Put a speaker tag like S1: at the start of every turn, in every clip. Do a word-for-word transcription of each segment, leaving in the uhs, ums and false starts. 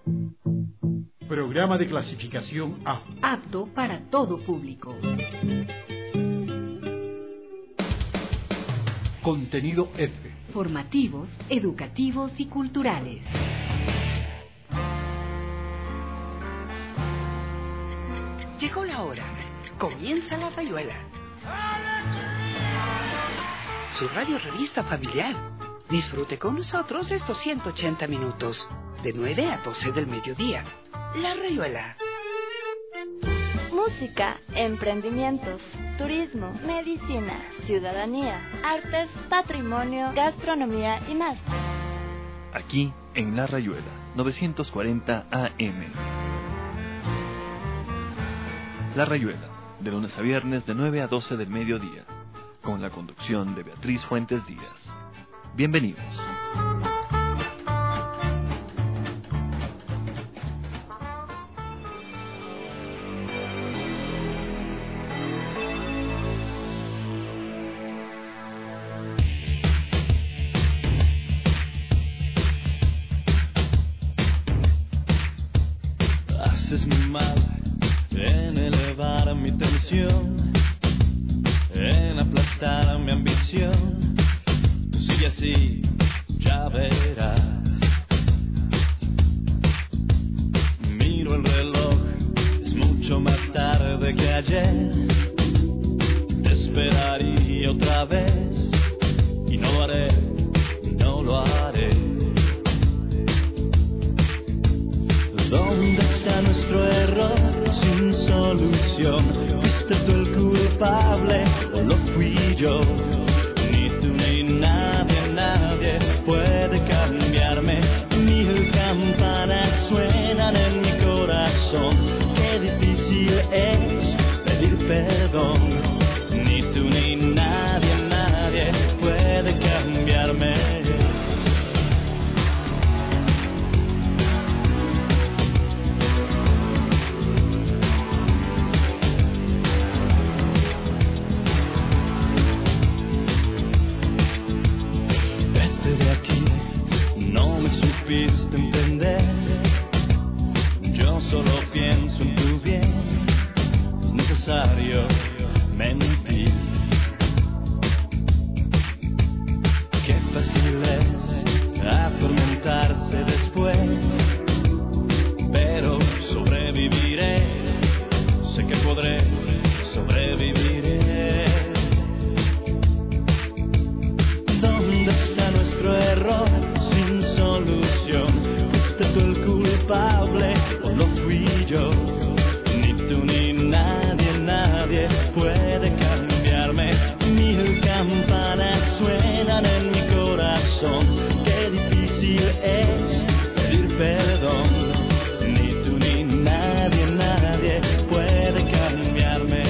S1: Programa de clasificación A.
S2: Apto para todo público.
S1: Contenido F.
S2: Formativos, educativos y culturales.
S3: Llegó la hora. Comienza La Rayuela. Su radio revista familiar. Disfrute con nosotros estos ciento ochenta minutos, de nueve a doce del mediodía. La Rayuela.
S4: Música, emprendimientos, turismo, medicina, ciudadanía, artes, patrimonio, gastronomía y más.
S5: Aquí en La Rayuela, novecientos cuarenta A M. La Rayuela, de lunes a viernes de nueve a doce del mediodía, con la conducción de Beatriz Fuentes Díaz. Bienvenidos.
S6: Haces muy mal en elevar mi tensión, en aplastar mi ambición. Tú sigue así, ya verás. Miro el reloj, es mucho más tarde que ayer. Te esperaría otra vez y no lo haré, no lo haré. ¿Dónde está nuestro error sin solución? ¿Fuiste tú el culpable o lo fui yo? Ni tú ni nadie, nadie puede cambiarme. Mil campanas suenan en mi corazón. Qué difícil es pedir perdón. Ni tú ni nadie, nadie puede cambiarme. Entender, yo solo pienso en tu bien, es necesario mentir. Qué fácil es atormentarse después, pero sobreviviré, sé que podré, sobreviviré. ¿Dónde está nuestro error sin solución? ¿Fuiste tú el culpable o lo fui yo? Ni tú ni nadie, nadie puede cambiarme. Mil campanas suenan en mi corazón. Qué difícil es pedir perdón. Ni tú ni nadie, nadie puede cambiarme.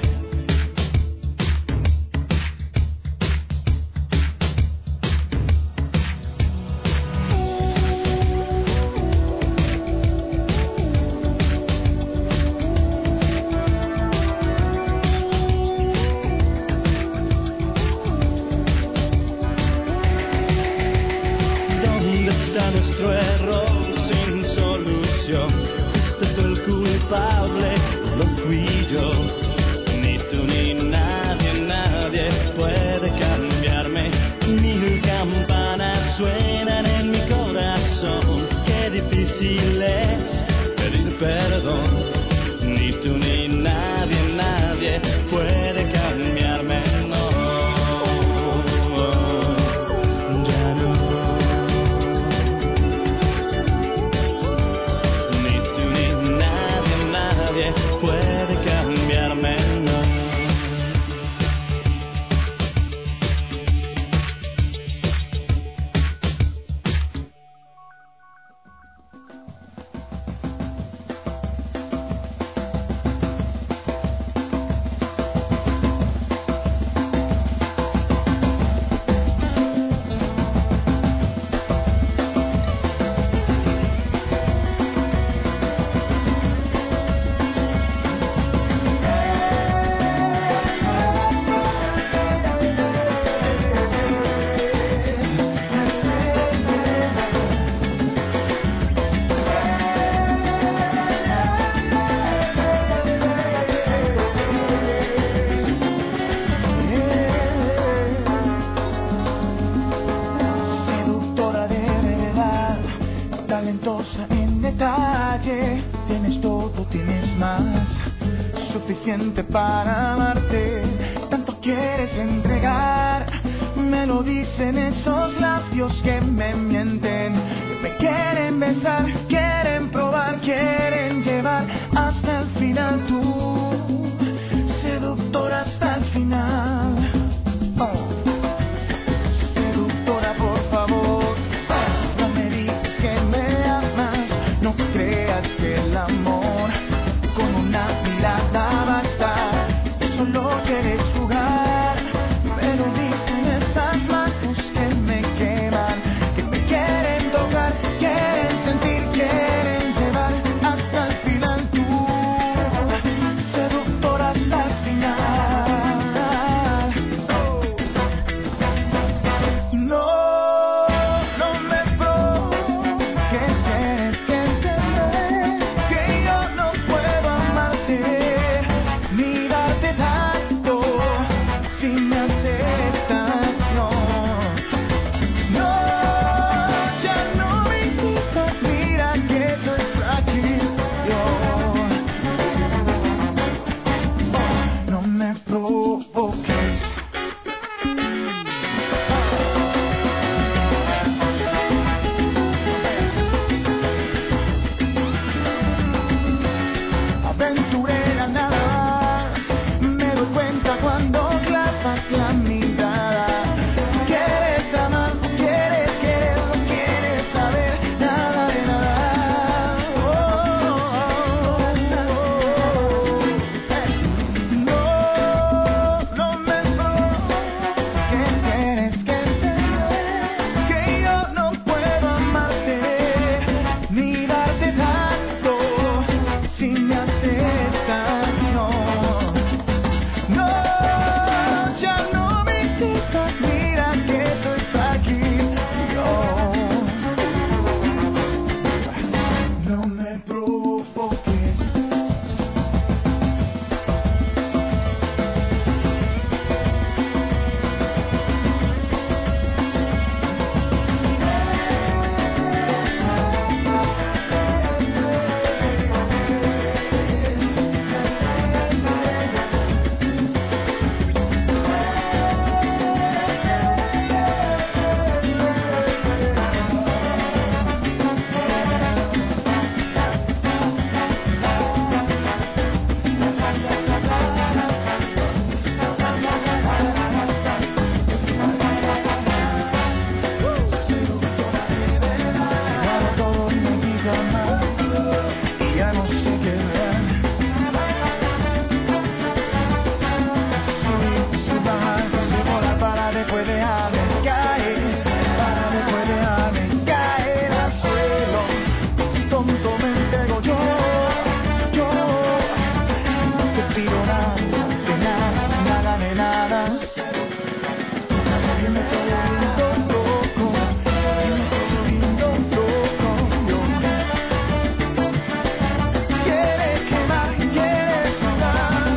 S6: Nuestro error sin solución. ¿Fuiste tú el culpable o lo fui yo? Ni tú ni nadie, nadie puede cambiarme. Mil campanas suenan en mi corazón. Qué difícil es pedir perdón. Ni tú ni nadie, nadie puede cambiarme. No. Puede cambiarme, no.
S7: talentosa en detalle. Tienes todo, tienes más, suficiente para amarte. Tanto quieres entregar, me lo dicen esos labios que me mienten, que me quieren besar, quieren probar, quieren llevar hasta el final. Tú, seductora hasta el final. Oh. Seductora, por favor, no me digas que me amas, no creas que el amor con una mirada basta. Solo quieres jugar, pero dicen estas manos que me queman, que me quieren tocar, quieren sentir, quieren llevar hasta el final. Tú, seductora hasta el final. No, no me provoques, tienes que entender que yo no puedo amarte ni darte tanto si me aceptas. No, no, ya no me insistas, mira que soy frágil. Yo, no me provoques. Aventurera nada más, me doy cuenta cuando clavas la mirada. Quieres amar, quieres querer, no quieres saber nada de nada. Oh, oh, oh. No, no me provoques, tienes que entender que yo no puedo amarte ni darte tanto si me aceptas. No, no, ya no me insistas, mira que soy frágil. Yo, no me provoques. Ahora todo me diga más y ya no sé qué ver. Subir, bajar, volar para después dejarme caer, para después dejarme caer al suelo. Tonto me entrego yo, yo no te pido nada, de nada, nada de nada. Que me estoy volviendo loco, que me estoy volviendo loco. Yo, quieres quemar, quieres jugar,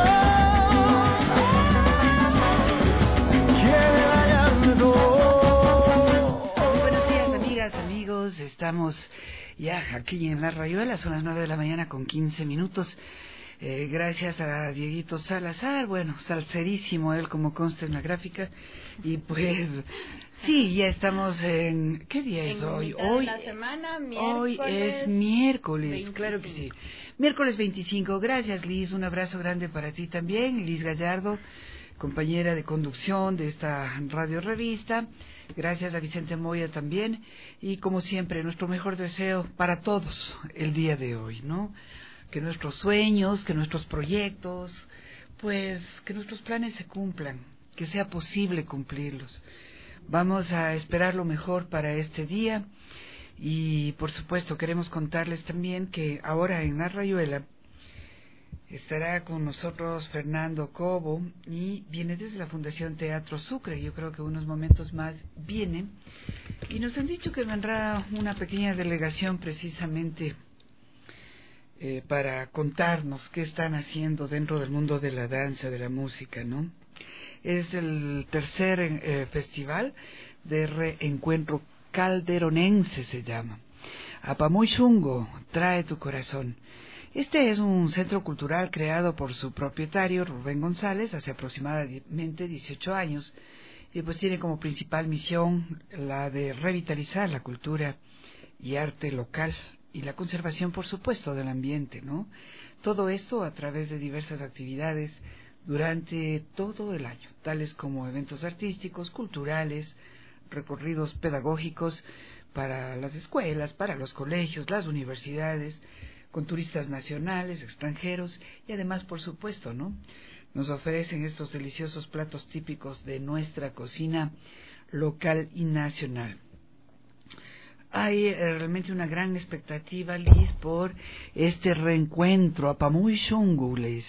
S7: quieres dañarme todo.
S3: Buenos días, amigas, amigos. Estamos ya aquí en La Rayuela, son las nueve de la mañana con quince minutos. Eh, gracias a Dieguito Salazar, bueno, salserísimo él como consta en la gráfica. Y pues, sí, ya estamos en... ¿Qué día es
S8: En
S3: hoy?
S8: mitad de
S3: Hoy,
S8: la semana,
S3: hoy es
S8: miércoles
S3: miércoles,
S8: veinticinco.
S3: claro que sí. Miércoles veinticinco, gracias Liz, un abrazo grande para ti también, Liz Gallardo, compañera de conducción de esta radio revista. Gracias a Vicente Moya también. Y como siempre, nuestro mejor deseo para todos el día de hoy, ¿no? Que nuestros sueños, que nuestros proyectos, pues que nuestros planes se cumplan, que sea posible cumplirlos. Vamos a esperar lo mejor para este día y por supuesto queremos contarles también que ahora en La Rayuela estará con nosotros Fernando Cobo y viene desde la Fundación Teatro Sucre. Yo creo que unos momentos más viene y nos han dicho que vendrá una pequeña delegación precisamente eh, para contarnos qué están haciendo dentro del mundo de la danza, de la música, ¿no? Es el tercer eh, festival de reencuentro calderonense, se llama. Apamuy-Shungo, trae tu corazón. Este es un centro cultural creado por su propietario, Rubén González, hace aproximadamente dieciocho años, y pues tiene como principal misión la de revitalizar la cultura y arte local y la conservación, por supuesto, del ambiente, ¿no? Todo esto a través de diversas actividades durante todo el año, tales como eventos artísticos, culturales, recorridos pedagógicos para las escuelas, para los colegios, las universidades, con turistas nacionales, extranjeros y además, por supuesto, ¿no?, nos ofrecen estos deliciosos platos típicos de nuestra cocina local y nacional. Hay eh, realmente una gran expectativa, Liz, por este reencuentro Apamuy-Shungo, Liz.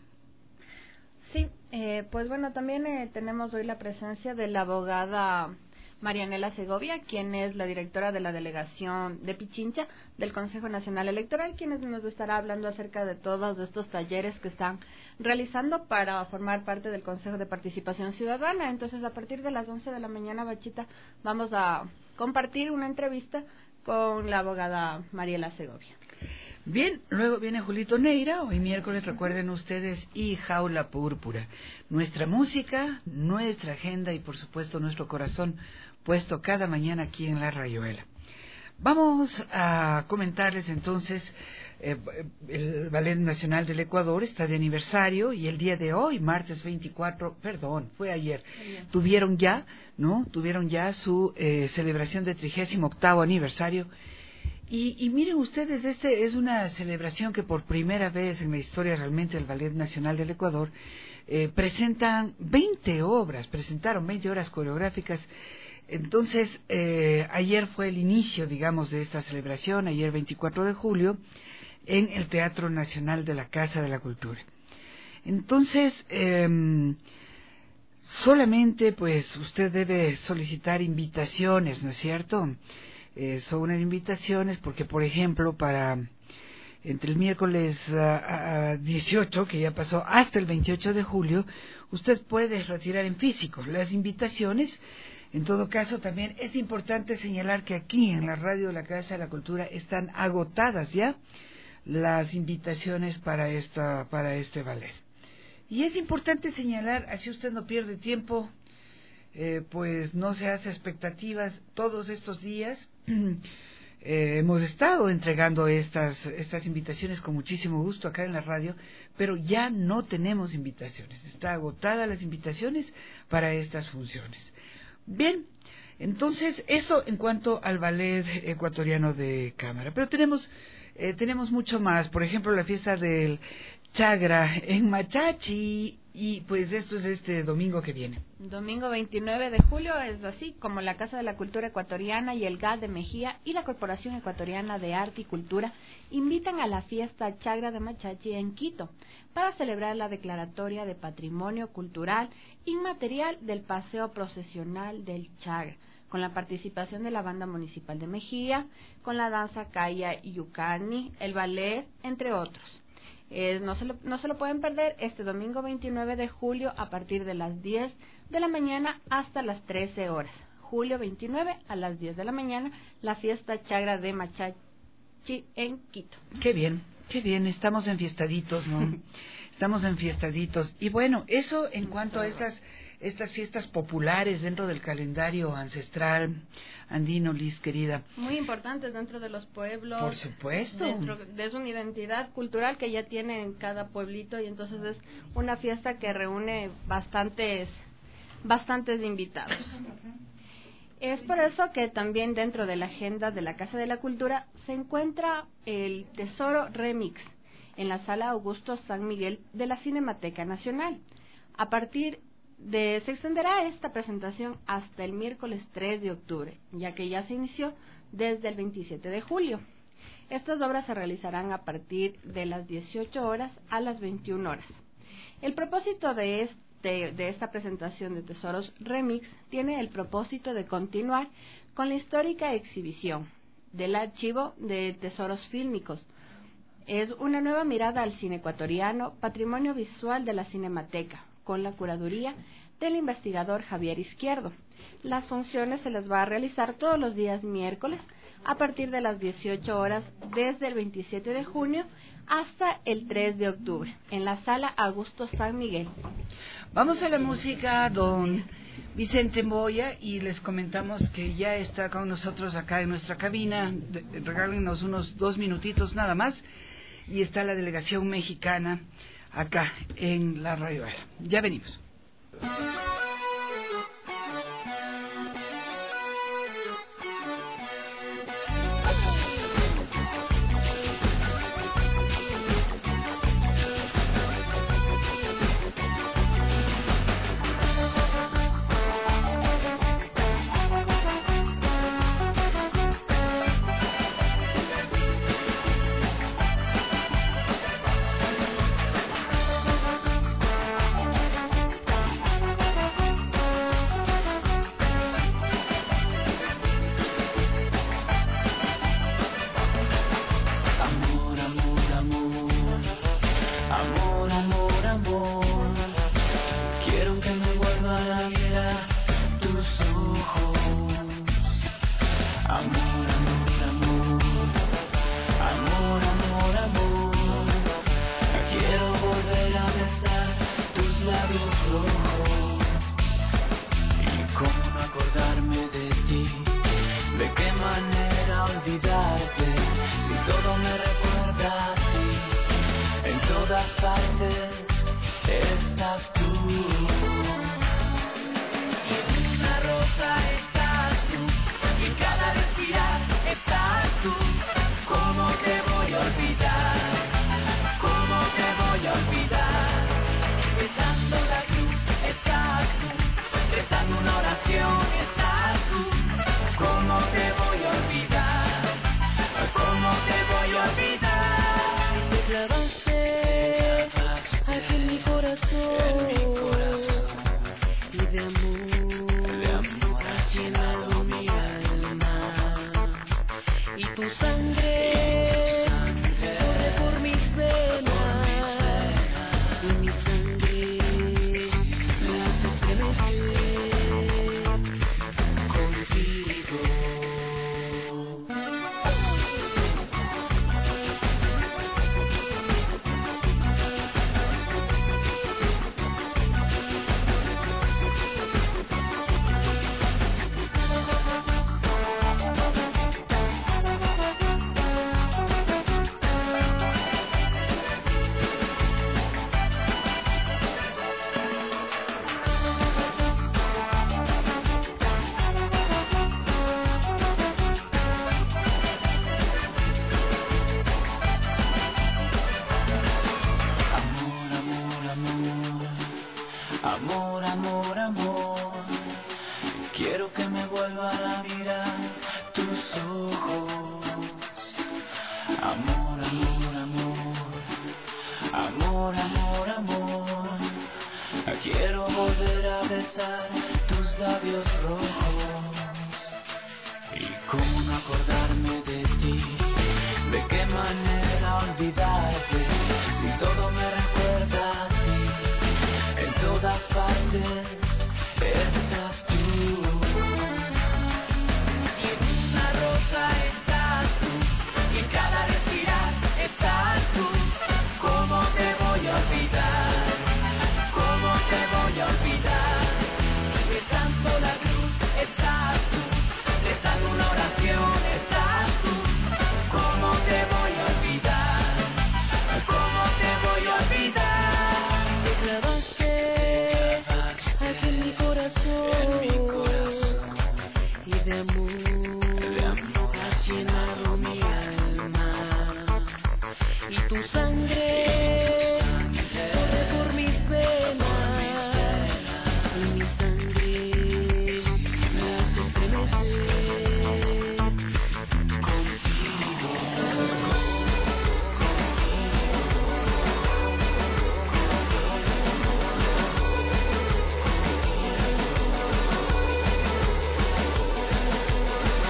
S8: Sí, eh, pues bueno, también eh, tenemos hoy la presencia de la abogada Marianela Segovia, quien es la directora de la delegación de Pichincha del Consejo Nacional Electoral, quien nos estará hablando acerca de todos estos talleres que están realizando para formar parte del Consejo de Participación Ciudadana. Entonces, a partir de las once de la mañana, Bachita, vamos a compartir una entrevista con la abogada Mariela Segovia.
S3: Bien, luego viene Julito Neira, hoy miércoles, recuerden ustedes, y Jaula Púrpura. Nuestra música, nuestra agenda y por supuesto nuestro corazón puesto cada mañana aquí en La Rayuela. Vamos a comentarles entonces, eh, el Ballet Nacional del Ecuador está de aniversario y el día de hoy, martes veinticuatro, perdón, fue ayer, ayer. tuvieron ya, ¿no? Tuvieron ya su eh, celebración de trigésimo octavo aniversario. Y, y miren ustedes, este es una celebración que por primera vez en la historia realmente del Ballet Nacional del Ecuador eh, presentan veinte obras, presentaron veinte obras coreográficas. Entonces, eh, ayer fue el inicio, digamos, de esta celebración, ayer veinticuatro de julio, en el Teatro Nacional de la Casa de la Cultura. Entonces, eh, solamente pues usted debe solicitar invitaciones, ¿no es cierto?, Eh, son unas invitaciones porque, por ejemplo, para entre el miércoles uh, uh, dieciocho, que ya pasó, hasta el veintiocho de julio, usted puede retirar en físico las invitaciones. En todo caso, también es importante señalar que aquí en la radio de la Casa de la Cultura están agotadas ya las invitaciones para esta para este ballet. Y es importante señalar, así usted no pierde tiempo, Eh, pues no se hace expectativas. Todos estos días eh, hemos estado entregando estas estas invitaciones con muchísimo gusto acá en la radio, pero ya no tenemos invitaciones, está agotadas las invitaciones para estas funciones. Bien, entonces eso en cuanto al ballet ecuatoriano de cámara, pero tenemos eh, tenemos mucho más. Por ejemplo, la fiesta del Chagra en Machachi. Y pues esto es este domingo que viene.
S8: Domingo veintinueve de julio, es así como la Casa de la Cultura Ecuatoriana y el G A de Mejía y la Corporación Ecuatoriana de Arte y Cultura invitan a la fiesta Chagra de Machachi en Quito para celebrar la declaratoria de Patrimonio Cultural Inmaterial del Paseo Procesional del Chagra, con la participación de la Banda Municipal de Mejía, con la danza Kaya Yucani, el ballet, entre otros. Eh, no, se lo, no se lo pueden perder este domingo veintinueve de julio a partir de las diez de la mañana hasta las trece horas. Julio veintinueve a las diez de la mañana, la fiesta Chagra de Machachi en Quito.
S3: Qué bien, qué bien, estamos enfiestaditos, ¿no? Estamos enfiestaditos. Y bueno, eso en cuanto a estas estas fiestas populares dentro del calendario ancestral andino, Liz, querida.
S8: Muy importantes dentro de los pueblos.
S3: Por supuesto.
S8: Dentro de una identidad cultural que ya tiene en cada pueblito, y entonces es una fiesta que reúne bastantes, bastantes invitados. Es por eso que también dentro de la agenda de la Casa de la Cultura se encuentra el Tesoro Remix en la Sala Augusto San Miguel de la Cinemateca Nacional. A partir de se extenderá esta presentación hasta el miércoles tres de octubre, ya que ya se inició desde el veintisiete de julio. Estas obras se realizarán a partir de las dieciocho horas a las veintiuna horas. El propósito de este de esta presentación de Tesoros Remix tiene el propósito de continuar con la histórica exhibición del archivo de tesoros fílmicos. Es una nueva mirada al cine ecuatoriano, patrimonio visual de la Cinemateca, con la curaduría del investigador Javier Izquierdo. Las funciones se las va a realizar todos los días miércoles a partir de las dieciocho horas desde el veintisiete de junio hasta el tres de octubre en la Sala Augusto San Miguel.
S3: Vamos a la música, don Vicente Moya, y les comentamos que ya está con nosotros acá en nuestra cabina. Regálenos unos dos minutitos nada más, y está la delegación mexicana acá en La Rayuela. Ya venimos.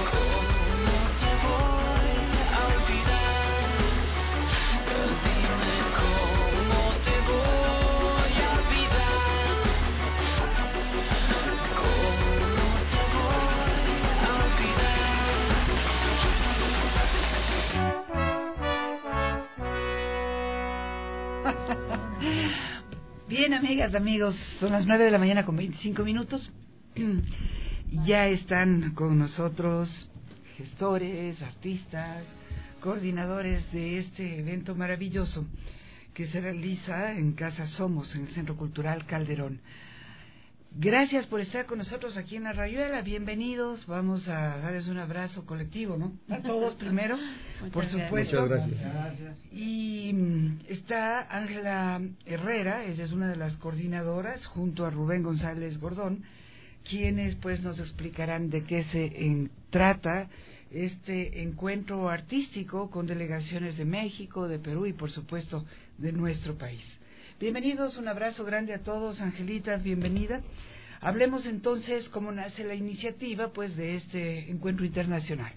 S6: Dime
S3: Bien, amigas, amigos, son las nueve de la mañana con veinticinco minutos. Ya están con nosotros gestores, artistas, coordinadores de este evento maravilloso que se realiza en Casa Somos, en el Centro Cultural Calderón. Gracias por estar con nosotros aquí en La Rayuela, bienvenidos, vamos a darles un abrazo colectivo, ¿no? A todos primero, por supuesto.
S9: Muchas gracias.
S3: Y está Ángela Herrera, ella es una de las coordinadoras, junto a Rubén González Gordón, quienes pues nos explicarán de qué se en, trata este encuentro artístico con delegaciones de México, de Perú y por supuesto de nuestro país. Bienvenidos, un abrazo grande a todos. Angelita, bienvenida. Hablemos entonces cómo nace la iniciativa pues de este encuentro internacional.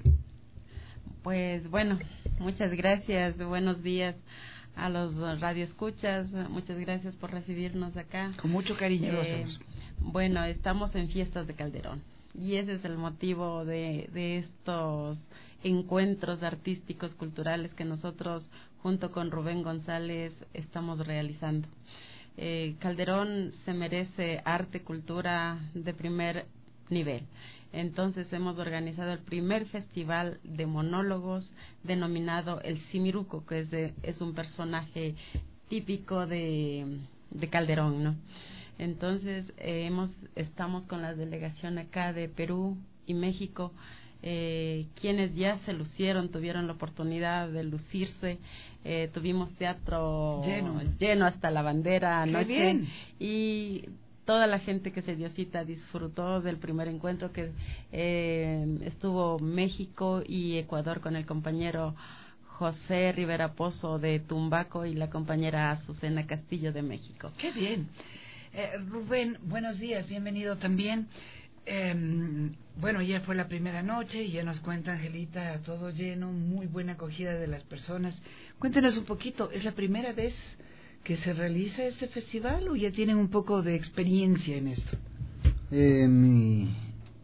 S10: Pues bueno, muchas gracias, buenos días a los radioescuchas, muchas gracias por recibirnos acá.
S3: Con mucho cariño
S10: eh,
S3: lo hacemos.
S10: Bueno, estamos en Fiestas de Calderón y ese es el motivo de, de estos encuentros artísticos, culturales que nosotros junto con Rubén González estamos realizando. Eh, Calderón se merece arte, cultura de primer nivel. Entonces hemos organizado el primer festival de monólogos denominado El Simiruco, que es, de, es un personaje típico de, de Calderón, ¿no? Entonces eh, hemos estamos con la delegación acá de Perú y México, eh, quienes ya se lucieron, tuvieron la oportunidad de lucirse. Eh, tuvimos teatro
S3: lleno.
S10: lleno hasta la bandera anoche.
S3: ¡Qué bien!
S10: Y toda la gente que se dio cita disfrutó del primer encuentro, que eh, estuvo México y Ecuador con el compañero José Rivera Pozo de Tumbaco y la compañera Azucena Castillo de México.
S3: ¡Qué bien! Eh, Rubén, buenos días, bienvenido también. Eh, bueno, ya fue la primera noche y ya nos cuenta Angelita, todo lleno, muy buena acogida de las personas. Cuéntenos un poquito, ¿es la primera vez que se realiza este festival o ya tienen un poco de experiencia en esto?
S9: Eh, mi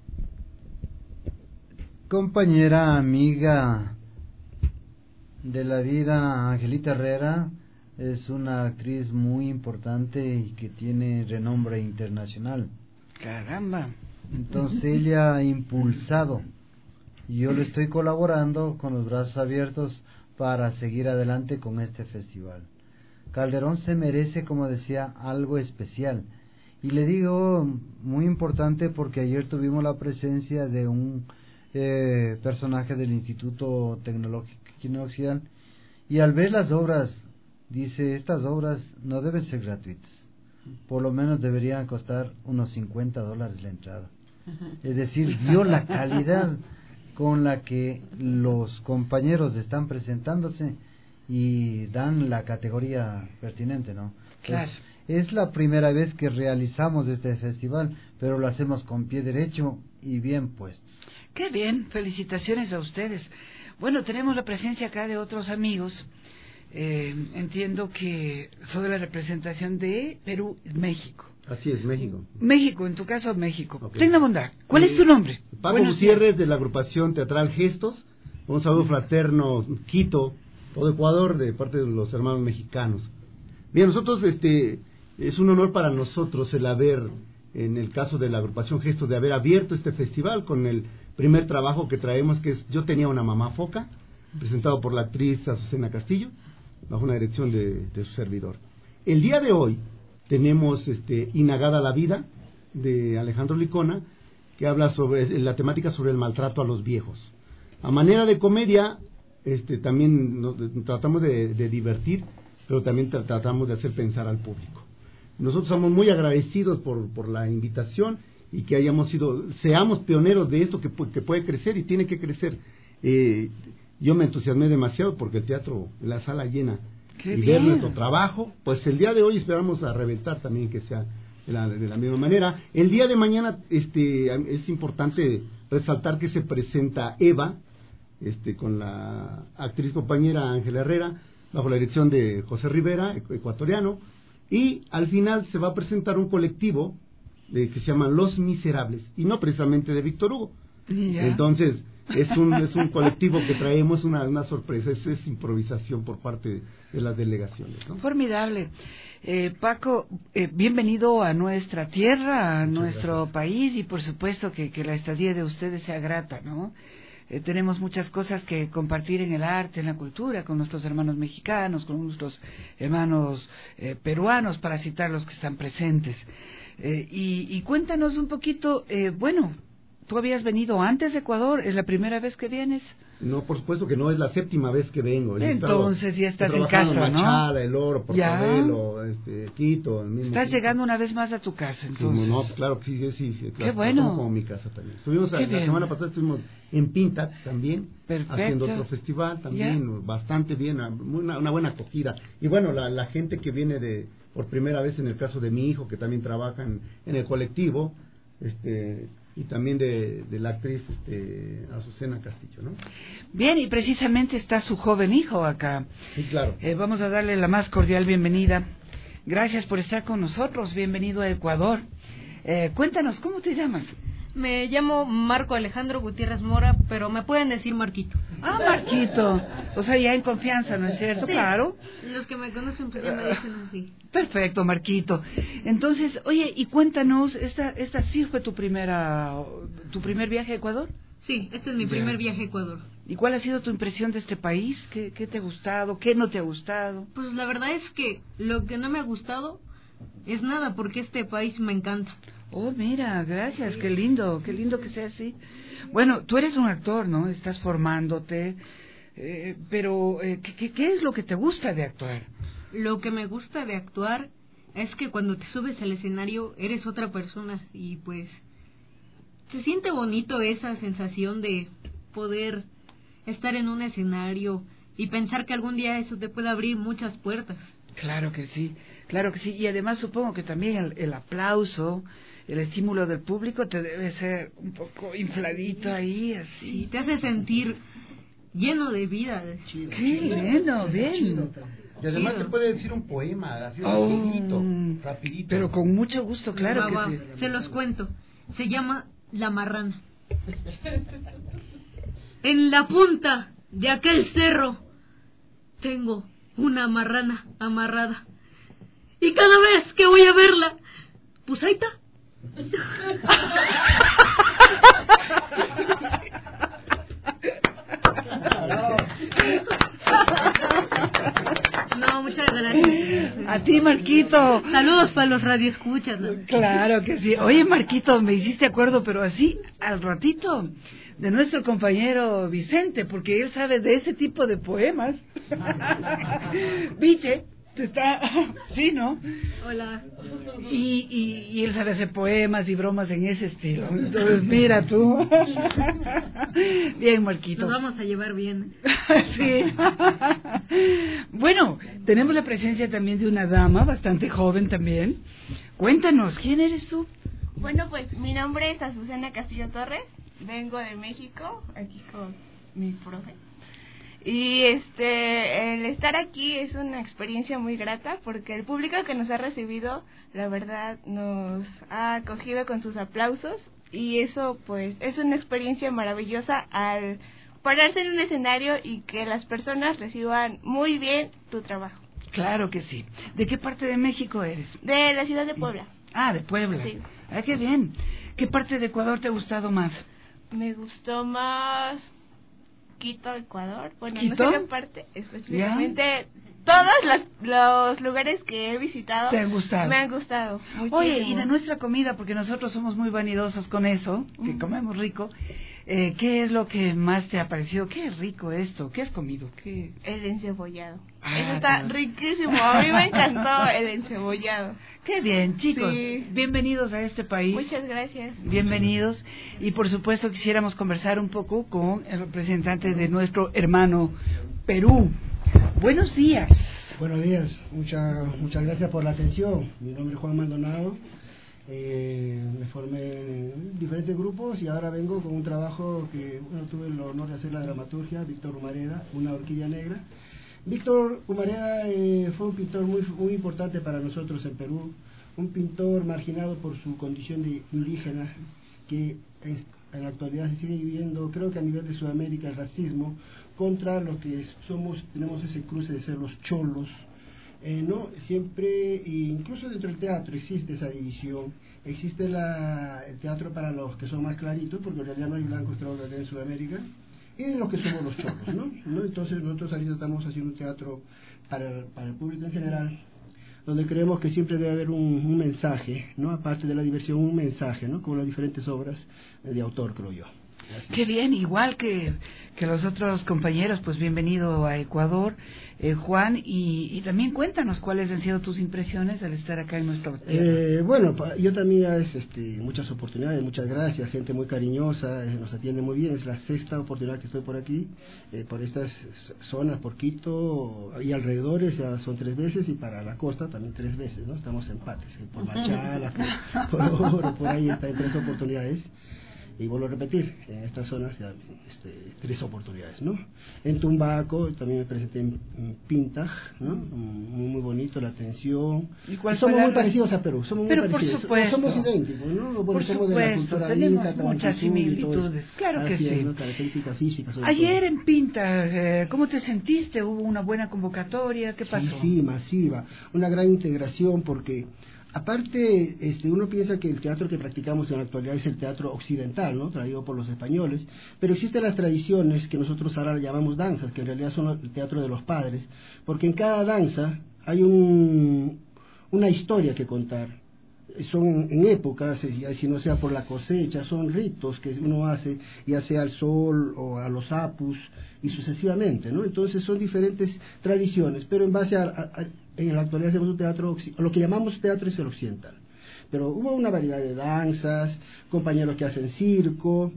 S9: compañera, amiga de la vida, Angelita Herrera, es una actriz muy importante y que tiene renombre internacional.
S3: ¡Caramba!
S9: Entonces ella ha impulsado y yo le estoy colaborando con los brazos abiertos para seguir adelante con este festival. Calderón se merece, como decía, algo especial. Y le digo muy importante porque ayer tuvimos la presencia de un eh, personaje del Instituto Tecnológico Occidental y al ver las obras, dice, estas obras no deben ser gratuitas. Por lo menos deberían costar unos cincuenta dólares la entrada. Es decir, vio la calidad con la que los compañeros están presentándose y dan la categoría pertinente, ¿no?
S3: Claro.
S9: Es, es la primera vez que realizamos este festival, pero lo hacemos con pie derecho y bien puestos.
S3: ¡Qué bien! Felicitaciones a ustedes. Bueno, tenemos la presencia acá de otros amigos. Eh, entiendo que son de la representación de Perú y México.
S11: Así es, México.
S3: México, en tu caso México.
S11: Okay.
S3: Tenga bondad. ¿Cuál eh, es tu nombre?
S11: Paco
S3: Buenos
S11: Gutiérrez,
S3: días.
S11: de la agrupación teatral Gestos. Un saludo fraterno, Quito, todo Ecuador, de parte de los hermanos mexicanos. Bien, nosotros, este, es un honor para nosotros el haber, en el caso de la agrupación Gestos, de haber abierto este festival con el primer trabajo que traemos, que es Yo tenía una mamá foca, presentado por la actriz Azucena Castillo, bajo una dirección de, de su servidor. El día de hoy tenemos este, Inagada la vida, de Alejandro Licona, que habla sobre la temática sobre el maltrato a los viejos. A manera de comedia, este, también nos, tratamos de, de divertir, pero también tra tratamos de hacer pensar al público. Nosotros somos muy agradecidos por, por la invitación y que hayamos sido, seamos pioneros de esto que, que puede crecer y tiene que crecer. Eh, yo me entusiasmé demasiado porque el teatro, la sala llena,
S3: Qué
S11: y
S3: bien.
S11: ver nuestro trabajo, pues el día de hoy esperamos a reventar también, que sea de la, de la misma manera. El día de mañana este es importante resaltar que se presenta Eva, este con la actriz compañera Ángela Herrera, bajo la dirección de José Rivera, ecuatoriano, y al final se va a presentar un colectivo de, que se llama Los Miserables, y no precisamente de Víctor Hugo.
S3: Ya.
S11: Entonces, es un es un colectivo que traemos una, una sorpresa, es, es improvisación por parte de las delegaciones, ¿no?
S3: Formidable. Eh, Paco, eh, bienvenido a nuestra tierra, a Muchas nuestro gracias. país, y por supuesto que, que la estadía de ustedes sea grata, ¿no? Eh, tenemos muchas cosas que compartir en el arte, en la cultura, con nuestros hermanos mexicanos, con nuestros hermanos eh, peruanos, para citar los que están presentes. Eh, y, y cuéntanos un poquito, eh, bueno, ¿tú habías venido antes de Ecuador? ¿Es la primera vez que vienes?
S11: No, por supuesto que no, es la séptima vez que vengo. He
S3: Entonces
S11: estado,
S3: ya estás en casa,
S11: en Machala, ¿no? El Oro, Portobelo, este, Quito. El mismo
S3: estás
S11: Quito.
S3: Llegando una vez más a tu casa, entonces.
S11: Sí, no, claro que sí, sí, sí.
S3: Qué bueno.
S11: Como mi casa también. Estuvimos,
S3: Qué
S11: la
S3: bien.
S11: semana pasada estuvimos en Pinta también,
S3: Perfecto.
S11: haciendo otro festival también, ya. Bastante bien, una, una buena acogida. Y bueno, la, la gente que viene de por primera vez, en el caso de mi hijo, que también trabaja en, en el colectivo, este... y también de, de la actriz este, Azucena Castillo, ¿no?
S3: Bien, y precisamente está su joven hijo acá.
S11: Sí, claro.
S3: Eh, vamos a darle la más cordial bienvenida. Gracias por estar con nosotros. Bienvenido a Ecuador. Eh, cuéntanos, ¿cómo te llamas?
S12: Me llamo Marco Alejandro Gutiérrez Mora, pero me pueden decir Marquito.
S3: Ah, Marquito. O sea, ya en confianza, ¿no es cierto?
S12: Sí.
S3: Claro.
S12: Los que me conocen pues ya me dicen así.
S3: Perfecto, Marquito. Entonces, oye, y cuéntanos, ¿esta esta sí fue tu primera tu primer viaje a Ecuador?
S12: Sí, este es mi primer viaje a Ecuador.
S3: ¿Y cuál ha sido tu impresión de este país? ¿Qué, qué te ha gustado? ¿Qué no te ha gustado?
S12: Pues la verdad es que lo que no me ha gustado es nada, porque este país me encanta.
S3: Oh, mira, gracias, sí. Qué lindo, qué lindo que sea así. Bueno, tú eres un actor, ¿no? Estás formándote, eh, pero eh, ¿qué, ¿qué es lo que te gusta de actuar?
S12: Lo que me gusta de actuar es que cuando te subes al escenario eres otra persona y pues se siente bonito esa sensación de poder estar en un escenario y pensar que algún día eso te puede abrir muchas puertas.
S3: Claro que sí, claro que sí, y además supongo que también el, el aplauso, el estímulo del público te debe ser un poco infladito ahí, así.
S12: Y te hace sentir lleno de vida.
S3: Chido, Qué lindo, bien.
S11: Chido. Y además chido. Te puede decir un poema, así oh, rapidito, rapidito.
S3: Pero con mucho gusto, claro
S12: va,
S3: que
S12: va,
S3: sí.
S12: Se los cuento. Se llama La Marrana. En la punta de aquel cerro tengo una marrana amarrada. Y cada vez que voy a verla, pues ahí está. No, muchas gracias.
S3: A ti, Marquito.
S12: Saludos para los radioescuchas, ¿no?
S3: Claro que sí. Oye, Marquito, me hiciste acuerdo, pero así, al ratito, de nuestro compañero Vicente, porque él sabe de ese tipo de poemas. ¿Viste? Está, sí, ¿no?
S12: Hola.
S3: Y, y, y él sabe hacer poemas y bromas en ese estilo. Entonces, mira tú. Bien, Marquito.
S12: Nos vamos a llevar bien.
S3: Sí. Bueno, tenemos la presencia también de una dama bastante joven también. Cuéntanos, ¿quién eres tú?
S13: Bueno, pues mi nombre es Azucena Castillo Torres. Vengo de México, aquí con mi profe. Y este, el estar aquí es una experiencia muy grata porque el público que nos ha recibido, la verdad, nos ha acogido con sus aplausos y eso pues es una experiencia maravillosa al pararse en un escenario y que las personas reciban muy bien tu trabajo.
S3: Claro que sí. ¿De qué parte de México eres?
S13: De la ciudad de Puebla.
S3: Ah, de Puebla.
S13: Sí.
S3: Ah, qué bien. ¿Qué parte de Ecuador te ha gustado más?
S13: Me gustó más Quito, Ecuador. Bueno,
S3: ¿Quito?
S13: no sé qué parte específicamente. ¿Ya? Todos los, los lugares que he visitado
S3: ¿te han gustado?
S13: Me han gustado muchísimo.
S3: Oye, y de nuestra comida, porque nosotros somos muy vanidosos con eso, que mm. comemos rico. Eh, ¿Qué es lo que más te ha parecido? Qué rico esto. ¿Qué has comido? ¿Qué?
S13: El encebollado.
S3: Ah,
S13: eso está no. riquísimo. A mí me encantó el encebollado.
S3: Qué bien, chicos.
S13: Sí.
S3: Bienvenidos a este país.
S13: Muchas gracias.
S3: Bienvenidos. Y por supuesto quisiéramos conversar un poco con el representante de nuestro hermano Perú. Buenos días.
S14: Buenos días. Muchas muchas gracias por la atención. Mi nombre es Juan Maldonado. Eh, me formé en diferentes grupos y ahora vengo con un trabajo que bueno, tuve el honor de hacer la dramaturgia, Víctor Humareda, Una orquídea negra. Víctor Humareda eh, fue un pintor muy, muy importante para nosotros en Perú, un pintor marginado por su condición de indígena, que es, en la actualidad se sigue viviendo, creo que a nivel de Sudamérica, el racismo contra los que somos, tenemos ese cruce de ser los cholos, eh, no, siempre, incluso dentro del teatro existe esa división, existe la, el teatro para los que son más claritos, porque en realidad no hay blancos extraordinarios en Sudamérica, y de los que somos los cholos, ¿no? ¿no? Entonces nosotros ahorita estamos haciendo un teatro para, para el público en general, donde creemos que siempre debe haber un, un mensaje, ¿no? Aparte de la diversión, un mensaje, ¿no? Como las diferentes obras de autor, creo yo. Así.
S3: Qué bien, igual que, que los otros compañeros, pues bienvenido a Ecuador, eh, Juan, y, y también cuéntanos cuáles han sido tus impresiones al estar acá en nuestro tierra.
S14: Eh, bueno, yo también es, este, muchas oportunidades, muchas gracias, gente muy cariñosa, eh, nos atiende muy bien, es la sexta oportunidad que estoy por aquí, eh, por estas zonas, por Quito y alrededores, ya son tres veces, y para la costa también tres veces, ¿no? Estamos empates, eh, por Machala, por, por Oro, por ahí está en tres oportunidades. Y vuelvo a repetir, en estas zonas ya este, tres oportunidades, ¿no? En Tumbaco también me presenté en, en Pintaj, ¿no? Muy, muy bonito la atención.
S3: ¿Y cuál
S14: somos
S3: fue la...
S14: muy parecidos a Perú, somos
S3: Pero
S14: muy
S3: por
S14: parecidos.
S3: Supuesto.
S14: Somos idénticos, ¿no? Porque
S3: por
S14: somos
S3: supuesto,
S14: de la cultura
S3: tenemos
S14: inca,
S3: muchas similitudes, claro que
S14: así
S3: sí.
S14: Es, ¿no? Características físicas.
S3: Ayer
S14: todo.
S3: en Pinta, eh, ¿cómo te sentiste? ¿Hubo una buena convocatoria? ¿Qué pasó?
S14: Sí, sí, masiva, una gran integración porque... Aparte, este, uno piensa que el teatro que practicamos en la actualidad es el teatro occidental, ¿no? Traído por los españoles, pero existen las tradiciones que nosotros ahora llamamos danzas, que en realidad son el teatro de los padres, porque en cada danza hay un, una historia que contar. Son en épocas, si no sea por la cosecha, son ritos que uno hace, ya sea al sol o a los apus, y sucesivamente, ¿no? Entonces son diferentes tradiciones, pero en base a, a, a en la actualidad hacemos un teatro, lo que llamamos teatro es el occidental, pero hubo una variedad de danzas, compañeros que hacen circo,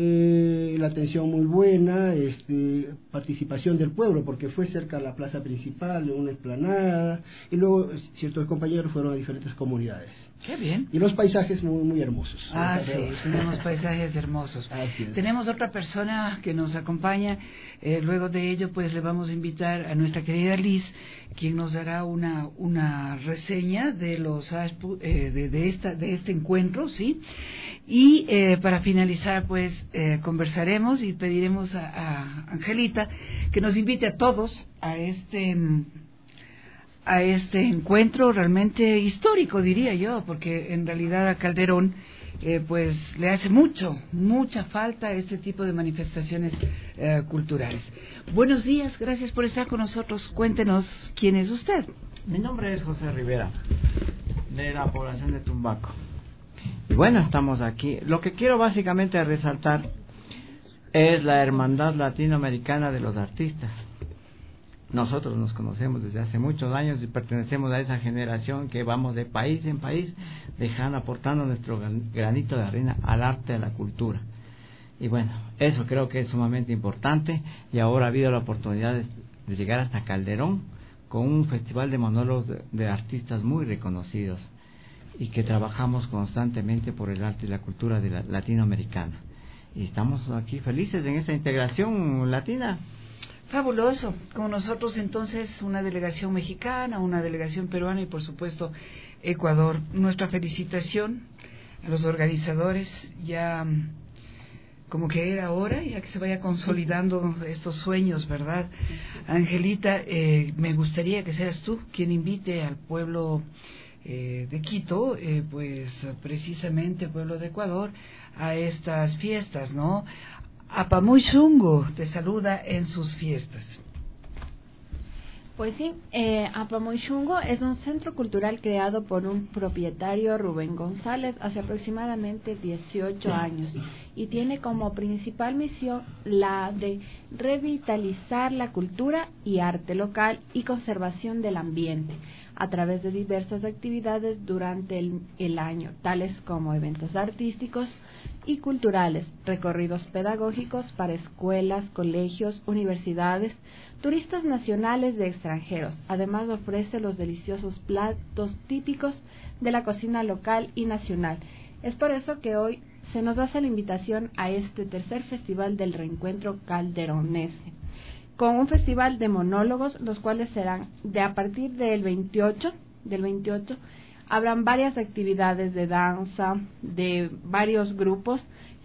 S14: eh, la atención muy buena, este, participación del pueblo, porque fue cerca a la plaza principal, en una explanada, y luego ciertos compañeros fueron a diferentes comunidades.
S3: Qué bien.
S14: Y los paisajes muy, muy hermosos.
S3: Ah, sí, tenemos paisajes hermosos. Tenemos otra persona que nos acompaña, eh, luego de ello pues le vamos a invitar a nuestra querida Liz, quien nos dará una una reseña de los eh, de, de esta de este encuentro, sí. Y eh, para finalizar, pues eh, conversaremos y pediremos a, a Angelita que nos invite a todos a este a este encuentro realmente histórico, diría yo, porque en realidad a Calderón eh, pues le hace mucho, mucha falta este tipo de manifestaciones eh, culturales. Buenos días, gracias por estar con nosotros. Cuéntenos quién es usted.
S15: Mi nombre es José Rivera, de la población de Tumbaco. Y bueno, estamos aquí. Lo que quiero básicamente resaltar es la hermandad latinoamericana de los artistas. Nosotros nos conocemos desde hace muchos años y pertenecemos a esa generación que vamos de país en país dejando, aportando nuestro granito de arena al arte, a la cultura. Y bueno, eso creo que es sumamente importante, y ahora ha habido la oportunidad de, de llegar hasta Calderón con un festival de monólogos de, de artistas muy reconocidos y que trabajamos constantemente por el arte y la cultura de la, latinoamericana. Y estamos aquí felices en esta integración latina.
S3: Fabuloso. Con nosotros entonces una delegación mexicana, una delegación peruana y por supuesto Ecuador. Nuestra felicitación a los organizadores, ya como que era hora, ya que se vaya consolidando estos sueños, ¿verdad? Angelita, eh, me gustaría que seas tú quien invite al pueblo eh, de Quito, eh, pues precisamente pueblo de Ecuador, a estas fiestas, ¿no? Apamuy-Shungo te saluda en sus fiestas.
S8: Pues sí, eh, Apamuy-Shungo es un centro cultural creado por un propietario, Rubén González, hace aproximadamente dieciocho años, y tiene como principal misión la de revitalizar la cultura y arte local y conservación del ambiente a través de diversas actividades durante el, el año, tales como eventos artísticos y culturales, recorridos pedagógicos para escuelas, colegios, universidades, turistas nacionales de extranjeros. Además ofrece los deliciosos platos típicos de la cocina local y nacional. Es por eso que hoy se nos hace la invitación a este tercer festival del reencuentro calderonense, con un festival de monólogos, los cuales serán de a partir del veintiocho, del veintiocho, habrán varias actividades de danza, de varios grupos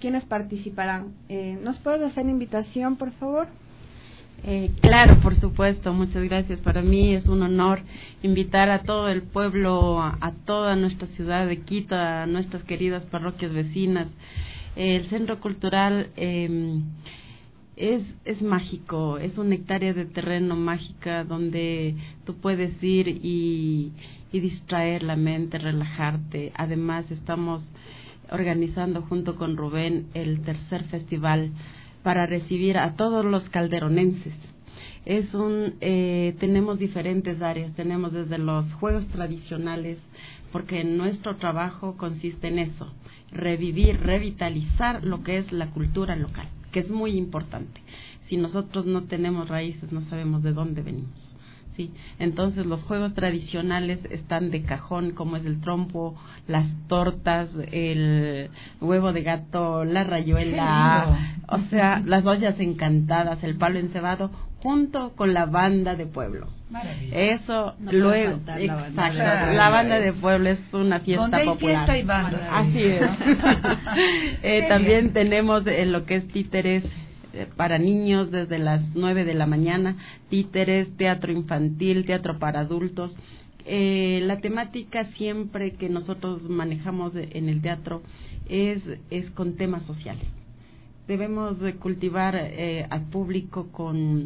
S8: quiénes participarán. Eh, ¿Nos puedes hacer invitación, por favor?
S10: Eh, claro, por supuesto, muchas gracias. Para mí es un honor invitar a todo el pueblo, a, a toda nuestra ciudad de Quito, a nuestras queridas parroquias vecinas. Eh, el Centro Cultural eh, es, es mágico, es una hectárea de terreno mágica donde tú puedes ir y, y distraer la mente, relajarte. Además, estamos organizando junto con Rubén el tercer festival para recibir a todos los calderonenses. Es un eh, tenemos diferentes áreas, tenemos desde los juegos tradicionales, porque nuestro trabajo consiste en eso, revivir, revitalizar lo que es la cultura local, que es muy importante. Si nosotros no tenemos raíces, no sabemos de dónde venimos. Sí, entonces los juegos tradicionales están de cajón, como es el trompo, las tortas, el huevo de gato, la rayuela, o sea, las ollas encantadas, el palo encebado, junto con la banda de pueblo.
S3: Maravilla.
S10: Eso
S3: no
S10: luego,
S3: la
S10: exacto,
S3: banda.
S10: la banda de pueblo es una fiesta
S3: Donde hay
S10: popular.
S3: Fiesta y banda,
S10: Así
S3: sí.
S10: es. eh, también tenemos eh, lo que es títeres para niños desde las nueve de la mañana, títeres, teatro infantil, teatro para adultos. Eh, la temática siempre que nosotros manejamos en el teatro es, es con temas sociales. Debemos de cultivar eh, al público con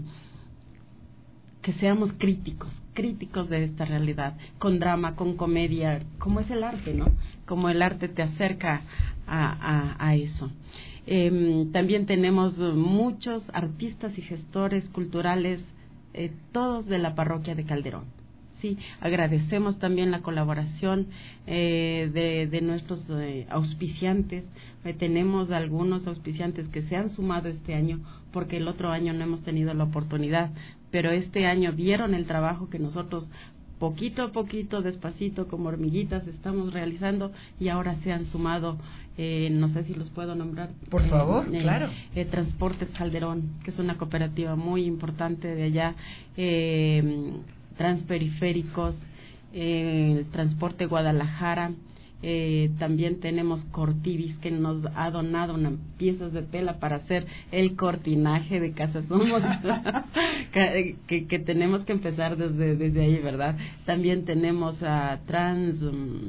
S10: que seamos críticos, críticos de esta realidad, con drama, con comedia, como es el arte, ¿no? Como el arte te acerca a, a, a eso. Eh, también tenemos muchos artistas y gestores culturales, eh, todos de la parroquia de Calderón. Sí, agradecemos también la colaboración eh, de, de nuestros eh, auspiciantes. Eh, tenemos algunos auspiciantes que se han sumado este año, porque el otro año no hemos tenido la oportunidad, pero este año vieron el trabajo que nosotros poquito a poquito, despacito, como hormiguitas, estamos realizando, y ahora se han sumado, eh, no sé si los puedo nombrar.
S3: Por
S10: eh,
S3: favor,
S10: eh,
S3: claro.
S10: Eh, Transportes Calderón, que es una cooperativa muy importante de allá, eh, Transperiféricos, eh, el Transporte Guadalajara, eh, también tenemos Cortivis, que nos ha donado unas piezas de tela para hacer el cortinaje de Casa Somos, que, que, que tenemos que empezar desde, desde ahí, ¿verdad? También tenemos a Trans... Um,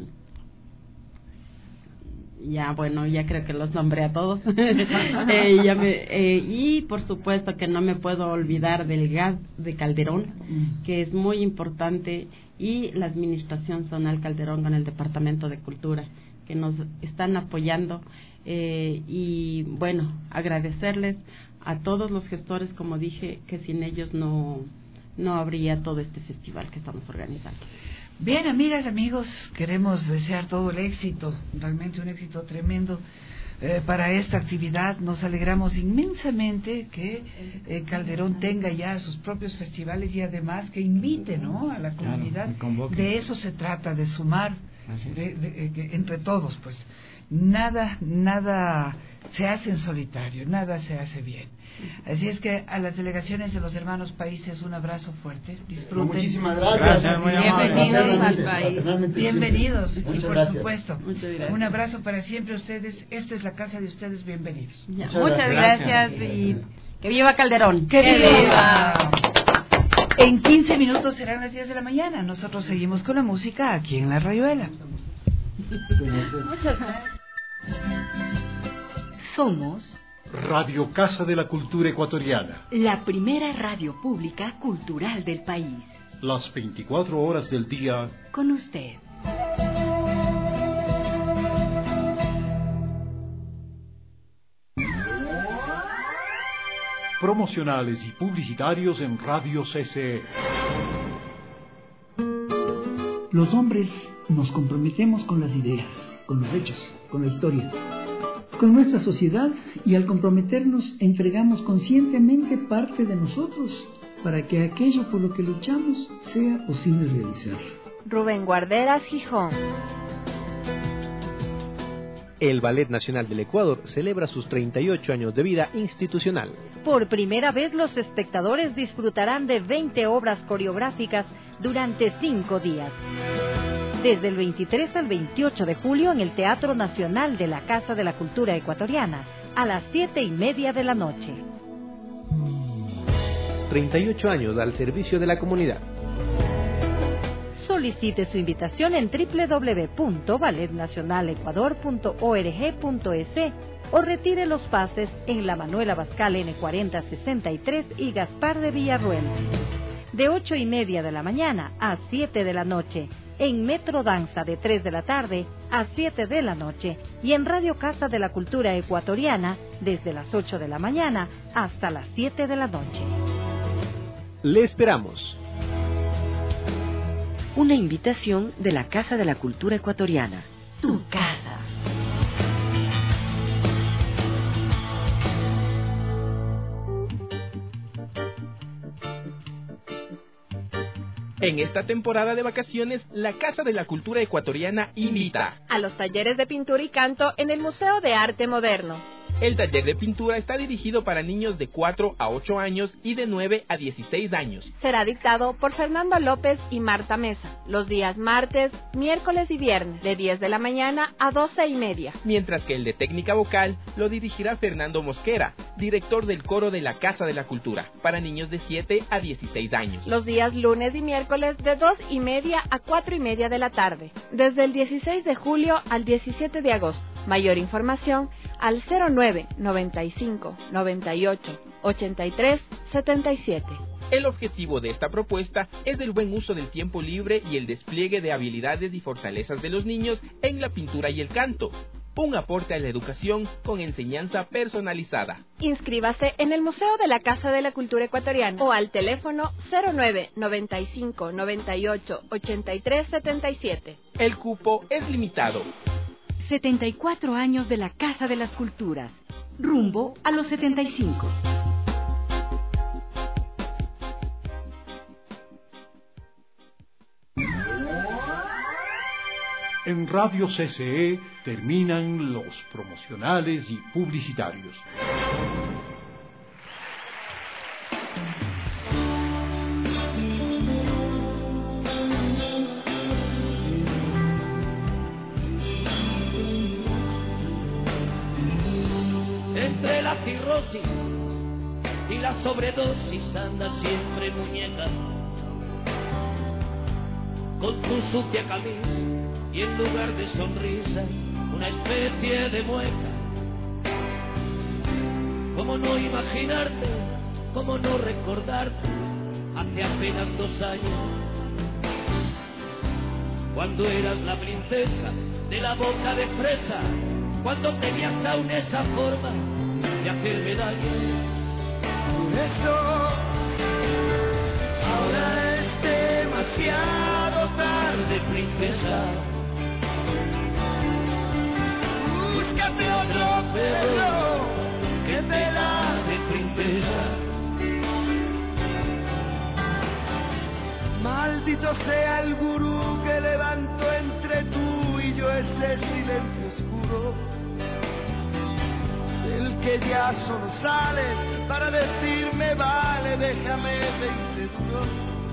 S10: ya bueno, ya creo que los nombré a todos. eh, ya me, eh, y por supuesto que no me puedo olvidar del gas de Calderón, que es muy importante, y la administración zonal Calderón con el Departamento de Cultura, que nos están apoyando, eh, y bueno, agradecerles a todos los gestores, como dije, que sin ellos no, no habría todo este festival que estamos organizando.
S3: Bien, amigas, amigos, queremos desear todo el éxito, realmente un éxito tremendo eh, para esta actividad. Nos alegramos inmensamente que eh, Calderón tenga ya sus propios festivales y además que invite, ¿no?, a la comunidad.
S15: Claro,
S3: de eso se trata, de sumar de, de, de, entre todos, pues. Nada, nada se hace en solitario, nada se hace bien. Así es que a las delegaciones de los hermanos países un abrazo fuerte, disfruten.
S11: Muchísimas gracias.
S3: Gracias,
S11: muy
S3: bienvenidos
S11: amable.
S3: al país.
S11: Paternalmente
S3: Bienvenidos,
S11: siempre.
S3: y
S11: Muchas
S3: por
S11: gracias.
S3: supuesto,
S10: Muchas gracias.
S3: un abrazo para siempre ustedes. Esta es la casa de ustedes, bienvenidos.
S10: Ya, muchas, muchas gracias, gracias y que viva Calderón.
S3: ¡Que viva! En quince minutos serán las diez de la mañana. Nosotros seguimos con la música aquí en La Rayuela.
S2: Muchas gracias. Somos
S1: Radio Casa de la Cultura Ecuatoriana.
S2: la primera radio pública cultural del país.
S1: Las veinticuatro horas del día.
S2: Con usted.
S1: Promocionales y publicitarios en Radio C C E.
S16: Los hombres nos comprometemos con las ideas, con los hechos, con la historia, con nuestra sociedad, y al comprometernos entregamos conscientemente parte de nosotros para que aquello por lo que luchamos sea posible realizar.
S4: Rubén Guarderas, Gijón.
S17: El Ballet Nacional del Ecuador celebra sus treinta y ocho años de vida institucional.
S18: Por primera vez los espectadores disfrutarán de veinte obras coreográficas durante cinco días. Desde el veintitrés al veintiocho de julio en el Teatro Nacional de la Casa de la Cultura Ecuatoriana, a las siete y media de la noche.
S17: treinta y ocho años al servicio de la comunidad.
S18: Solicite su invitación en doble u doble u doble u punto ballet nacional ecuador punto org punto es o retire los pases en la Manuel Abascal N cuarenta sesenta y tres y Gaspar de Villarruel. De ocho y media de la mañana a siete de la noche, en Metro Danza de tres de la tarde a siete de la noche y en Radio Casa de la Cultura Ecuatoriana desde las ocho de la mañana hasta las siete de la noche.
S17: Le esperamos.
S2: Una invitación de la Casa de la Cultura Ecuatoriana. Tu casa.
S19: En esta temporada de vacaciones, la Casa de la Cultura Ecuatoriana invita
S8: a los talleres de pintura y canto en el Museo de Arte Moderno.
S19: El taller de pintura está dirigido para niños de cuatro a ocho años y de nueve a dieciséis años.
S8: Será dictado por Fernando López y Marta Mesa, los días martes, miércoles y viernes, de diez de la mañana a doce y media.
S19: Mientras que el de técnica vocal lo dirigirá Fernando Mosquera, director del coro de la Casa de la Cultura, para niños de siete a dieciséis años.
S8: Los días lunes y miércoles de dos y media a cuatro y media de la tarde, desde el dieciséis de julio al diecisiete de agosto. Mayor información al cero nueve noventa y cinco noventa y ocho ochenta y tres setenta y siete.
S19: El objetivo de esta propuesta es el buen uso del tiempo libre y el despliegue de habilidades y fortalezas de los niños en la pintura y el canto. Un aporte a la educación con enseñanza personalizada.
S8: Inscríbase en el Museo de la Casa de la Cultura Ecuatoriana o al teléfono cero nueve noventa y cinco noventa y ocho ochenta y tres setenta y siete.
S19: El cupo es limitado.
S2: setenta y cuatro años de la Casa de las Culturas, rumbo a los setenta y cinco.
S1: En Radio C C E terminan los promocionales y publicitarios.
S6: Entre la cirrosis y la sobredosis anda siempre muñeca, con tu sucia camisa y en lugar de sonrisa una especie de mueca. ¿Cómo no imaginarte, cómo no recordarte hace apenas dos años, cuando eras la princesa de la boca de fresa, cuando tenías aún esa forma de hacerme daño? Por eso ahora es demasiado tarde, princesa. Búscate otro perro que te la de princesa. Maldito sea el gurú que levantó entre tú y yo este silencio oscuro, el que ya solo sale para decirme vale, déjame veinte duros.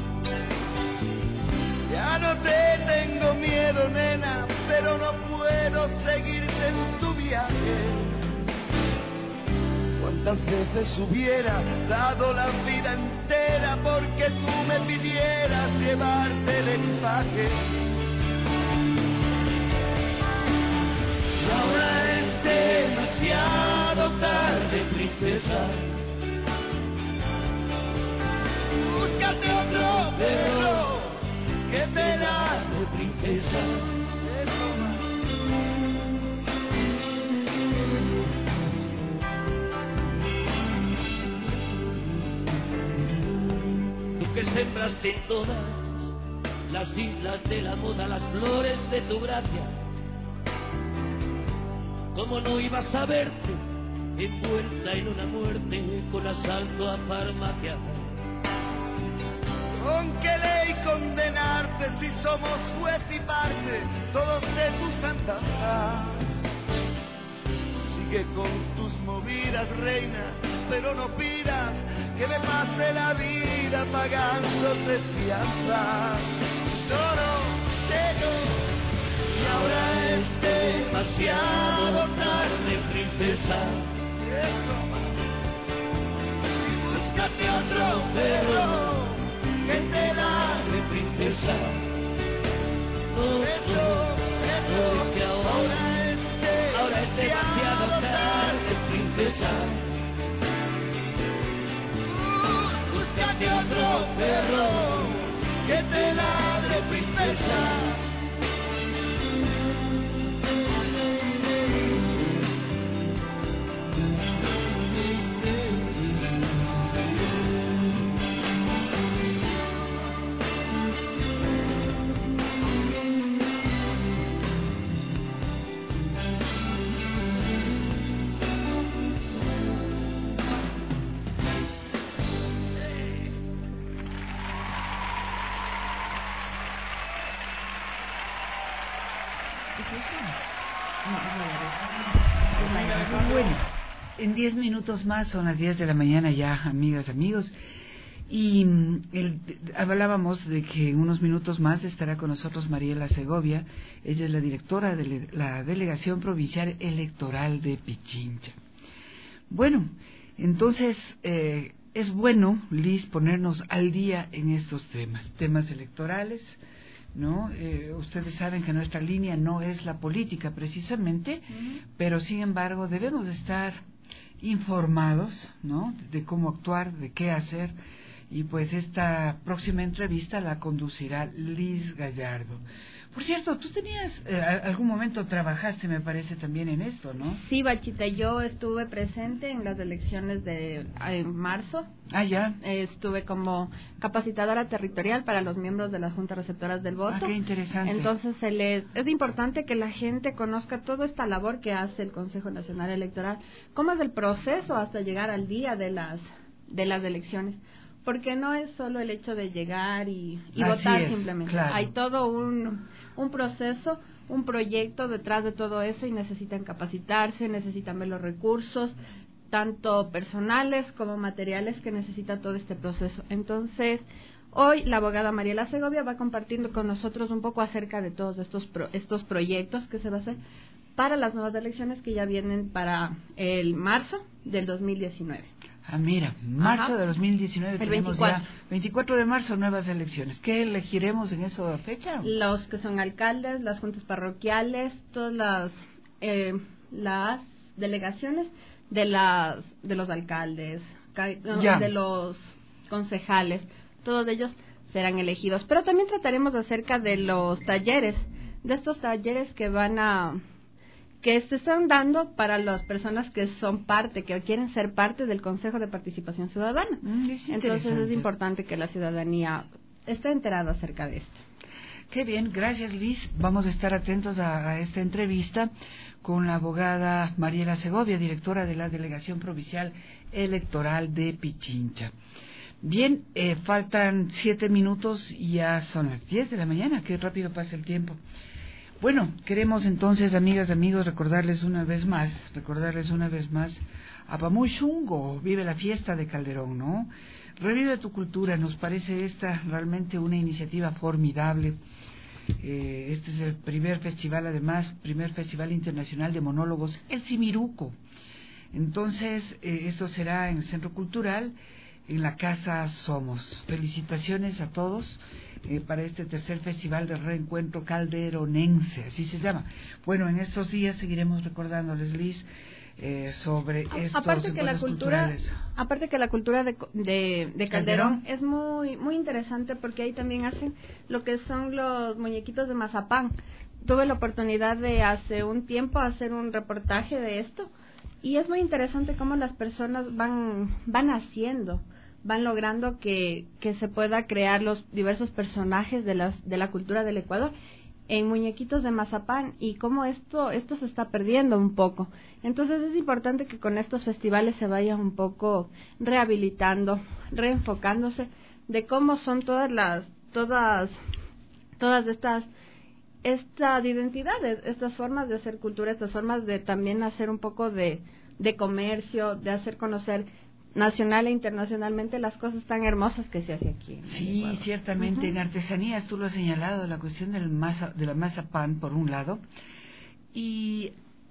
S6: Ya no te tengo miedo, nena, pero no puedo seguirte en tu viaje. Cuántas veces hubiera dado la vida entera porque tú me pidieras llevarte el equipaje. Ahora es demasiado tarde, princesa. Búscate otro perro que te la de princesa. Tú que sembraste en todas las islas de la moda las flores de tu gracia, ¿cómo no ibas a verte envuelta en una muerte con asalto a farmacia? ¿Con qué ley condenarte si somos juez y parte todos de tus andanzas? Sigue con tus movidas, reina, pero no pidas que me pase la vida pagándote fianza. No, no, no. Y ahora es demasiado tarde, princesa. Roma. Y búscate otro perro que te ladre, princesa. Oh, eso, eso, que ahora es, ahora es demasiado tarde, princesa. Uh, búscate otro perro que te ladre, princesa.
S3: Bueno, en diez minutos más, son las diez de la mañana ya, amigas, amigos, y mm, el, hablábamos de que en unos minutos más estará con nosotros Mariela Segovia. Ella es la directora de le, la Delegación Provincial Electoral de Pichincha. Bueno, entonces eh, es bueno, Liz, ponernos al día en estos temas, temas electorales, ¿no? Eh, ustedes saben que nuestra línea no es la política precisamente, uh-huh. pero sin embargo debemos estar informados, ¿no? De cómo actuar, de qué hacer, y pues esta próxima entrevista la conducirá Liz Gallardo. Por cierto, tú tenías, eh, algún momento trabajaste, me parece, también en esto, ¿no?
S8: Sí, Bachita, yo estuve presente en las elecciones de en marzo.
S3: Ah, ya.
S8: Eh, estuve como capacitadora territorial para los miembros de las juntas receptoras del voto.
S3: Ah, qué interesante.
S8: Entonces, se les, es importante que la gente conozca toda esta labor que hace el Consejo Nacional Electoral, cómo es el proceso hasta llegar al día de las de las elecciones. Porque no es solo el hecho de llegar y, y votar es, simplemente.
S3: Claro.
S8: Hay todo un, un proceso, un proyecto detrás de todo eso y necesitan capacitarse, necesitan ver los recursos, tanto personales como materiales que necesita todo este proceso. Entonces, hoy la abogada Mariela Segovia va compartiendo con nosotros un poco acerca de todos estos, pro, estos proyectos que se va a hacer para las nuevas elecciones que ya vienen para el marzo del dos mil diecinueve.
S3: Ah, mira, marzo
S8: Ajá.
S3: de dos mil diecinueve
S8: el
S3: tenemos
S8: veinticuatro.
S3: ya veinticuatro de marzo nuevas elecciones. ¿Qué elegiremos en esa fecha?
S8: Los que son alcaldes, las juntas parroquiales, todas las eh, las delegaciones de las de los alcaldes,
S3: ya.
S8: de los concejales, todos ellos serán elegidos. Pero también trataremos acerca de los talleres, de estos talleres que van a que se están dando para las personas que son parte, que quieren ser parte del Consejo de Participación Ciudadana.
S3: Mm, es
S8: Entonces es importante que la ciudadanía esté enterada acerca de esto.
S3: Qué bien, gracias Liz. Vamos a estar atentos a, a esta entrevista con la abogada Mariela Segovia, directora de la Delegación Provincial Electoral de Pichincha. Bien, eh, faltan siete minutos y ya son las diez de la mañana. Qué rápido pasa el tiempo. Bueno, queremos entonces, amigas, amigos, recordarles una vez más, recordarles una vez más, Apamuy-Shungo, vive la fiesta de Calderón, ¿no? Revive tu cultura, nos parece esta realmente una iniciativa formidable. Eh, este es el primer festival, además, primer festival internacional de monólogos, el Simiruco. Entonces, eh, esto será en el Centro Cultural, en la Casa Somos. Felicitaciones a todos. Eh, para este tercer festival de reencuentro calderonense, así se llama. Bueno, en estos días seguiremos recordándoles, Liz, eh, sobre estos
S8: aparte que la cultura,
S3: culturales.
S8: Aparte que la cultura de, de, de
S3: ¿Calderón?
S8: Calderón es muy muy interesante porque ahí también hacen lo que son los muñequitos de mazapán. Tuve la oportunidad de hace un tiempo hacer un reportaje de esto y es muy interesante cómo las personas van van haciendo van logrando que, que se pueda crear los diversos personajes de las de la cultura del Ecuador en muñequitos de mazapán y cómo esto esto se está perdiendo un poco. Entonces es importante que con estos festivales se vaya un poco rehabilitando, reenfocándose de cómo son todas las todas todas estas estas identidades, estas formas de hacer cultura, estas formas de también hacer un poco de de comercio, de hacer conocer nacional e internacionalmente las cosas tan hermosas que se hace aquí.
S3: Sí, ciertamente. Uh-huh. En artesanías tú lo has señalado, la cuestión del masa, de la mazapán por un lado, y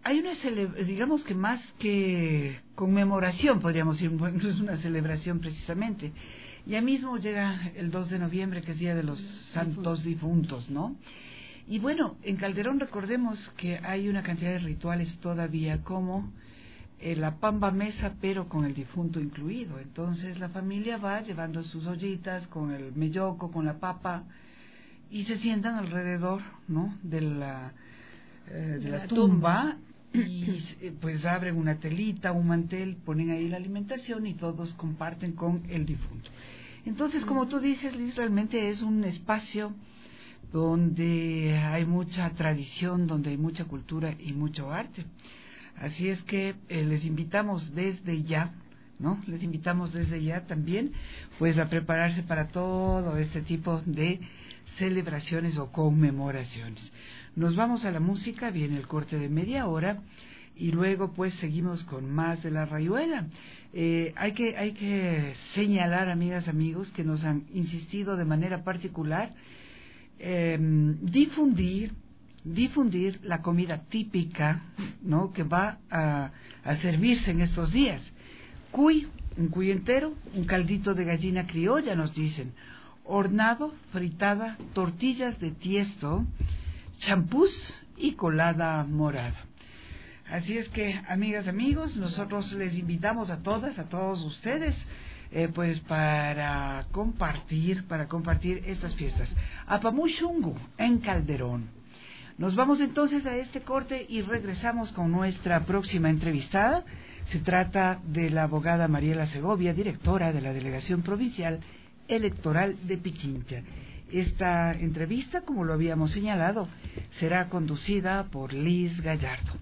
S3: hay una cele- digamos que más que conmemoración, podríamos decir, bueno, no es una celebración precisamente. Ya mismo llega el dos de noviembre, que es Día de los Santos Difuntos, ¿no? Y bueno, en Calderón recordemos que hay una cantidad de rituales todavía, como eh, la pamba mesa, pero con el difunto incluido. Entonces la familia va llevando sus ollitas con el melloco, con la papa, y se sientan alrededor, ¿no?, de la, eh, de la, la tumba, tumba. Y eh, pues abren una telita, un mantel, ponen ahí la alimentación y todos comparten con el difunto. Entonces, como tú dices, Liz, realmente es un espacio donde hay mucha tradición, donde hay mucha cultura y mucho arte. Así es que eh, les invitamos desde ya, ¿no? Les invitamos desde ya también, pues, a prepararse para todo este tipo de celebraciones o conmemoraciones. Nos vamos a la música, viene el corte de media hora y luego pues seguimos con más de la rayuela. Eh, hay que hay que señalar, amigas, amigos, que nos han insistido de manera particular eh, difundir difundir la comida típica, ¿no?, que va a, a servirse en estos días. Cuy, un cuy entero, un caldito de gallina criolla, nos dicen, hornado, fritada, tortillas de tiesto, champús y colada morada. Así es que, amigas, amigos, nosotros les invitamos a todas, a todos ustedes, eh, pues para compartir, para compartir estas fiestas. Apamushungu, en Calderón. Nos vamos entonces a este corte y regresamos con nuestra próxima entrevistada. Se trata de la abogada Mariela Segovia, directora de la Delegación Provincial Electoral de Pichincha. Esta entrevista, como lo habíamos señalado, será conducida por Liz Gallardo.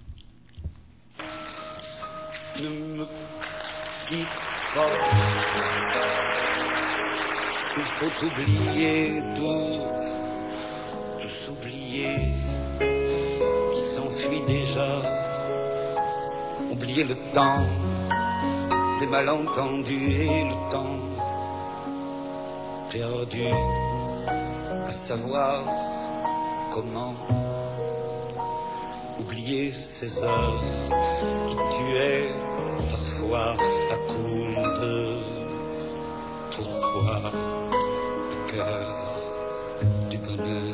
S20: Ne me quitte pas, il faut oublier tout, tous oublier qui s'enfuit déjà, oublier le temps des malentendus et le temps perdu à savoir comment oublier ces heures qui tuaient parfois à coups de pourquoi le cœur du bonheur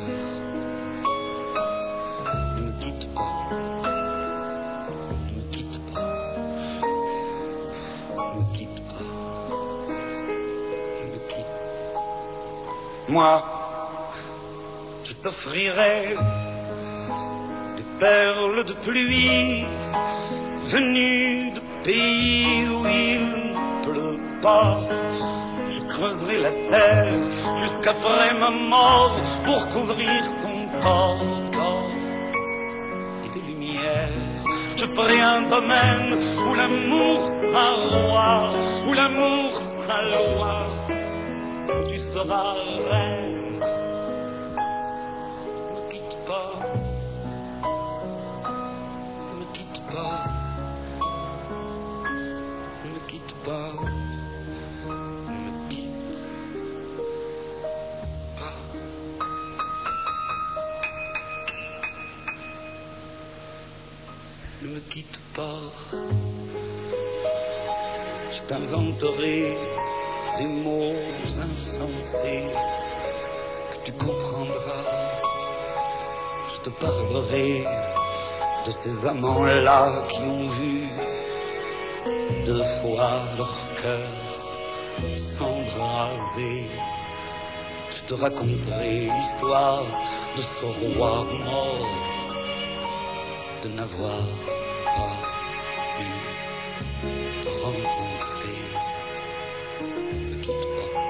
S20: ne me quitte pas, ne me quitte pas, ne me quitte pas, ne me quitte. Moi, je t'offrirai perles de pluie venues de pays où il ne pleut pas. Je creuserai la terre jusqu'après ma mort pour couvrir ton corps d'or et de lumière. Je ferai un domaine où l'amour sera roi, où l'amour sera loi, où tu seras reine. Ne me quitte pas, ne me quitte pas, ne me quitte pas. Ne me quitte pas, je t'inventerai des mots insensés que tu comprendras. Je te parlerai de ces amants-là qui ont vu deux fois leur cœur s'embraser. Je te raconterai l'histoire de ce roi mort, de n'avoir pas pu te rencontrer. Ne me quitte pas,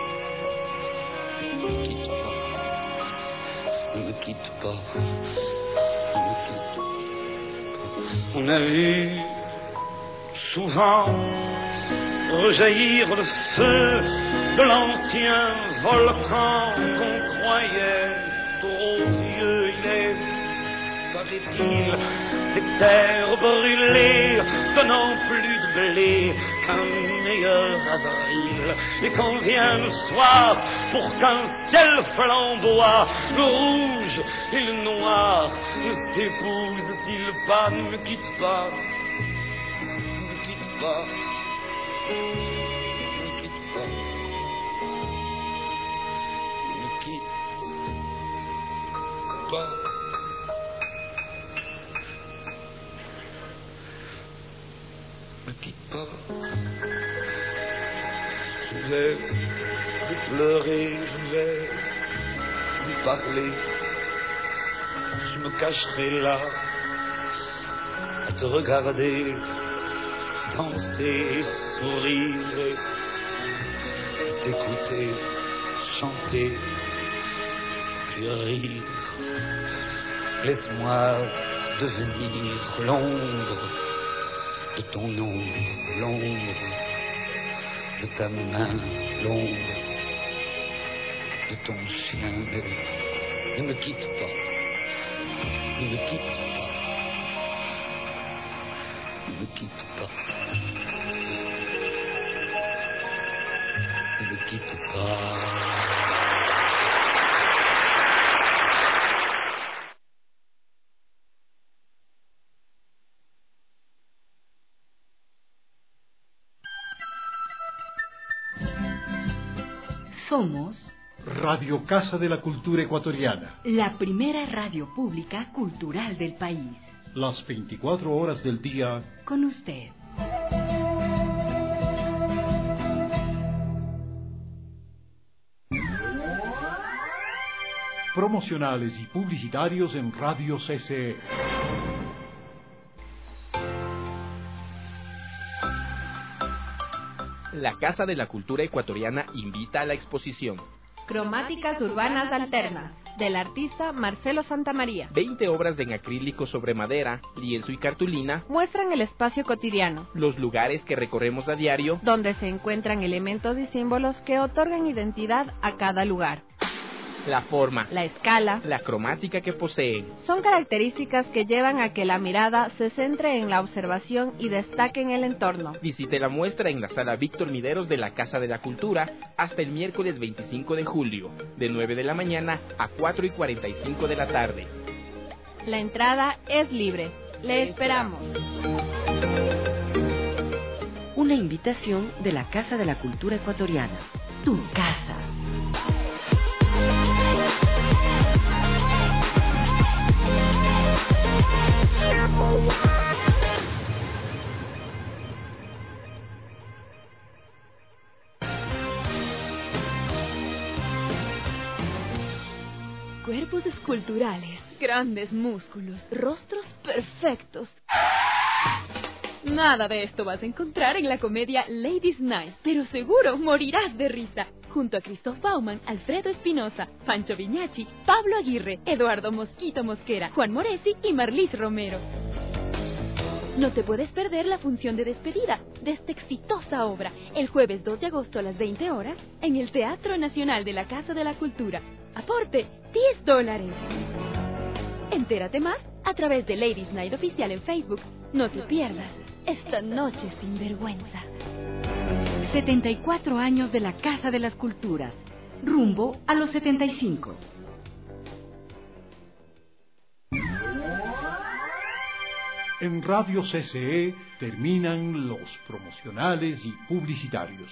S20: ne me quitte pas, ne me quitte pas, ne me quitte pas. On a vu souvent rejaillir le feu de l'ancien volcan qu'on croyait trop vieux. Il est fertile, des terres brûlées, donnant plus de blé qu'un meilleur avril. Et quand vient le soir, pour qu'un ciel flamboie, le rouge et le noir ne s'épousent-ils pas? Ne me quitte pas, ne me quitte pas, ne me quitte pas, ne me quitte pas. Ne me quitte pas. Je vais plus pleurer, je vais plus parler. Je me cacherai là à te regarder danser, sourire et t'écouter chanter puis rire. Laisse-moi devenir l'ombre de ton ombre, l'ombre de ta main, l'ombre de ton chien. Ne me quitte pas, ne me quitte pas, ne me quitte pas, ne me quitte pas.
S2: Somos
S1: Radio Casa de la Cultura Ecuatoriana.
S2: la primera radio pública cultural del país.
S1: Las veinticuatro horas del día.
S2: Con usted.
S1: Promocionales y publicitarios en Radio C C E.
S19: La Casa de la Cultura Ecuatoriana invita a la exposición
S8: Cromáticas urbanas alternas, del artista Marcelo Santamaría.
S19: veinte obras en acrílico sobre madera, lienzo y cartulina
S8: Muestran el espacio cotidiano,
S19: los lugares que recorremos a diario,
S8: donde se encuentran elementos y símbolos que otorgan identidad a cada lugar.
S19: la forma,
S8: La escala
S19: la cromática que poseen.
S8: son características que llevan a que la mirada se centre en la observación y destaque en el entorno.
S19: Visite la muestra en la sala Víctor Mideros de la Casa de la Cultura hasta el miércoles veinticinco de julio, de nueve de la mañana a cuatro y cuarenta y cinco de la tarde.
S8: La entrada es libre. Le esperamos.
S2: Una invitación de la Casa de la Cultura Ecuatoriana. Tu casa.
S21: Cuerpos esculturales, grandes músculos, rostros perfectos. Nada de esto vas a encontrar en la comedia Ladies Night, pero seguro morirás de risa. Junto a Christoph Baumann, Alfredo Espinosa, Pancho Viñachi, Pablo Aguirre, Eduardo Mosquito Mosquera, Juan Moresi y Marlis Romero. No te puedes perder la función de despedida de esta exitosa obra el jueves dos de agosto a las veinte horas en el Teatro Nacional de la Casa de la Cultura. Aporte diez dólares. Entérate más a través de Ladies Night Oficial en Facebook. No te pierdas esta noche sin vergüenza.
S2: setenta y cuatro años de la Casa de las Culturas. Rumbo a los setenta y cinco.
S1: En Radio C C E terminan los promocionales y publicitarios.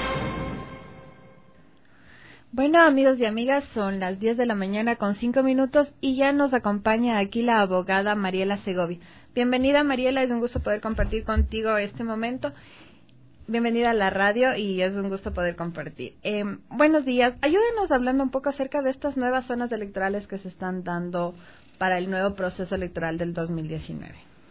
S8: Bueno, amigos y amigas, son las diez de la mañana con cinco minutos y ya nos acompaña aquí la abogada Mariela Segovia. Bienvenida, Mariela, es un gusto poder compartir contigo este momento. Bienvenida a la radio y es un gusto poder compartir. Eh, buenos días, ayúdenos hablando un poco acerca de estas nuevas zonas electorales que se están dando para el nuevo proceso electoral del dos mil diecinueve.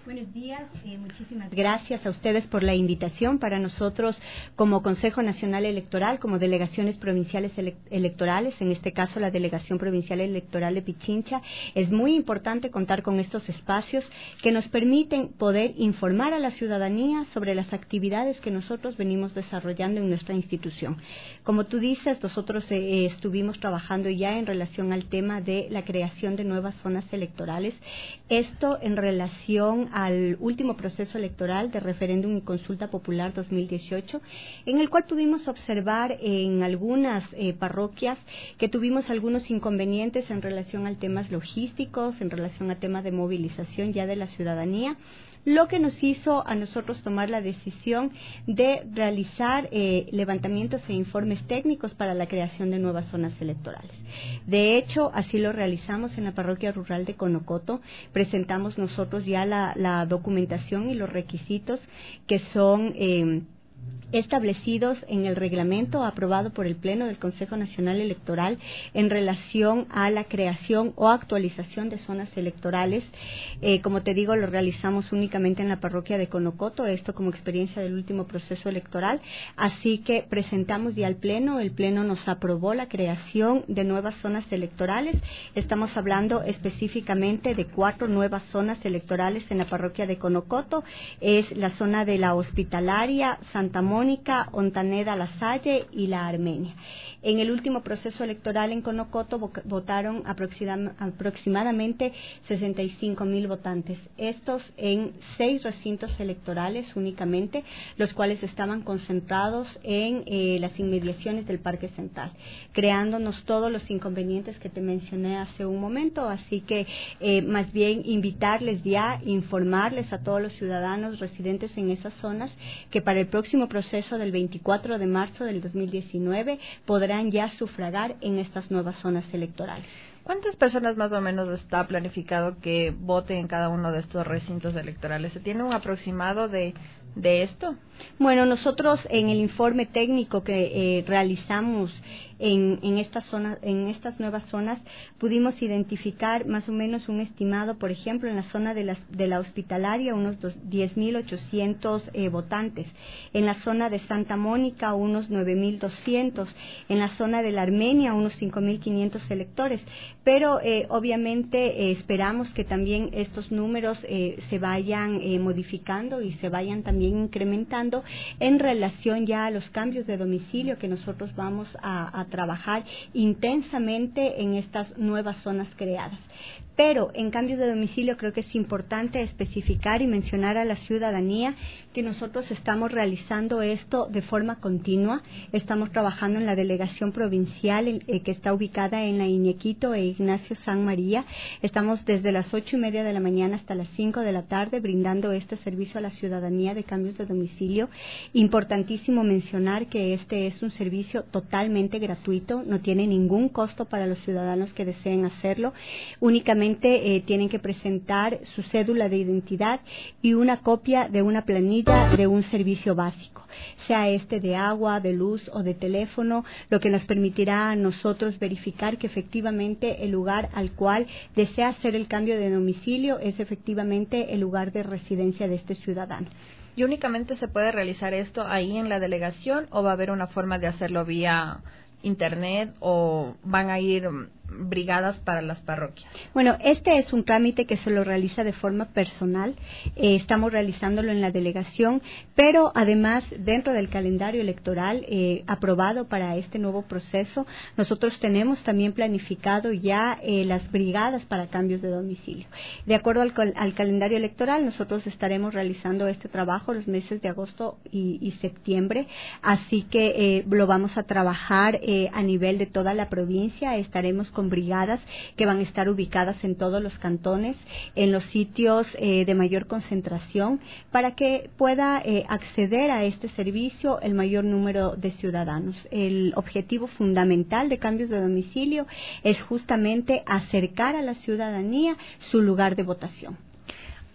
S5: Buenos días, eh, muchísimas gracias a ustedes por la invitación. Para nosotros, como Consejo Nacional Electoral, como delegaciones provinciales ele electorales, en este caso la Delegación Provincial Electoral de Pichincha, es muy importante contar con estos espacios que nos permiten poder informar a la ciudadanía sobre las actividades que nosotros venimos desarrollando en nuestra institución. Como tú dices, nosotros eh, estuvimos trabajando ya en relación al tema de la creación de nuevas zonas electorales. Esto en relación a al último proceso electoral de referéndum y consulta popular dos mil dieciocho, en el cual pudimos observar en algunas eh, parroquias que tuvimos algunos inconvenientes en relación a temas logísticos, en relación a temas de movilización ya de la ciudadanía, lo que nos hizo a nosotros tomar la decisión de realizar eh, levantamientos e informes técnicos para la creación de nuevas zonas electorales. De hecho, así lo realizamos en la parroquia rural de Conocoto. Presentamos nosotros ya la, la documentación y los requisitos que son eh, establecidos en el reglamento aprobado por el Pleno del Consejo Nacional Electoral en relación a la creación o actualización de zonas electorales. Eh, como te digo, lo realizamos únicamente en la parroquia de Conocoto, esto como experiencia del último proceso electoral, así que presentamos ya al Pleno, el Pleno nos aprobó la creación de nuevas zonas electorales. Estamos hablando específicamente de cuatro nuevas zonas electorales en la parroquia de Conocoto, es la zona de la Hospitalaria, Santa Mónica, Ontaneda, La Salle y la Armenia. En el último proceso electoral en Conocoto votaron aproximadamente sesenta y cinco mil votantes, estos en seis recintos electorales únicamente, los cuales estaban concentrados en eh, las inmediaciones del Parque Central, creándonos todos los inconvenientes que te mencioné hace un momento, así que eh, más bien invitarles ya, informarles a todos los ciudadanos residentes en esas zonas que para el próximo proceso del veinticuatro de marzo del dos mil diecinueve podrán ya sufragar en estas nuevas zonas electorales.
S22: ¿Cuántas personas más o menos está planificado que voten en cada uno de estos recintos electorales? ¿Se tiene un aproximado de, de esto?
S5: Bueno, nosotros en el informe técnico que eh, realizamos en, en, estas zonas, en estas nuevas zonas pudimos identificar más o menos un estimado, por ejemplo, en la zona de la, de la Hospitalaria unos diez mil ochocientos eh, votantes, en la zona de Santa Mónica unos nueve mil doscientos, en la zona de la Armenia unos cinco mil quinientos electores, pero eh, obviamente eh, esperamos que también estos números eh, se vayan eh, modificando y se vayan también incrementando en relación ya a los cambios de domicilio que nosotros vamos a, a trabajar intensamente en estas nuevas zonas creadas. Pero en cambios de domicilio creo que es importante especificar y mencionar a la ciudadanía que nosotros estamos realizando esto de forma continua. Estamos trabajando en la delegación provincial eh, que está ubicada en la Iñequito e Ignacio San María. Estamos desde las ocho y media de la mañana hasta las cinco de la tarde brindando este servicio a la ciudadanía de cambios de domicilio. Importantísimo mencionar que este es un servicio totalmente gratuito, no tiene ningún costo para los ciudadanos que deseen hacerlo. Únicamente Eh, tienen que presentar su cédula de identidad y una copia de una planilla de un servicio básico, sea este de agua, de luz o de teléfono, lo que nos permitirá a nosotros verificar que efectivamente el lugar al cual desea hacer el cambio de domicilio es efectivamente el lugar de residencia de este ciudadano.
S22: ¿Y únicamente se puede realizar esto ahí en la delegación o va a haber una forma de hacerlo vía internet o van a ir brigadas para las parroquias?
S5: Bueno, este es un trámite que se lo realiza de forma personal, eh, estamos realizándolo en la delegación, pero además dentro del calendario electoral eh, aprobado para este nuevo proceso, nosotros tenemos también planificado ya eh, las brigadas para cambios de domicilio. De acuerdo al, al calendario electoral, nosotros estaremos realizando este trabajo los meses de agosto y, y septiembre, así que eh, lo vamos a trabajar eh, a nivel de toda la provincia, estaremos con brigadas que van a estar ubicadas en todos los cantones, en los sitios eh, de mayor concentración, para que pueda eh, acceder a este servicio el mayor número de ciudadanos. El objetivo fundamental de cambios de domicilio es justamente acercar a la ciudadanía su lugar de votación.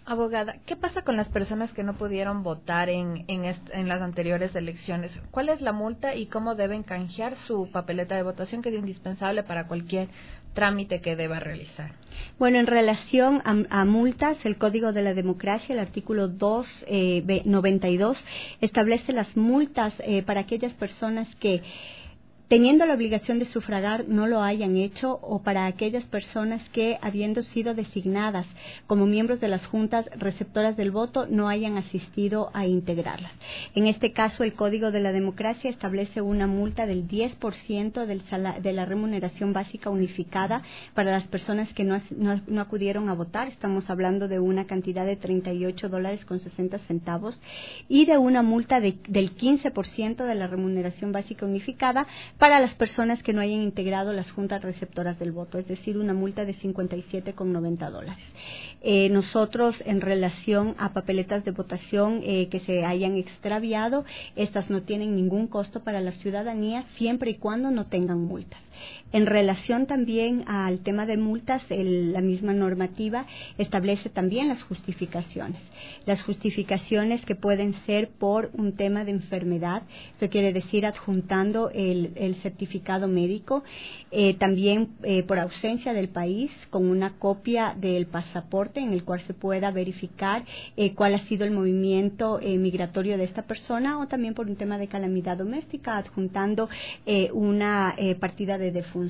S22: Abogada, ¿qué pasa con las personas que no pudieron votar en, en, est- en las anteriores elecciones? ¿Cuál es la multa y cómo deben canjear su papeleta de votación, que es indispensable para cualquier trámite que deba realizar?
S5: Bueno, en relación a, a multas, el Código de la Democracia, el artículo dos noventa y dos, establece las multas eh, para aquellas personas que, teniendo la obligación de sufragar, no lo hayan hecho, o para aquellas personas que, habiendo sido designadas como miembros de las juntas receptoras del voto, no hayan asistido a integrarlas. En este caso, el Código de la Democracia establece una multa del diez por ciento del sala, de la remuneración básica unificada para las personas que no, no, no acudieron a votar. Estamos hablando de una cantidad de treinta y ocho dólares con sesenta centavos, y de una multa de, del quince por ciento de la remuneración básica unificada para las personas que no hayan integrado las juntas receptoras del voto, es decir, una multa de cincuenta y siete con noventa dólares. Eh, nosotros, en relación a papeletas de votación eh, que se hayan extraviado, estas no tienen ningún costo para la ciudadanía, siempre y cuando no tengan multas. En relación también al tema de multas, el, la misma normativa establece también las justificaciones. Las justificaciones que pueden ser por un tema de enfermedad, eso quiere decir adjuntando el, el certificado médico, eh, también eh, por ausencia del país, con una copia del pasaporte en el cual se pueda verificar eh, cuál ha sido el movimiento eh, migratorio de esta persona, o también por un tema de calamidad doméstica, adjuntando eh, una eh, partida de defunción.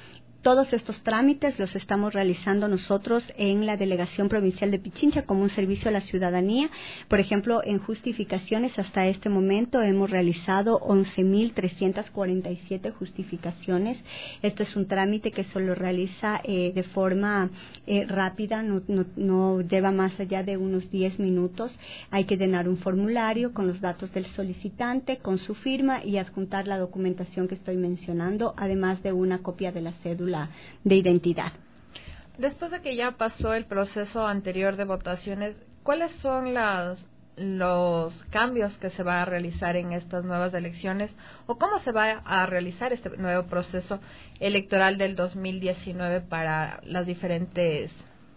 S5: Todos estos trámites los estamos realizando nosotros en la Delegación Provincial de Pichincha como un servicio a la ciudadanía. Por ejemplo, en justificaciones, hasta este momento hemos realizado once mil trescientas cuarenta y siete justificaciones. Este es un trámite que solo realiza eh, de forma eh, rápida, no, no, no lleva más allá de unos diez minutos. Hay que llenar un formulario con los datos del solicitante, con su firma, y adjuntar la documentación que estoy mencionando, además de una copia de la cédula de identidad.
S22: Después de que ya pasó el proceso anterior de votaciones, ¿cuáles son las, los cambios que se va a realizar en estas nuevas elecciones, o cómo se va a realizar este nuevo proceso electoral del dos mil diecinueve para las diferentes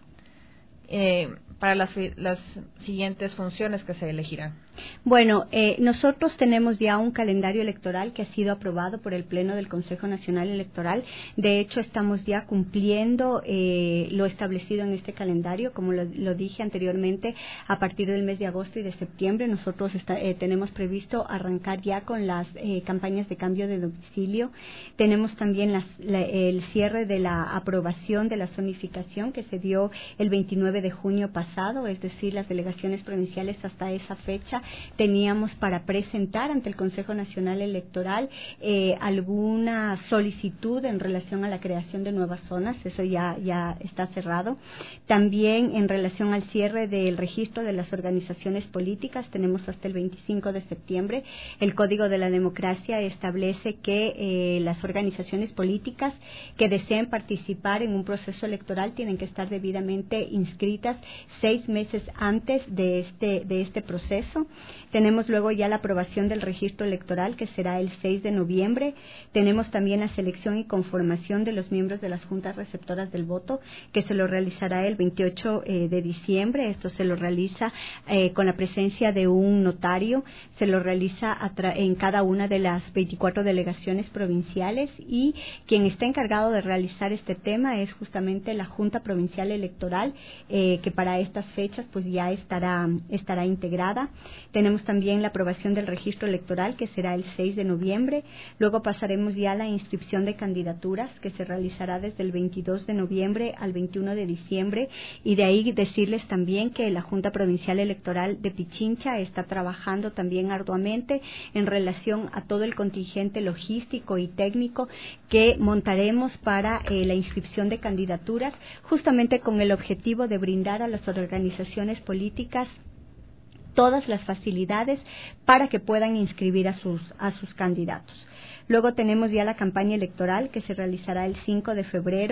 S22: eh, para las, las siguientes funciones que se elegirán?
S5: Bueno, eh, nosotros tenemos ya un calendario electoral que ha sido aprobado por el Pleno del Consejo Nacional Electoral. De hecho, estamos ya cumpliendo eh, lo establecido en este calendario. Como lo, lo dije anteriormente, a partir del mes de agosto y de septiembre nosotros está, eh, tenemos previsto arrancar ya con las eh, campañas de cambio de domicilio. Tenemos también las, la, el cierre de la aprobación de la zonificación que se dio el veintinueve de junio pasado, es decir, las delegaciones provinciales hasta esa fecha teníamos para presentar ante el Consejo Nacional Electoral eh, alguna solicitud en relación a la creación de nuevas zonas. Eso ya, ya está cerrado. También en relación al cierre del registro de las organizaciones políticas, tenemos hasta el veinticinco de septiembre. El Código de la Democracia establece que eh, las organizaciones políticas que deseen participar en un proceso electoral tienen que estar debidamente inscritas seis meses antes de este, de este proceso. Tenemos luego ya la aprobación del registro electoral, que será el seis de noviembre. Tenemos también la selección y conformación de los miembros de las juntas receptoras del voto, que se lo realizará el veintiocho eh, de diciembre. Esto se lo realiza eh, con la presencia de un notario. Se lo realiza en cada una de las veinticuatro delegaciones provinciales, y quien está encargado de realizar este tema es justamente la Junta Provincial Electoral, eh, que para estas fechas pues ya estará, estará integrada. Tenemos también la aprobación del registro electoral, que será el seis de noviembre. Luego pasaremos ya a la inscripción de candidaturas, que se realizará desde el veintidós de noviembre al veintiuno de diciembre. Y de ahí decirles también que la Junta Provincial Electoral de Pichincha está trabajando también arduamente en relación a todo el contingente logístico y técnico que montaremos para eh, la inscripción de candidaturas, justamente con el objetivo de brindar a las organizaciones políticas todas las facilidades para que puedan inscribir a sus, a sus candidatos. Luego tenemos ya la campaña electoral, que se realizará el cinco de febrero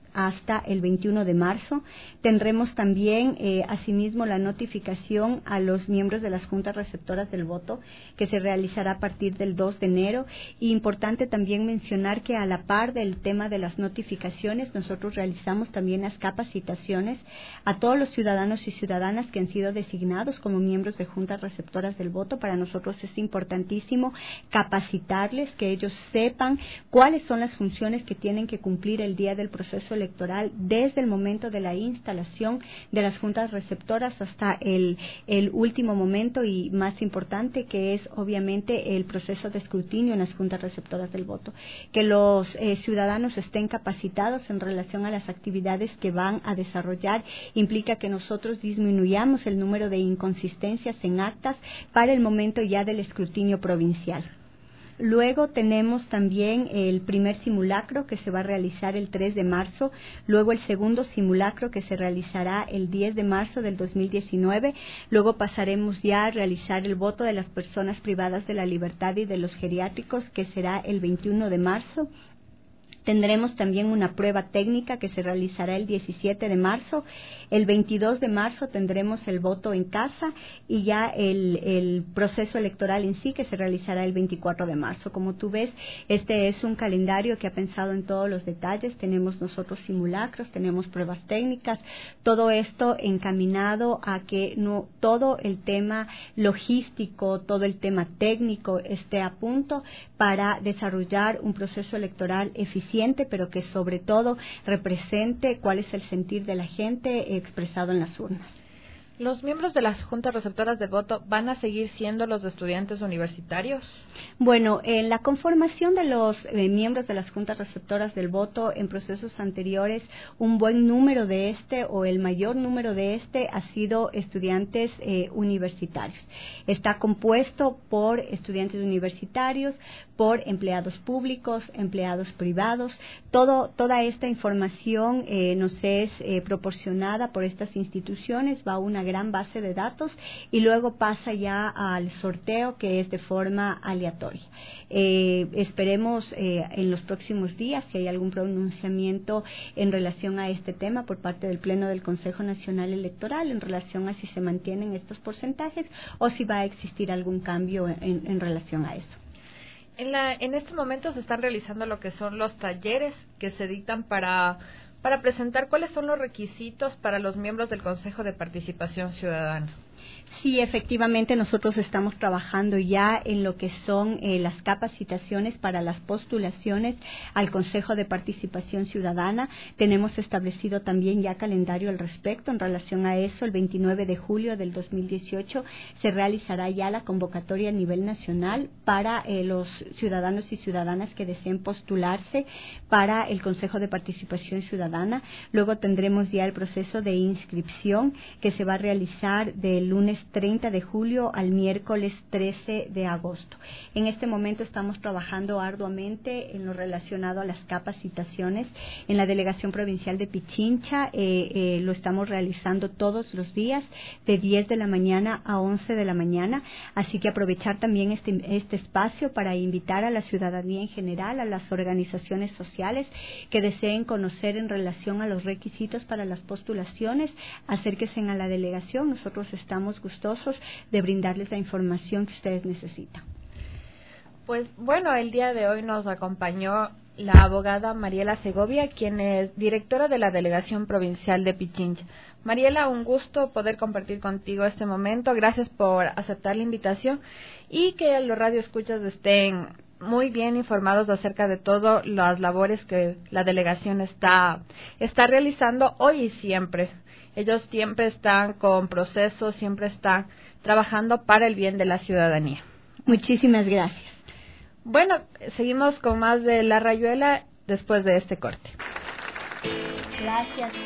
S5: hasta el veintiuno de marzo. Tendremos también, eh, asimismo, la notificación a los miembros de las juntas receptoras del voto, que se realizará a partir del dos de enero. Y importante también mencionar que a la par del tema de las notificaciones, nosotros realizamos también las capacitaciones a todos los ciudadanos y ciudadanas que han sido designados como miembros de juntas receptoras del voto. Para nosotros es importantísimo capacitarles, que ellos sepan cuáles son las funciones que tienen que cumplir el día del proceso electoral, desde el momento de la instalación de las juntas receptoras hasta el, el último momento y más importante, que es obviamente el proceso de escrutinio en las juntas receptoras del voto. Que los eh, ciudadanos estén capacitados en relación a las actividades que van a desarrollar implica que nosotros disminuyamos el número de inconsistencias en actas para el momento ya del escrutinio provincial. Luego tenemos también el primer simulacro, que se va a realizar el tres de marzo, luego el segundo simulacro, que se realizará el diez de marzo del dos mil diecinueve, luego pasaremos ya a realizar el voto de las personas privadas de la libertad y de los geriátricos, que será el veintiuno de marzo. Tendremos también una prueba técnica que se realizará el diecisiete de marzo. El veintidós de marzo tendremos el voto en casa y ya el, el proceso electoral en sí, que se realizará el veinticuatro de marzo. Como tú ves, este es un calendario que ha pensado en todos los detalles. Tenemos nosotros simulacros, tenemos pruebas técnicas, todo esto encaminado a que no todo el tema logístico, todo el tema técnico esté a punto para desarrollar un proceso electoral eficiente, pero que sobre todo represente cuál es el sentir de la gente expresado en las urnas.
S22: ¿Los miembros de las juntas receptoras de voto van a seguir siendo los de estudiantes universitarios?
S5: Bueno, en la conformación de los eh, miembros de las juntas receptoras del voto en procesos anteriores, un buen número de este o el mayor número de este ha sido estudiantes eh, universitarios. Está compuesto por estudiantes universitarios, por empleados públicos, empleados privados. Todo, toda esta información eh, nos es eh, proporcionada por estas instituciones, va a una gran base de datos y luego pasa ya al sorteo, que es de forma aleatoria. Eh, esperemos eh, en los próximos días si hay algún pronunciamiento en relación a este tema por parte del Pleno del Consejo Nacional Electoral en relación a si se mantienen estos porcentajes o si va a existir algún cambio en, en relación a eso.
S22: En, la, en este momento se están realizando lo que son los talleres que se dictan para para presentar cuáles son los requisitos para los miembros del Consejo de Participación Ciudadana.
S5: Sí, efectivamente, nosotros estamos trabajando ya en lo que son eh, las capacitaciones para las postulaciones al Consejo de Participación Ciudadana. Tenemos establecido también ya calendario al respecto. En relación a eso, el veintinueve de julio del dos mil dieciocho se realizará ya la convocatoria a nivel nacional para eh, los ciudadanos y ciudadanas que deseen postularse para el Consejo de Participación Ciudadana. Luego tendremos ya el proceso de inscripción, que se va a realizar del lunes treinta de julio al miércoles trece de agosto. En este momento estamos trabajando arduamente en lo relacionado a las capacitaciones. En la Delegación Provincial de Pichincha eh, eh, lo estamos realizando todos los días de diez de la mañana a once de la mañana, así que aprovechar también este, este espacio para invitar a la ciudadanía en general, a las organizaciones sociales que deseen conocer en relación a los requisitos para las postulaciones, acérquense a la delegación. Nosotros estamos gustosos de brindarles la información que ustedes necesitan.
S22: Pues bueno, el día de hoy nos acompañó la abogada Mariela Segovia, quien es directora de la Delegación Provincial de Pichincha. Mariela, un gusto poder compartir contigo este momento. Gracias por aceptar la invitación y que los radioescuchas estén muy bien informados acerca de todas las labores que la delegación está, está realizando hoy y siempre. Ellos siempre están con procesos, siempre están trabajando para el bien de la ciudadanía.
S5: Muchísimas gracias.
S22: Bueno, seguimos con más de La Rayuela después de este corte.
S5: Gracias.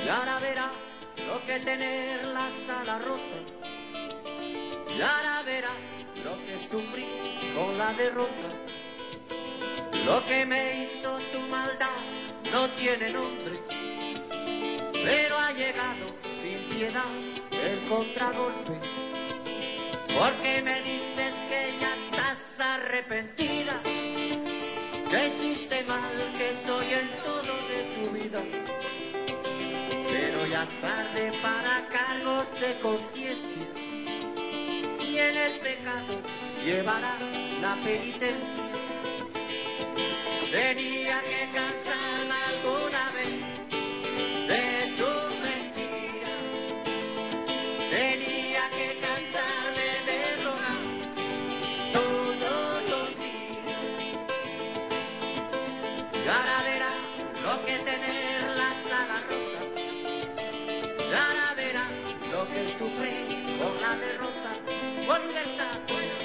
S7: Y ahora verá lo que tener la sala rota. Y ahora verá lo que sufrí con la derrota. Lo que me hizo tu maldad no tiene nombre, pero ha llegado sin piedad el contragolpe. Porque me dices que ya estás arrepentida, que hiciste mal, que soy el todo de tu vida. Pero ya es tarde para cargos de conciencia, y en el pecado llevará la penitencia. Tenía que cansarme alguna vez de tu mentira, tenía que cansarme de rogar todos los días. Y ahora verá lo que tener la sala rota, y ahora verá lo que sufrí con la derrota. Por libertad, bueno.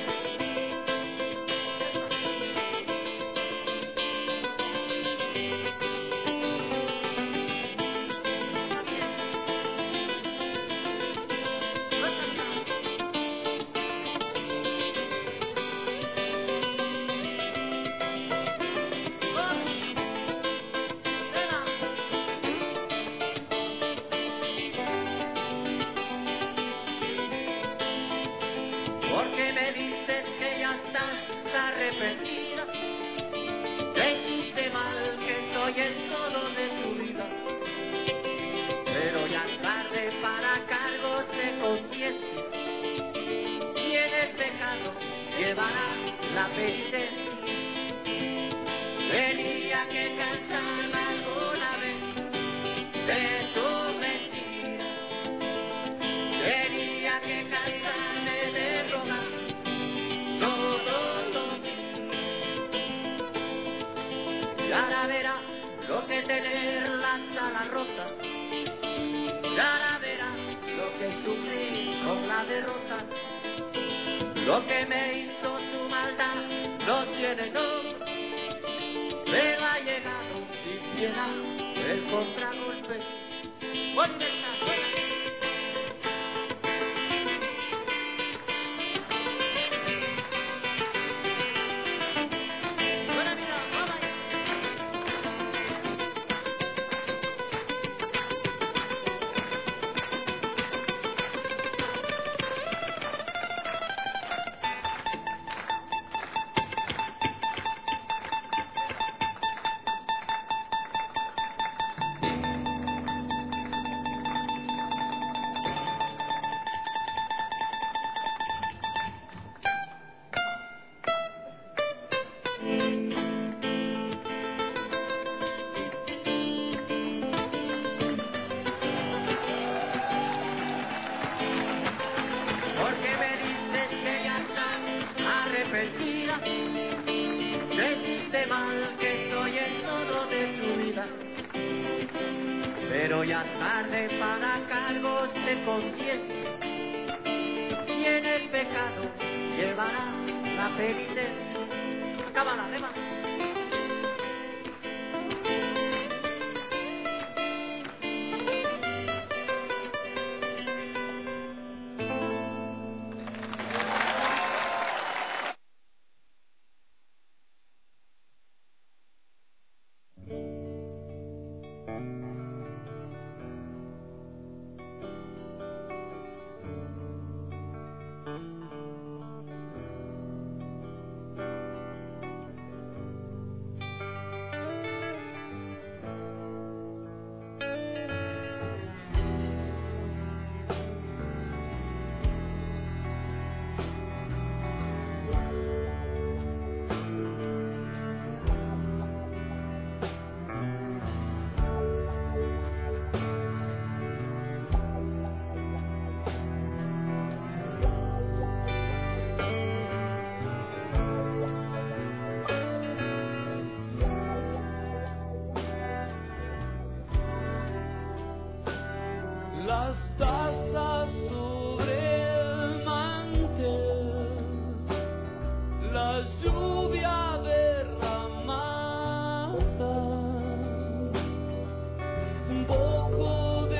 S7: Porque me dices que ya estás arrepentida, que hiciste mal, que soy el todo de tu vida. Pero ya es tarde para cargos de conciencia, y en el pecado llevará la penitencia. Tenía que cansarme alguna vez de tu mentira, tenía que cansarme de rogar todos los días. Y ahora verá lo que tener la sala rota, y ahora verá lo que sufrí con la derrota. Lo que me hizo tu maldad no tiene nombre, pero ha llegado sin piedad el contragolpe. ¡Vuelta, arrepentida, que hiciste mal, que soy el todo de tu vida. Pero ya es tarde para cargos de conciencia, y en el pecado llevará la penitencia. Acábala, Reba.
S6: Las tazas sobre el mantel, la lluvia derramada, un poco de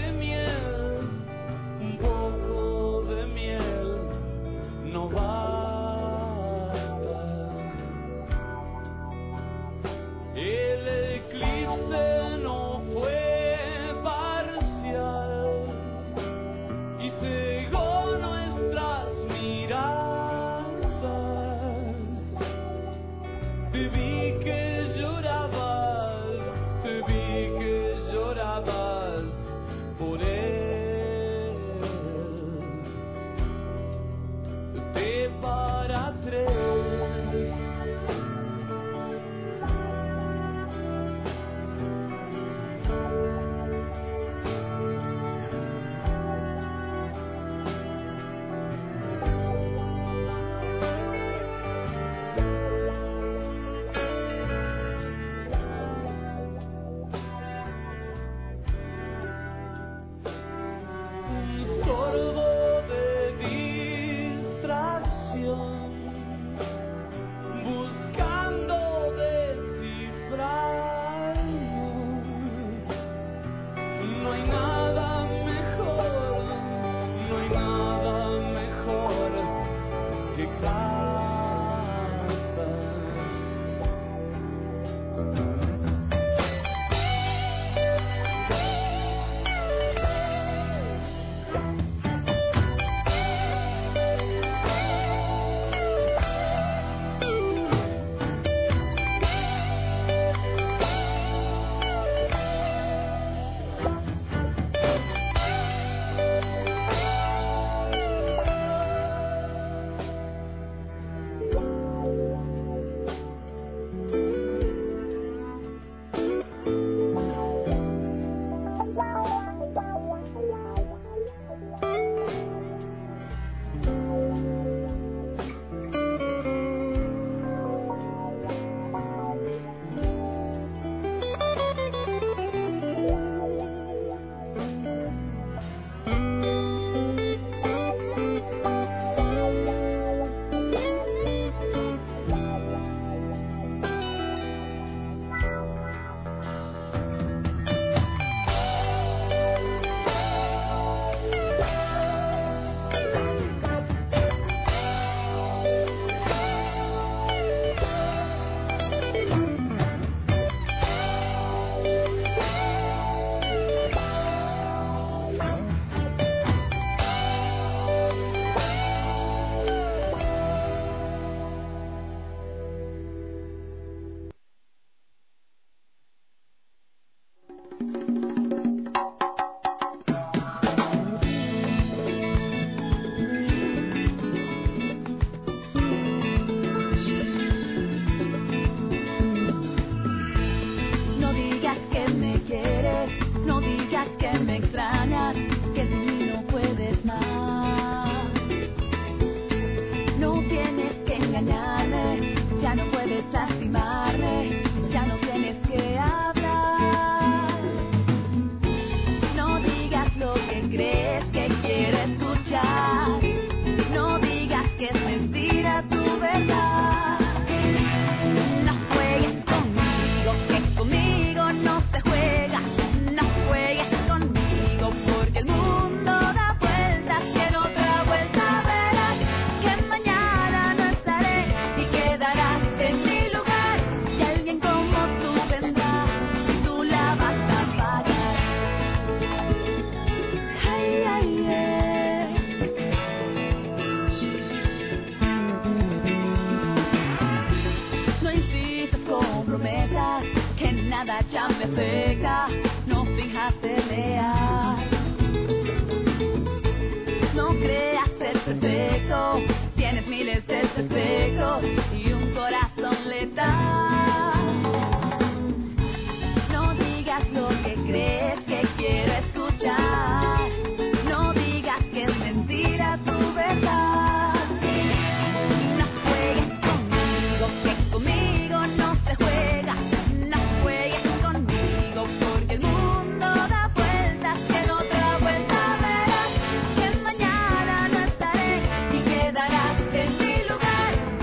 S9: En mi lugar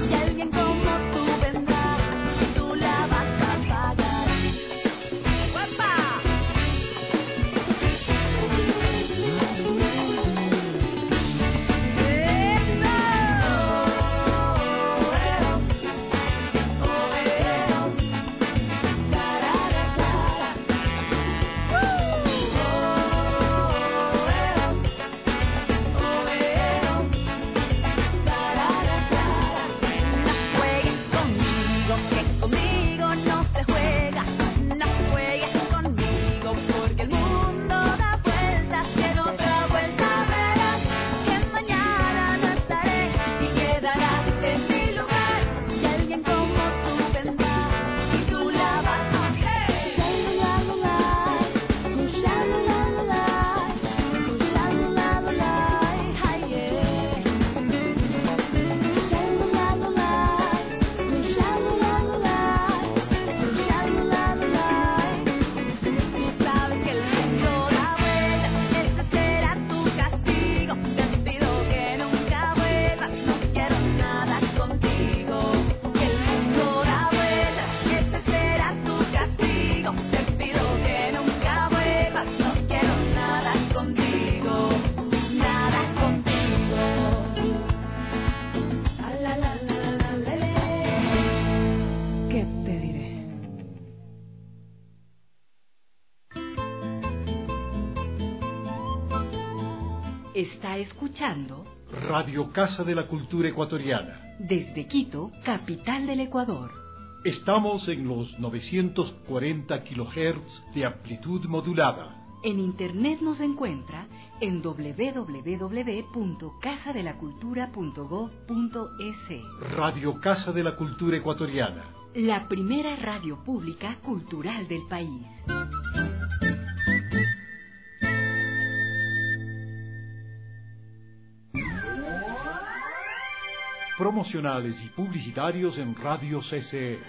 S2: Está escuchando
S1: Radio Casa de la Cultura Ecuatoriana.
S2: Desde Quito, capital del Ecuador.
S1: Estamos en los novecientos cuarenta kilohertz de amplitud modulada.
S2: En internet nos encuentra en doble u doble u doble u punto casa de la cultura punto gob punto es.
S1: Radio Casa de la Cultura Ecuatoriana.
S2: La primera radio pública cultural del país.
S1: Promocionales y publicitarios en Radio C C E.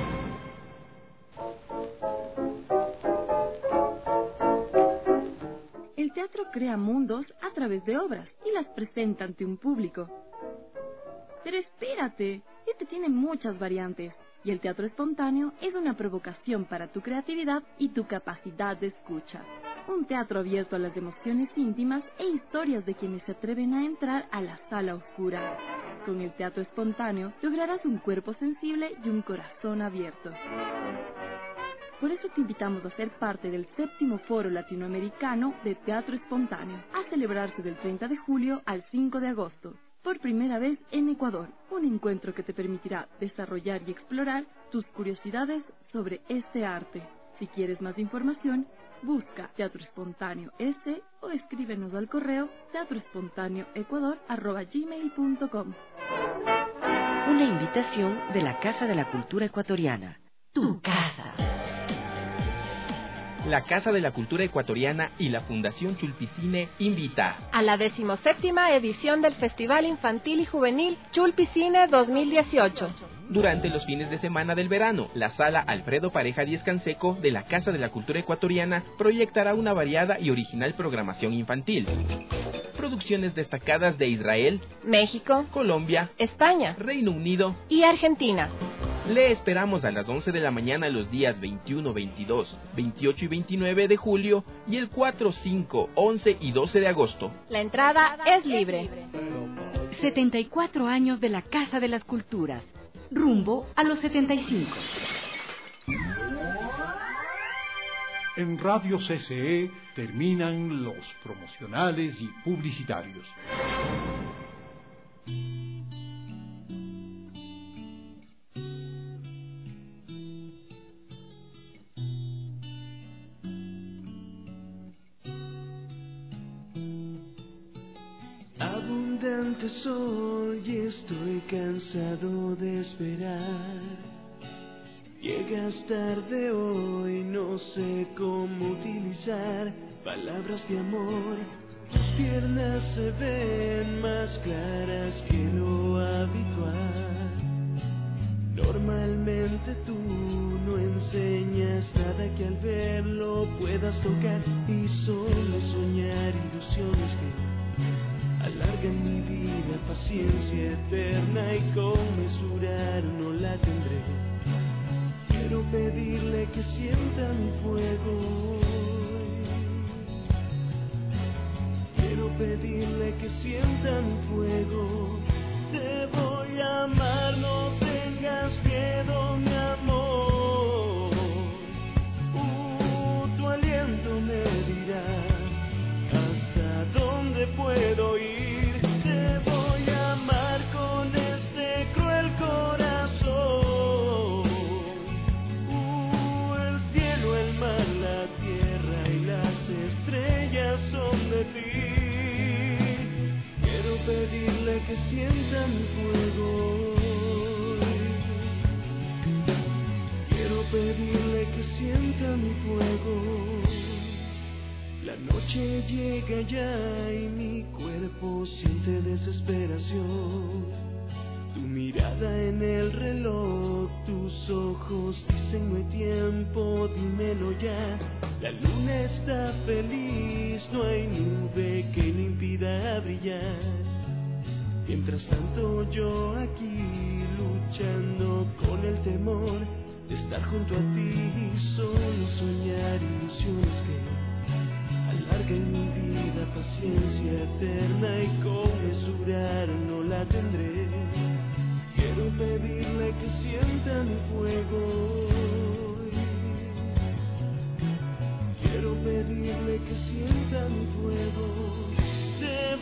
S9: El teatro crea mundos a través de obras y las presenta ante un público. Pero espérate, este tiene muchas variantes y el teatro espontáneo es una provocación para tu creatividad y tu capacidad de escucha. Un teatro abierto a las emociones íntimas e historias de quienes se atreven a entrar a la sala oscura. Con el teatro espontáneo lograrás un cuerpo sensible y un corazón abierto. Por eso te invitamos a ser parte del séptimo Foro Latinoamericano de Teatro Espontáneo, a celebrarse del treinta de julio al cinco de agosto, por primera vez en Ecuador. Un encuentro que te permitirá desarrollar y explorar tus curiosidades sobre este arte. Si quieres más información, busca Teatro Espontáneo S o escríbenos al correo teatroespontáneoecuador arroba gmail punto com.
S2: Una invitación de la Casa de la Cultura Ecuatoriana. Tu casa.
S19: La Casa de la Cultura Ecuatoriana y la Fundación Chulpicine invita
S22: a la decimoséptima edición del Festival Infantil y Juvenil Chulpicine dos mil dieciocho.
S19: Durante los fines de semana del verano, la Sala Alfredo Pareja Díez Canseco de la Casa de la Cultura Ecuatoriana proyectará una variada y original programación infantil. Producciones destacadas de Israel,
S22: México,
S19: Colombia,
S22: España,
S19: Reino Unido
S22: y Argentina.
S19: Le esperamos a las once de la mañana los días veintiuno, veintidós, veintiocho y veintinueve de julio y el cuatro, cinco, once y doce de agosto.
S22: La entrada es libre.
S2: setenta y cuatro años de la Casa de las Culturas. Rumbo a los setenta y cinco.
S1: En Radio C C E terminan los promocionales y publicitarios.
S6: Abundante soy y estoy cansado de esperar. Llegas tarde hoy, no sé cómo utilizar palabras de amor. Tus piernas se ven más claras que lo habitual. Normalmente tú no enseñas nada que al verlo puedas tocar y solo soñar ilusiones que alargan mi vida, paciencia eterna y con mesurar no la tendré. Quiero pedirle que sienta mi fuego hoy. Quiero pedirle que sienta mi fuego. Te voy a amar, no tengas miedo, mi amor. Uh, tu aliento me dirá hasta dónde puedo ir. Pedirle que sienta mi fuego. Quiero pedirle que sienta mi fuego. La noche llega ya y mi cuerpo siente desesperación. Tu mirada en el reloj, tus ojos dicen no hay tiempo, dímelo ya. La luna está feliz, no hay nube que le impida brillar. Mientras tanto yo aquí luchando con el temor de estar junto a ti, solo soñar ilusiones que alarguen mi vida, paciencia eterna y con mesurar no la tendré. Quiero pedirle que sienta mi fuego. Quiero pedirle que sienta mi fuego. Te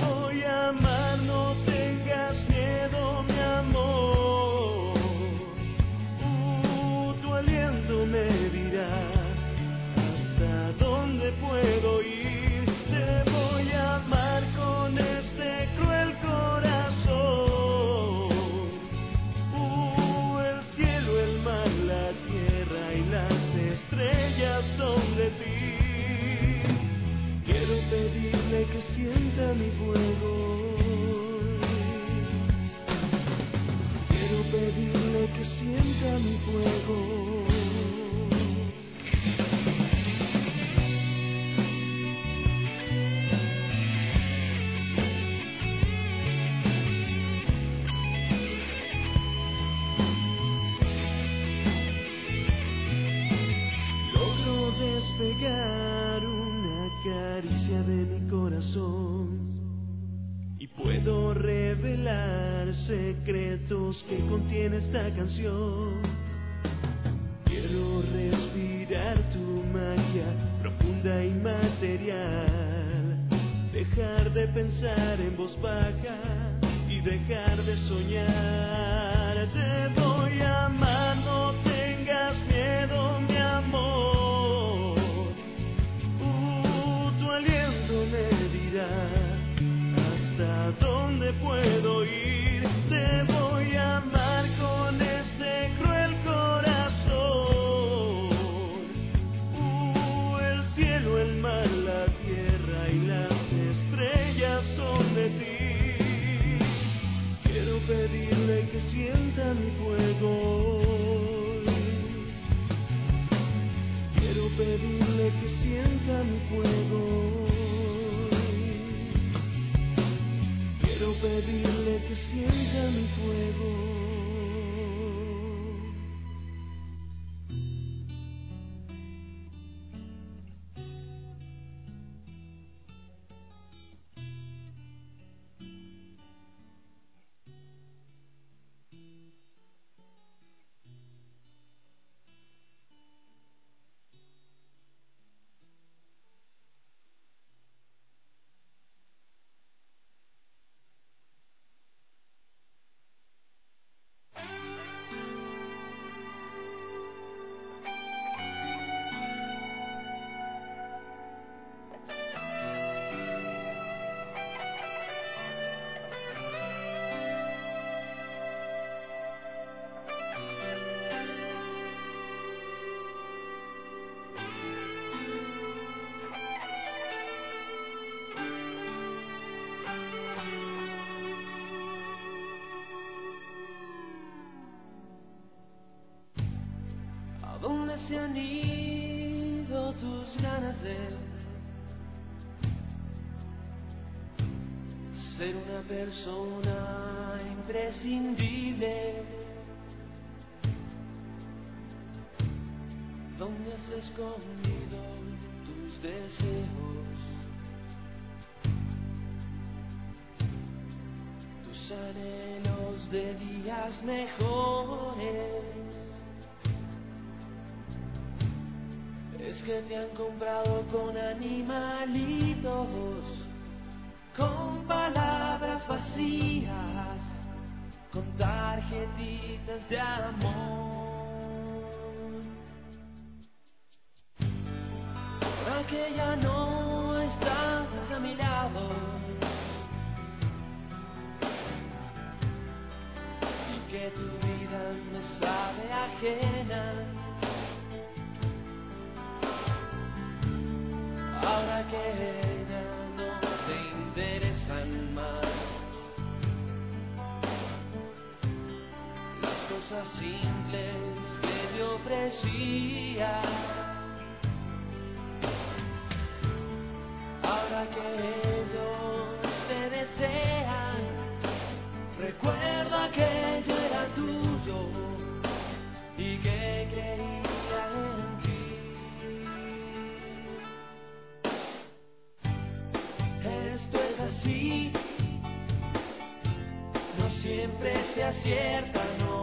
S6: esencia de mi corazón. Y puedo revelar secretos que contiene esta canción. Quiero respirar tu magia profunda y material. Dejar de pensar en voz baja y dejar de soñar. Te voy a amar, no tengas miedo, mi amor. Uh, tu aliento me dirá hasta dónde puedo ir. Te voy a amar con este cruel corazón. Uh, el cielo, el mar, la tierra y las estrellas son de ti. Quiero pedirle que sienta mi fuego. Quiero pedirle que sienta mi fuego. Quiero pedirle que sienta mi fuego. ¿A dónde se han ido tus ganas de ser una persona imprescindible? ¿Dónde has escondido tus deseos, tus anhelos de días mejores? Es que te han comprado con animalitos, con palabras vacías, con tarjetitas de amor. Ahora que ya no estás a mi lado y que tu vida me sabe ajena, ahora que ya no te interesan más las cosas simples que te ofrecía, ahora que ellos te desean, recuerda que yo era tuyo y que creía en ti. Esto es así, no siempre se acierta, no.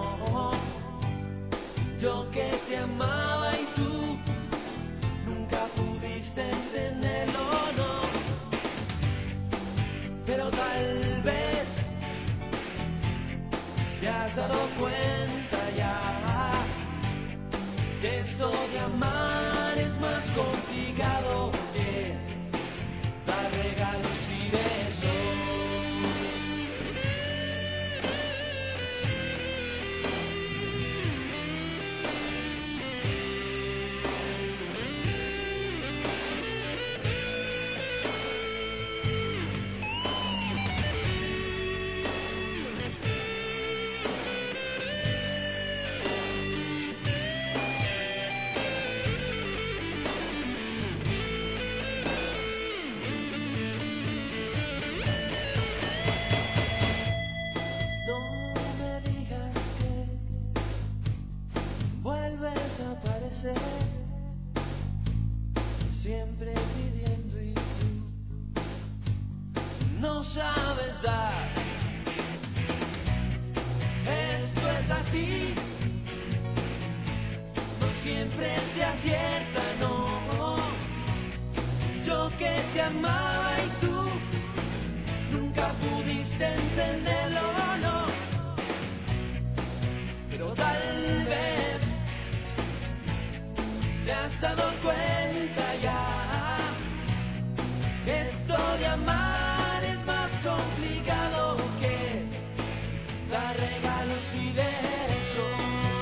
S6: Yo que te amaba y tú nunca pudiste entenderlo, no. Pero tal vez te has dado cuenta ya que esto de amar es más complicado que dar regalos y besos. sabes dar. Esto es así, no siempre se acierta, no. Yo que te amaba y tú nunca pudiste entenderlo, no. Pero tal vez te has dado cuenta ya. Esto de amar es más complicado que dar regalos y besos.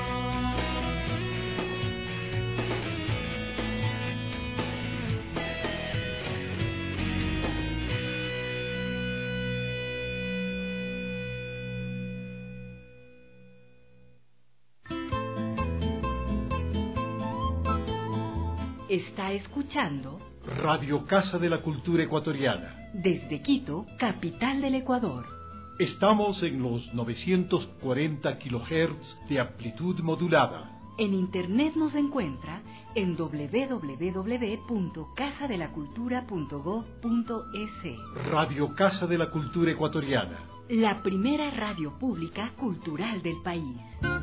S2: Está escuchando
S1: Radio Casa de la Cultura Ecuatoriana.
S2: desde Quito, capital del Ecuador.
S1: Estamos en los novecientos cuarenta kilohertz de amplitud modulada.
S2: En internet nos encuentra en doble u doble u doble u punto casa de la cultura punto gob punto es.
S1: Radio Casa de la Cultura Ecuatoriana.
S2: La primera radio pública cultural del país.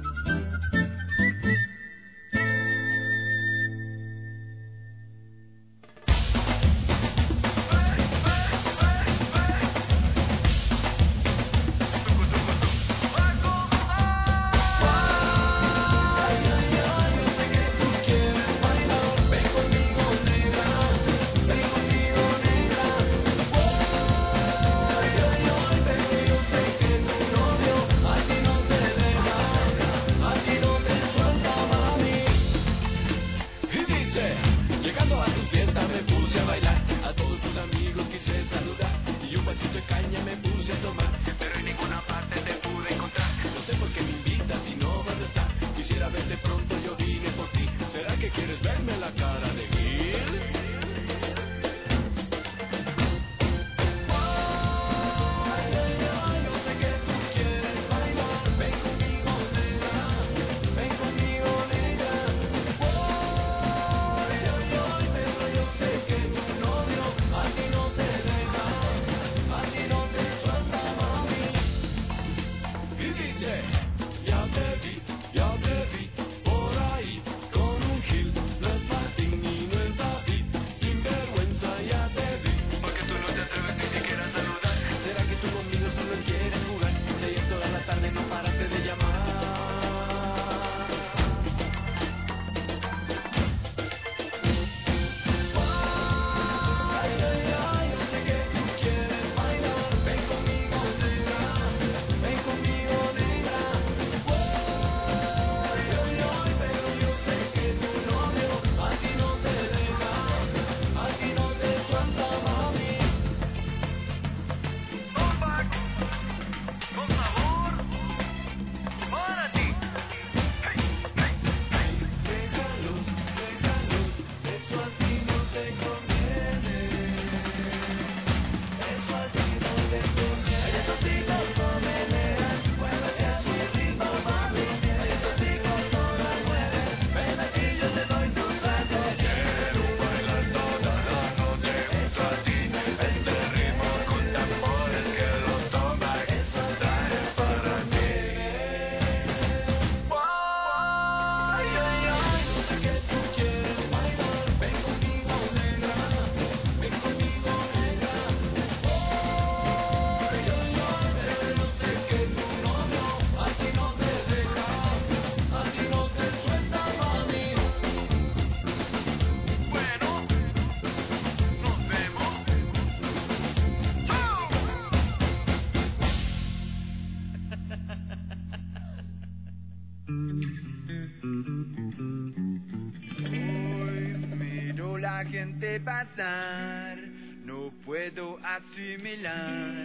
S12: gente pasar, no puedo asimilar,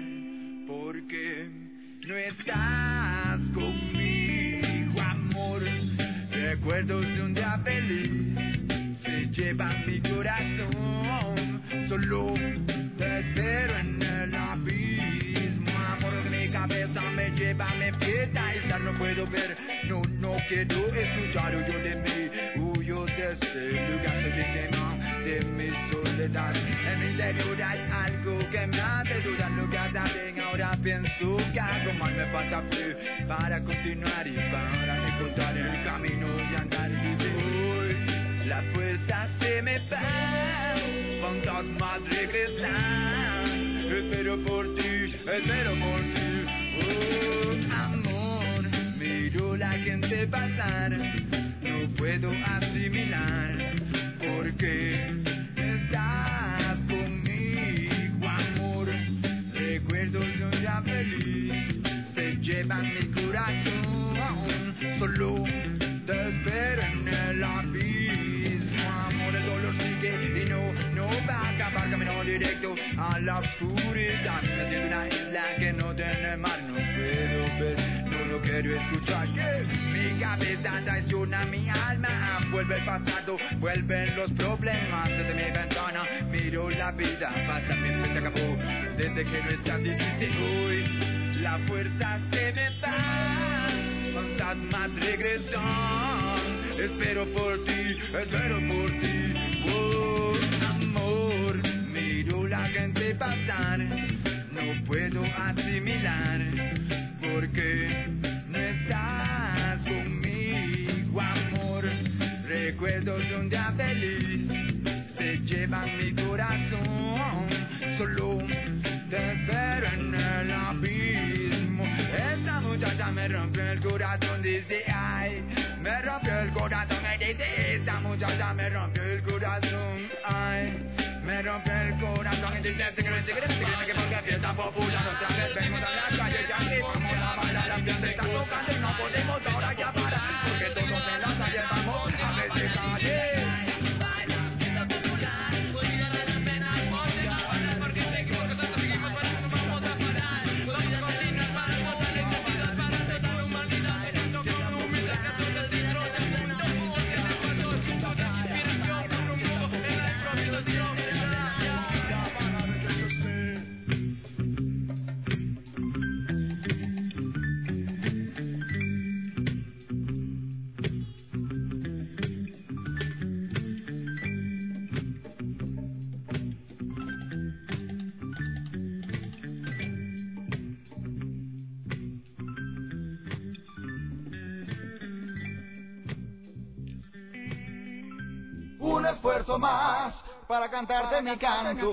S12: porque no estás conmigo, amor. Recuerdos de un día feliz se llevan mi corazón, solo te espero en el abismo, amor. Mi cabeza me lleva, me empieza a estar, no puedo ver, no, no quiero escuchar, huyo de mí, huyo de este lugar, soy víctima. de mi soledad. En mi interior hay algo que me hace dudar lo que hasta bien. Ahora pienso que algo más me falta fe para continuar y para encontrar el camino de andar libre. La fuerza se me va, fantasmas regresan. Espero por ti, espero por ti. Oh, amor, miro la gente pasar, no puedo asimilar por qué estás conmigo, amor. Recuerdos de un día feliz se llevan mi corazón, solo te espero en el abismo, amor. El dolor sigue y no, no va a acabar, camino directo a la oscuridad. Me siento una isla que no tiene mar, no puedo ver, no lo quiero escuchar. Yeah. Mi cabeza traiciona mi alma, vuelve el pasado, vuelven los problemas. Desde mi ventana miro la vida, pasa siempre se acabó, desde que no está difícil hoy. La fuerza se me va, fantasmas regresan. Espero por ti, espero por ti. Oh, amor, miro la gente pasar, no puedo asimilar porque no estás conmigo, amor. Recuerdos de un día feliz se llevan mi corazón, solo te espero en el abismo. Esta muchacha me rompió el corazón, dice ay, me rompió el corazón, me dice esta muchacha me rompió el corazón, ay, me rompió el corazón. Y dice secreto, secreto, secreto, que porque fiesta popular otra vez venimos a la calle y aquí vamos a bailar, la ambiente está tocando y no podemos ahora ya parar, porque todos en la calle vamos a ver si calle.
S13: Un esfuerzo más para cantarte mi canto.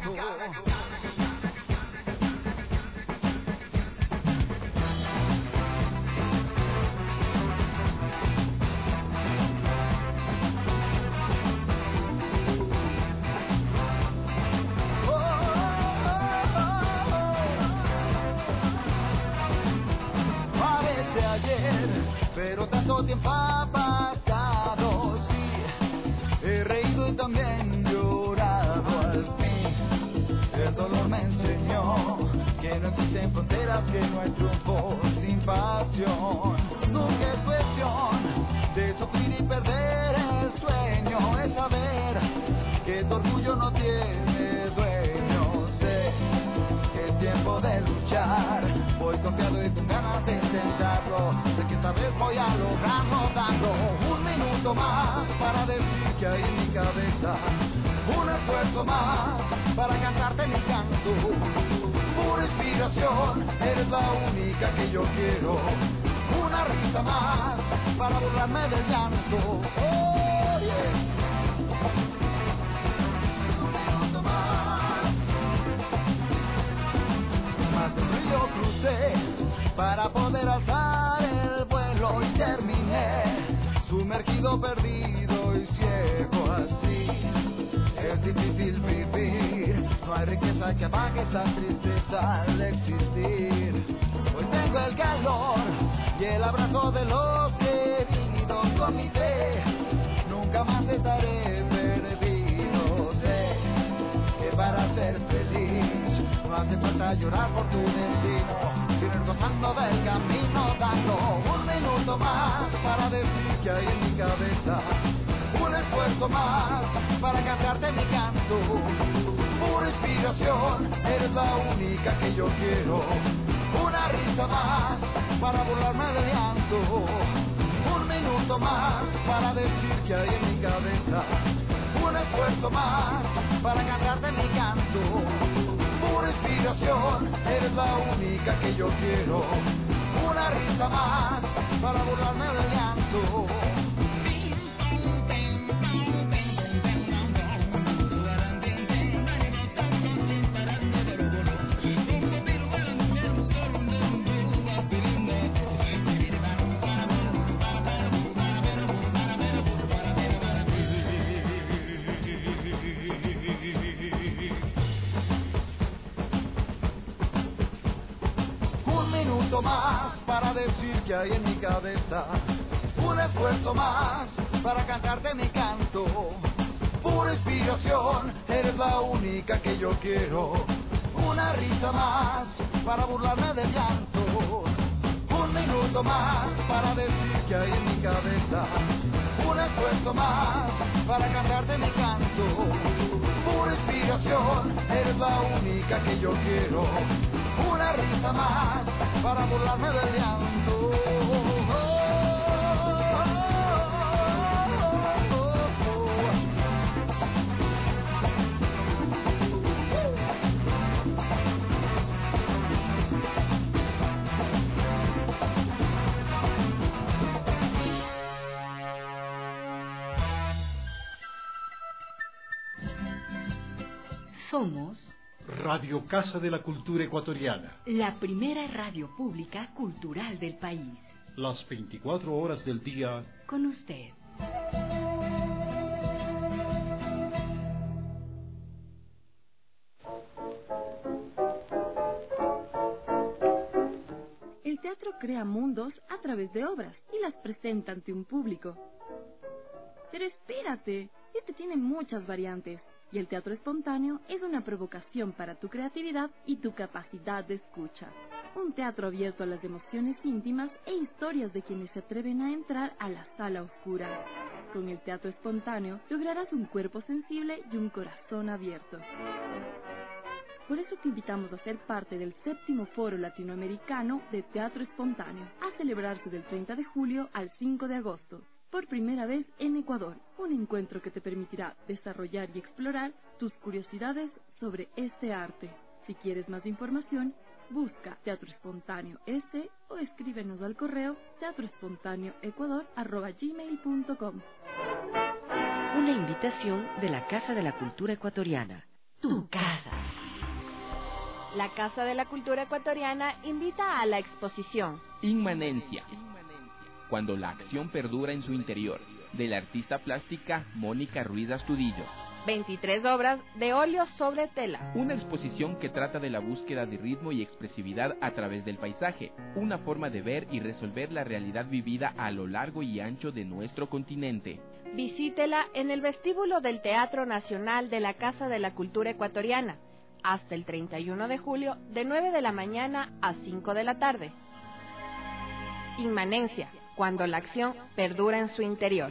S13: Parece ayer, pero tanto tiempo ha pasado, sí. He reído y también llorado al fin. El dolor me enseñó que no existen fronteras, que no hay triunfo sin pasión. Nunca es cuestión de sufrir y perder el sueño. Es saber que tu orgullo no tiene dueño. Sé que es tiempo de luchar. Voy confiado y con ganas de intentarlo. Sé que esta vez voy a lograrlo, dando un minuto más para decir que hay en mi cabeza. Un esfuerzo más para cantarte mi canto. Pura inspiración, eres la única que yo quiero. Una risa más para burlarme del llanto. Oh, yeah. Un minuto más. Más de un río crucé para poder alzar el vuelo y terminé sumergido, perdido y ciego así. Es difícil vivir, no hay riqueza que apague esa tristeza al existir. Hoy tengo el calor y el abrazo de los queridos con mi fe. Nunca más estaré perdido, sé que para ser feliz no hace falta llorar por tu destino, sino ir gozando del camino, dando un minuto más para decir que hay en mi cabeza. Un esfuerzo más para cantarte mi canto. Pura inspiración, eres la única que yo quiero. Una risa más para burlarme del llanto. Un minuto más para decir que hay en mi cabeza. un esfuerzo más para cantarte mi canto. Pura inspiración, eres la única que yo quiero. Una risa más para burlarme del llanto. Más para decir que hay en mi cabeza, un esfuerzo más para cantarte mi canto. Pura inspiración, eres la única que yo quiero. Una risa más para burlarme del llanto. Un minuto más para decir que hay en mi cabeza, un esfuerzo más para cantarte mi canto. Pura inspiración, eres la única que yo quiero. Una risa más para burlarme del llanto.
S2: Somos
S1: Radio Casa de la Cultura Ecuatoriana.
S2: la primera radio pública cultural del país.
S1: Las veinticuatro horas del día.
S2: Con usted.
S9: El teatro crea mundos a través de obras y las presenta ante un público. Pero espérate, este tiene muchas variantes. Y el teatro espontáneo es una provocación para tu creatividad y tu capacidad de escucha. Un teatro abierto a las emociones íntimas e historias de quienes se atreven a entrar a la sala oscura. Con el teatro espontáneo lograrás un cuerpo sensible y un corazón abierto. Por eso te invitamos a ser parte del séptimo Foro Latinoamericano de Teatro Espontáneo, a celebrarse del treinta de julio al cinco de agosto. Por primera vez en Ecuador, un encuentro que te permitirá desarrollar y explorar tus curiosidades sobre este arte. Si quieres más información, busca Teatro Espontáneo S o escríbenos al correo teatroespontáneoecuador arroba gmail punto com.
S2: Una invitación de la Casa de la Cultura Ecuatoriana. Tu casa.
S22: La Casa de la Cultura Ecuatoriana invita a la exposición
S19: Inmanencia, cuando la acción perdura en su interior, de la artista plástica Mónica Ruiz Astudillo.
S22: veintitrés obras de óleo sobre tela.
S19: Una exposición que trata de la búsqueda de ritmo y expresividad a través del paisaje, una forma de ver y resolver la realidad vivida a lo largo y ancho de nuestro continente.
S22: Visítela en el vestíbulo del Teatro Nacional de la Casa de la Cultura Ecuatoriana, hasta el treinta y uno de julio, de nueve de la mañana a cinco de la tarde. Inmanencia, cuando la acción perdura en su interior.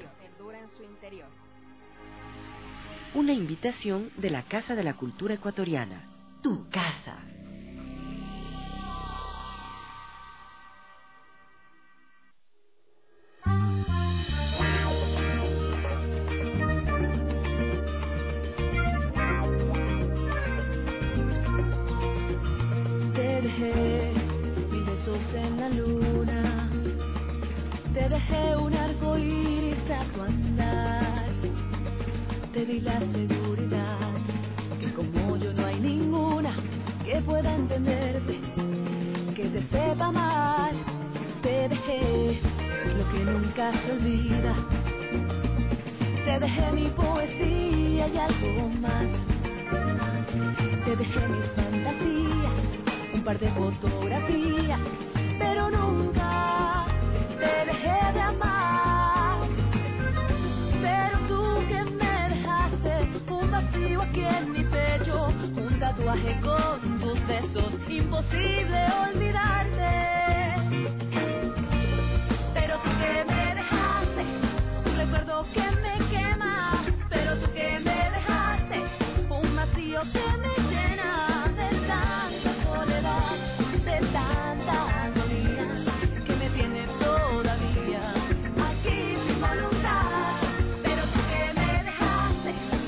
S2: Una invitación de la Casa de la Cultura Ecuatoriana. Tu casa.
S14: Te dejé mil besos en la luna. Te dejé un arco iris a tu andar. Te di la seguridad que como yo no hay ninguna que pueda entenderte, que te sepa amar. Te dejé lo que nunca se olvida. Te dejé mi poesía y algo más. Te dejé mis fantasías, un par de fotografías, pero nunca te dejé de amar. Pero tú que me dejaste un vacío aquí en mi pecho, un tatuaje con tus besos, imposible olvidarte. Pero tú que me dejaste un recuerdo que me quema. Pero tú que me dejaste un vacío que me llena de tanta soledad, de tanta agonía que me tiene todavía aquí sin voluntad. Pero tú que me dejaste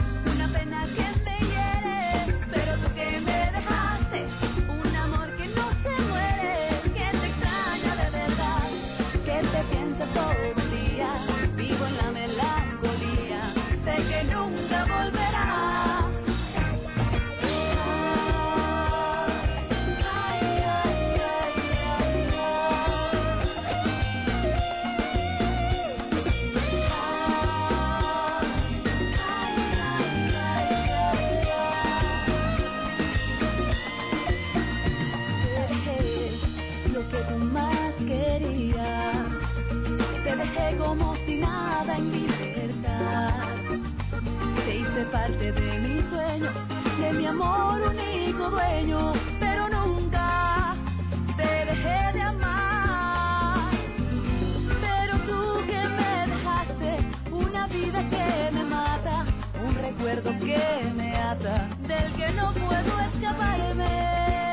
S14: dejé como si nada en libertad. Te hice parte de mis sueños, de mi amor único dueño, pero nunca te dejé de amar. Pero tú que me dejaste una vida que me mata, un recuerdo que me ata, del que no puedo escaparme.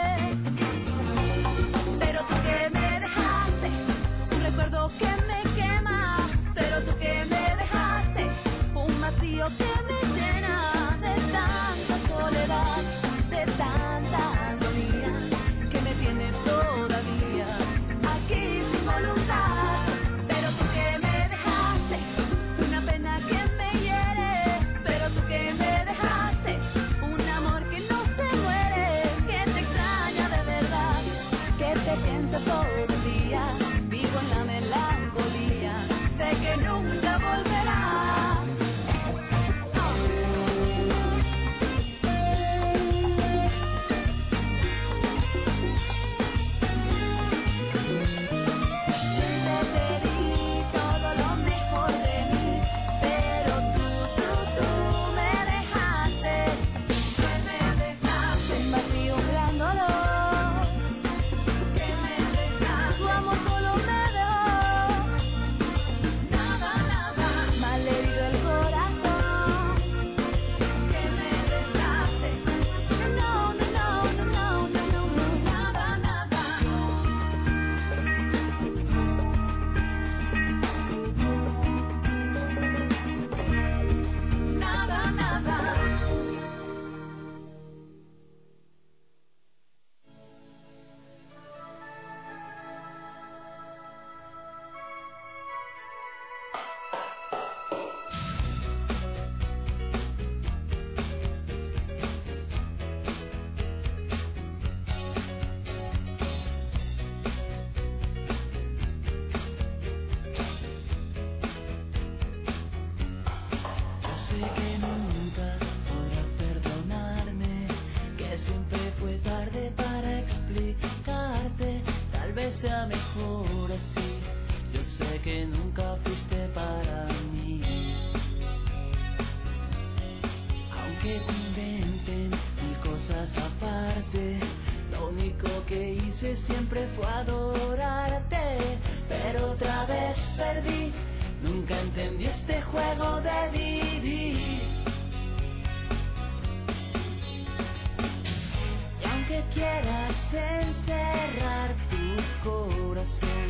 S14: Pero tú que me dejaste un recuerdo que me quema, pero tú que me dejaste un vacío que me llena de tanta soledad, de tanta agonía que me tiene todavía aquí sin voluntad. Pero tú que me dejaste una pena que me hiere, pero tú que me dejaste un amor que no se muere, que te extraña de verdad, que te piensa todo el día, vivo en la melancolía, sé que nunca volverás. Te di todo lo mejor de mí, pero tú, tú, tú me dejaste, que me dejaste un vacío, un gran dolor, que me dejaste, tu amor solo me dejó, nada, nada, malherido el corazón, que me dejaste, no, no, no, no, no, no, no, no, nada, nada. Nada, nada.
S6: Yo sé que nunca podrás perdonarme, que siempre fue tarde para explicarte, tal vez sea mejor así. Yo sé que nunca fuiste para mí, aunque te inventen mil cosas aparte, lo único que hice siempre fue adorarte, pero otra vez perdí. Nunca entendí este juego de vivir. Y aunque quieras encerrar tu corazón,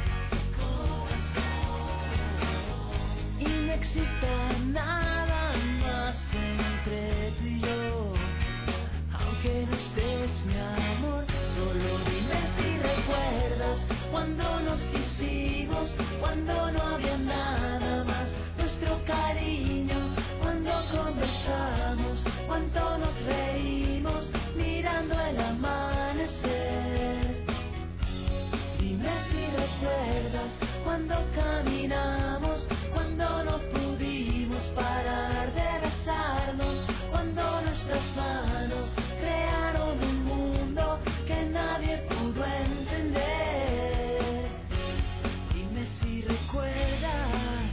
S6: y no exista nada más entre tú y yo, aunque no estés, mi amor, solo dime si recuerdas cuando nos quisimos, cuando no había nada más, nuestro cariño, cuando conversamos, cuánto nos reímos mirando el amanecer. Dime si recuerdas cuando caminamos, cuando no pudimos parar de besarnos, cuando nuestras manos crearon un mundo que nadie pudo entender. Dime si recuerdas.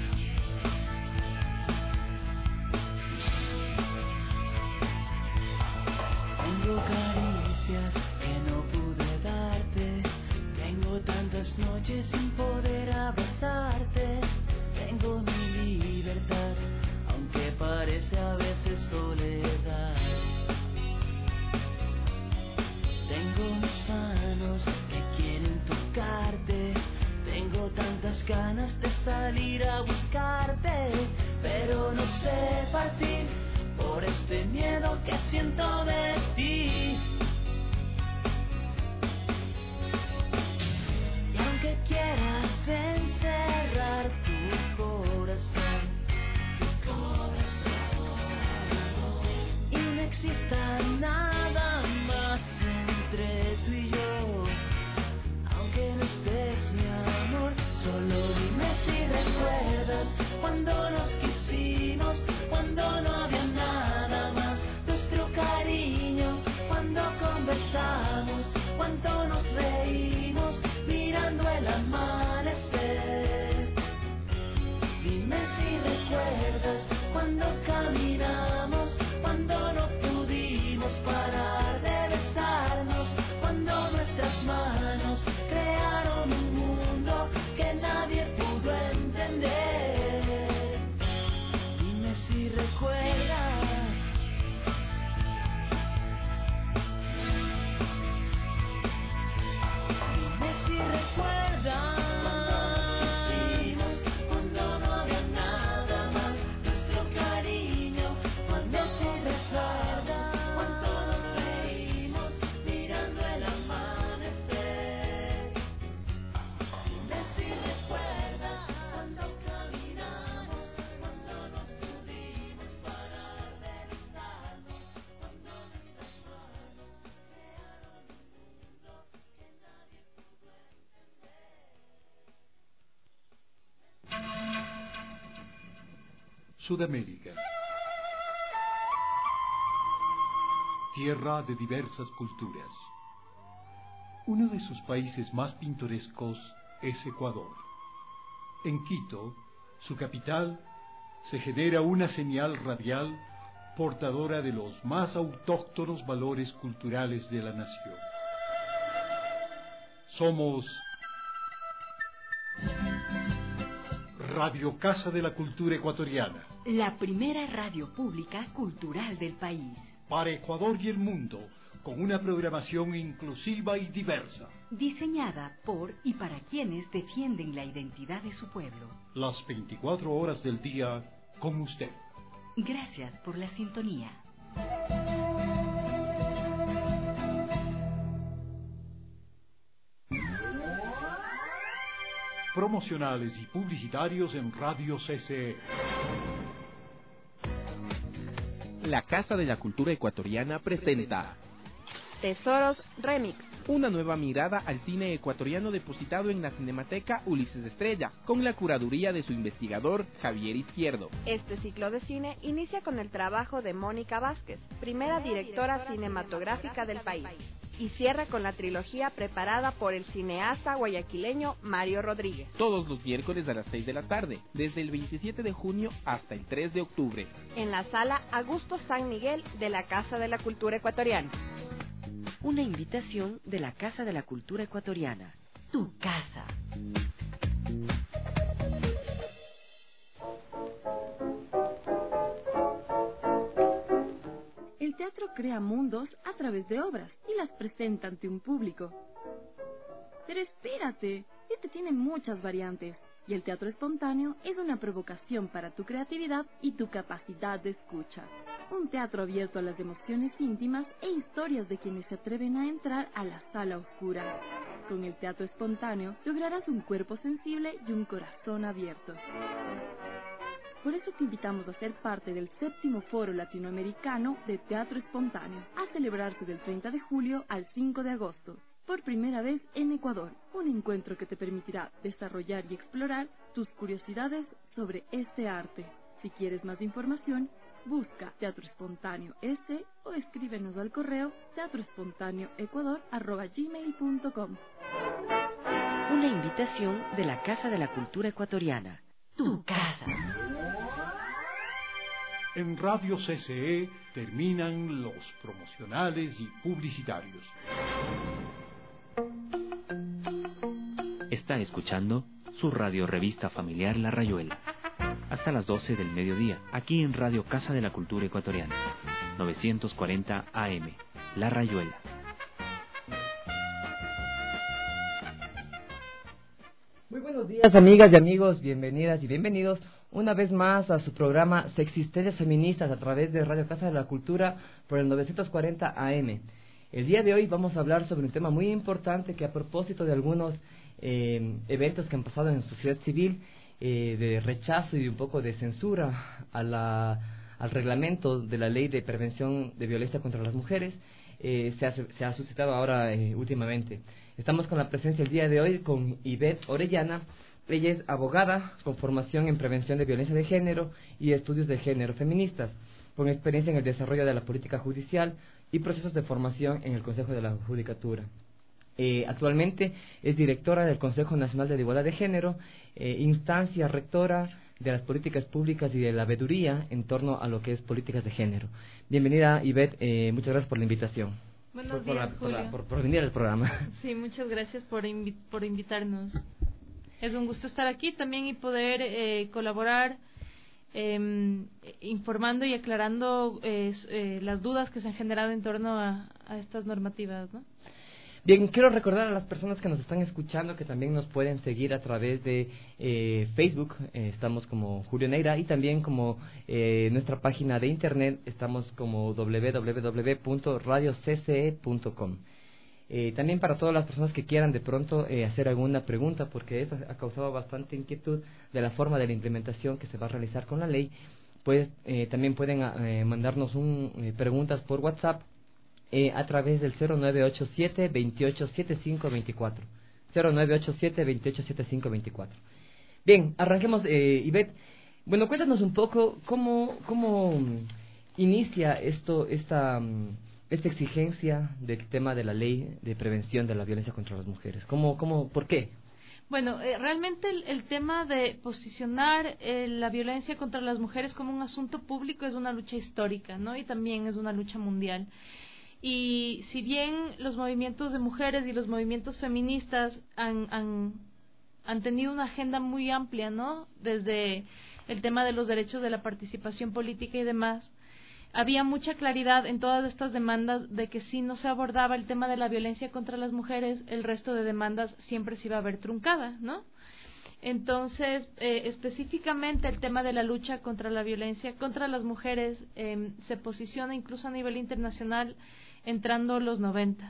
S6: Tengo caricias que no pude darte, tengo tantas noches sin poder abrazarte, tengo mi libertad, aunque parece a veces soledad. Tengo mis manos que quieren tocarte, tengo tantas ganas de salir a buscarte, pero no sé partir por este miedo que siento de ti. Y aunque quieras encerrar tu corazón, tu corazón, y no exista nada más entre tú y yo, aunque no estés, mi amor, solo dime si recuerdas cuando nos quisimos, cuando no había nada más, nuestro cariño, cuando
S1: Sudamérica. Tierra de diversas culturas. Uno de sus países más pintorescos es Ecuador. En Quito, su capital, se genera una señal radial portadora de los más autóctonos valores culturales de la nación. Somos Radio Casa de la Cultura Ecuatoriana,
S2: la primera radio pública cultural del país.
S1: Para Ecuador y el mundo, con una programación inclusiva y diversa.
S2: Diseñada por y para quienes defienden la identidad de su pueblo.
S1: Las veinticuatro horas del día con usted.
S2: Gracias por la sintonía.
S1: Promocionales y publicitarios en Radio C C E.
S19: La Casa de la Cultura Ecuatoriana presenta
S22: Tesoros Remix,
S19: una nueva mirada al cine ecuatoriano depositado en la Cinemateca Ulises Estrella, con la curaduría de su investigador Javier Izquierdo.
S22: Este ciclo de cine inicia con el trabajo de Mónica Vázquez, primera directora cinematográfica del país, y cierra con la trilogía preparada por el cineasta guayaquileño Mario Rodríguez.
S19: Todos los miércoles a las seis de la tarde, desde el veintisiete de junio hasta el tres de octubre.
S22: En la sala Augusto San Miguel de la Casa de la Cultura Ecuatoriana.
S2: Una invitación de la Casa de la Cultura Ecuatoriana. Tu casa.
S9: El teatro crea mundos a través de obras y las presenta ante un público. Pero espérate, este tiene muchas variantes, y el teatro espontáneo es una provocación para tu creatividad y tu capacidad de escucha. Un teatro abierto a las emociones íntimas e historias de quienes se atreven a entrar a la sala oscura. Con el teatro espontáneo lograrás un cuerpo sensible y un corazón abierto. Por eso te invitamos a ser parte del séptimo Foro Latinoamericano de Teatro Espontáneo, a celebrarse del treinta de julio al cinco de agosto, por primera vez en Ecuador. Un encuentro que te permitirá desarrollar y explorar tus curiosidades sobre este arte. Si quieres más información, busca Teatro Espontáneo S o escríbenos al correo teatroespontáneoecuador arroba gmail punto com.
S2: Una invitación de la Casa de la Cultura Ecuatoriana. Tu casa.
S1: En Radio C C E terminan los promocionales y publicitarios.
S11: Está escuchando su radio revista familiar La Rayuela. Hasta las doce del mediodía, aquí en Radio Casa de la Cultura Ecuatoriana, novecientos cuarenta A M, La Rayuela.
S15: Muy buenos días, amigas y amigos, bienvenidas y bienvenidos una vez más a su programa Sexistencias Feministas a través de Radio Casa de la Cultura por el novecientos cuarenta A M. El día de hoy vamos a hablar sobre un tema muy importante que, a propósito de algunos eh, eventos que han pasado en sociedad civil, eh, de rechazo y un poco de censura a la, al reglamento de la Ley de Prevención de Violencia contra las Mujeres, eh, se, ha, se ha suscitado ahora eh, últimamente. Estamos con la presencia el día de hoy con Ivette Orellana. Ella es abogada con formación en prevención de violencia de género y estudios de género feministas, con experiencia en el desarrollo de la política judicial y procesos de formación en el Consejo de la Judicatura. Eh, actualmente es directora del Consejo Nacional de la Igualdad de Género, eh, instancia rectora de las políticas públicas y de la veeduría en torno a lo que es políticas de género. Bienvenida, Ivette, eh, muchas gracias por la invitación.
S23: Buenos
S15: por, por
S23: días,
S15: la,
S23: Julio.
S15: Por, la, por, por venir al programa.
S23: Sí, muchas gracias por, invi por invitarnos. Es un gusto estar aquí también y poder eh, colaborar eh, informando y aclarando eh, eh, las dudas que se han generado en torno a, a estas normativas, ¿no?
S15: Bien, quiero recordar a las personas que nos están escuchando que también nos pueden seguir a través de eh, Facebook, eh, estamos como Julio Neira, y también como eh, nuestra página de internet, estamos como doble u doble u doble u punto radio c c e punto com. Eh, también para todas las personas que quieran de pronto eh, hacer alguna pregunta, porque eso ha causado bastante inquietud de la forma de la implementación que se va a realizar con la ley, pues eh, también pueden eh, mandarnos un, eh, preguntas por WhatsApp eh, a través del cero nueve ocho siete, veintiocho setenta y cinco veinticuatro. cero nueve ocho siete, veintiocho setenta y cinco veinticuatro. Bien, arranquemos, eh, Ivette. Bueno, cuéntanos un poco cómo, cómo inicia esto, esta, esta exigencia del tema de la ley de prevención de la violencia contra las mujeres. ¿Cómo, cómo, por qué?
S23: Bueno, eh, realmente el, el tema de posicionar eh, la violencia contra las mujeres como un asunto público es una lucha histórica, ¿no? Y también es una lucha mundial. Y si bien los movimientos de mujeres y los movimientos feministas han, han, han tenido una agenda muy amplia, ¿no? Desde el tema de los derechos de la participación política y demás, había mucha claridad en todas estas demandas de que si no se abordaba el tema de la violencia contra las mujeres, el resto de demandas siempre se iba a ver truncada, ¿no? Entonces, eh, específicamente el tema de la lucha contra la violencia contra las mujeres eh, se posiciona incluso a nivel internacional entrando los noventas.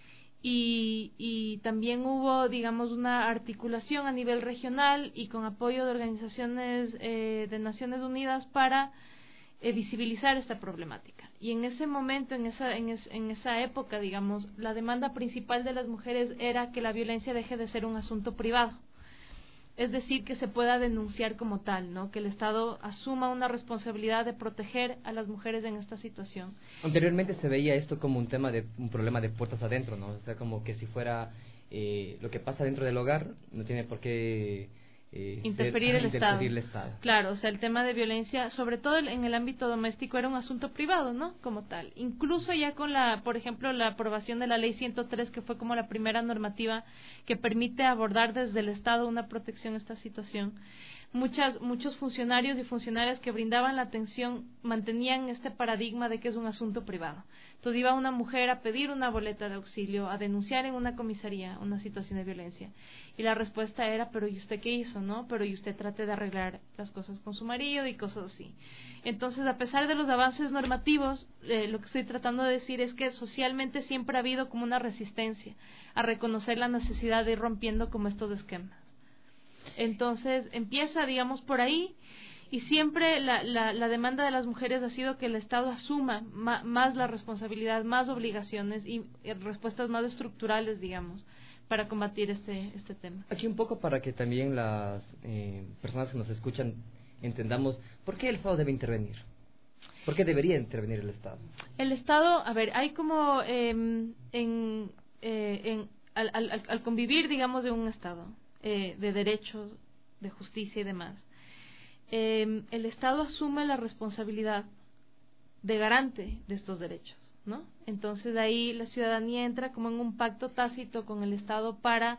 S23: Y, y también hubo, digamos, una articulación a nivel regional y con apoyo de organizaciones eh, de Naciones Unidas para eh, visibilizar esta problemática. Y en ese momento, en esa, en, es, en esa época, digamos, la demanda principal de las mujeres era que la violencia deje de ser un asunto privado. Es decir, que se pueda denunciar como tal, ¿no? Que el Estado asuma una responsabilidad de proteger a las mujeres en esta situación.
S15: Anteriormente se veía esto como un tema de un problema de puertas adentro, ¿no? O sea, como que si fuera eh, lo que pasa dentro del hogar no tiene por qué eh,
S23: interferir,
S15: ser,
S23: el,
S15: interferir
S23: Estado.
S15: el Estado.
S23: Claro, o sea, el tema de violencia, sobre todo en el ámbito doméstico, era un asunto privado, ¿no? Como tal. Incluso ya con la, por ejemplo, la aprobación de la Ley ciento tres, que fue como la primera normativa que permite abordar desde el Estado una protección a esta situación. Muchas, muchos funcionarios y funcionarias que brindaban la atención mantenían este paradigma de que es un asunto privado. Entonces iba una mujer a pedir una boleta de auxilio, a denunciar en una comisaría una situación de violencia. Y la respuesta era, pero ¿y usted qué hizo, no? Pero ¿y usted trate de arreglar las cosas con su marido y cosas así? Entonces, a pesar de los avances normativos, eh, lo que estoy tratando de decir es que socialmente siempre ha habido como una resistencia a reconocer la necesidad de ir rompiendo como estos esquemas. Entonces empieza, digamos, por ahí, y siempre la, la, la demanda de las mujeres ha sido que el Estado asuma ma, más la responsabilidad, más obligaciones y, y respuestas más estructurales, digamos, para combatir este, este tema.
S15: Aquí un poco para que también las eh, personas que nos escuchan entendamos por qué el Estado debe intervenir. ¿Por qué debería intervenir el Estado?
S23: El Estado, a ver, hay como eh, en, eh, en, al, al, al convivir, digamos, de un Estado, Eh, de derechos, de justicia y demás, eh, el Estado asume la responsabilidad de garante de estos derechos, ¿no? Entonces de ahí la ciudadanía entra como en un pacto tácito con el Estado para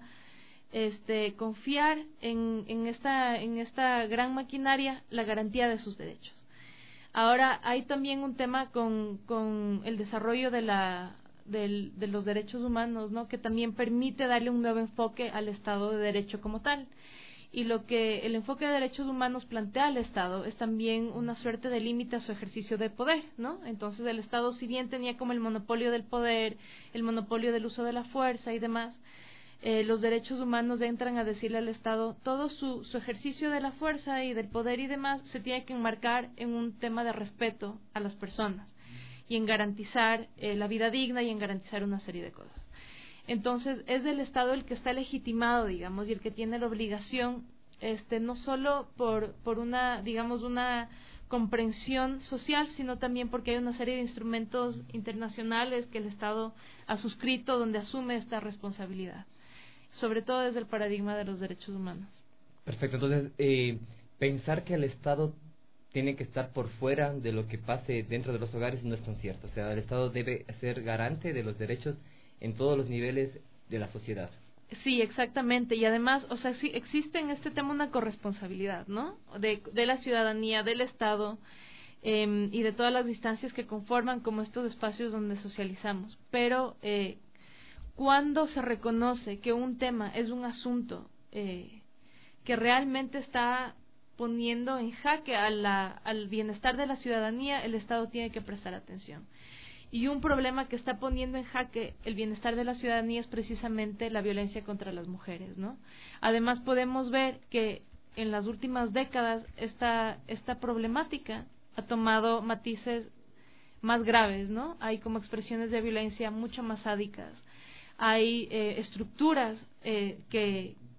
S23: este, confiar en, en, esta, en esta gran maquinaria la garantía de sus derechos. Ahora hay también un tema con, con el desarrollo de la Del, de los derechos humanos, ¿no? Que también permite darle un nuevo enfoque al Estado de Derecho como tal. Y lo que el enfoque de derechos humanos plantea al Estado es también una suerte de límite a su ejercicio de poder, ¿no? Entonces el Estado, si bien tenía como el monopolio del poder, el monopolio del uso de la fuerza y demás, eh, los derechos humanos entran a decirle al Estado todo su, su ejercicio de la fuerza y del poder y demás se tiene que enmarcar en un tema de respeto a las personas y en garantizar eh, la vida digna y en garantizar una serie de cosas. Entonces, es del Estado el que está legitimado, digamos, y el que tiene la obligación, este, no solo por, por una, digamos, una comprensión social, sino también porque hay una serie de instrumentos internacionales que el Estado ha suscrito donde asume esta responsabilidad, sobre todo desde el paradigma de los derechos humanos.
S15: Perfecto, entonces, eh, pensar que el Estado tiene que estar por fuera de lo que pase dentro de los hogares no es tan cierto. O sea, el Estado debe ser garante de los derechos en todos los niveles de la sociedad.
S23: Sí, exactamente. Y además, o sea, sí, existe en este tema una corresponsabilidad, ¿no? De, de la ciudadanía, del Estado eh, y de todas las instancias que conforman como estos espacios donde socializamos. Pero eh, cuando se reconoce que un tema es un asunto eh, que realmente está poniendo en jaque a la, al bienestar de la ciudadanía, el Estado tiene que prestar atención. Y un problema que está poniendo en jaque el bienestar de la ciudadanía es precisamente la violencia contra las mujeres, ¿no? Además podemos ver que en las últimas décadas esta, esta problemática ha tomado matices más graves, ¿no? Hay como expresiones de violencia mucho más sádicas, hay eh, estructuras eh, que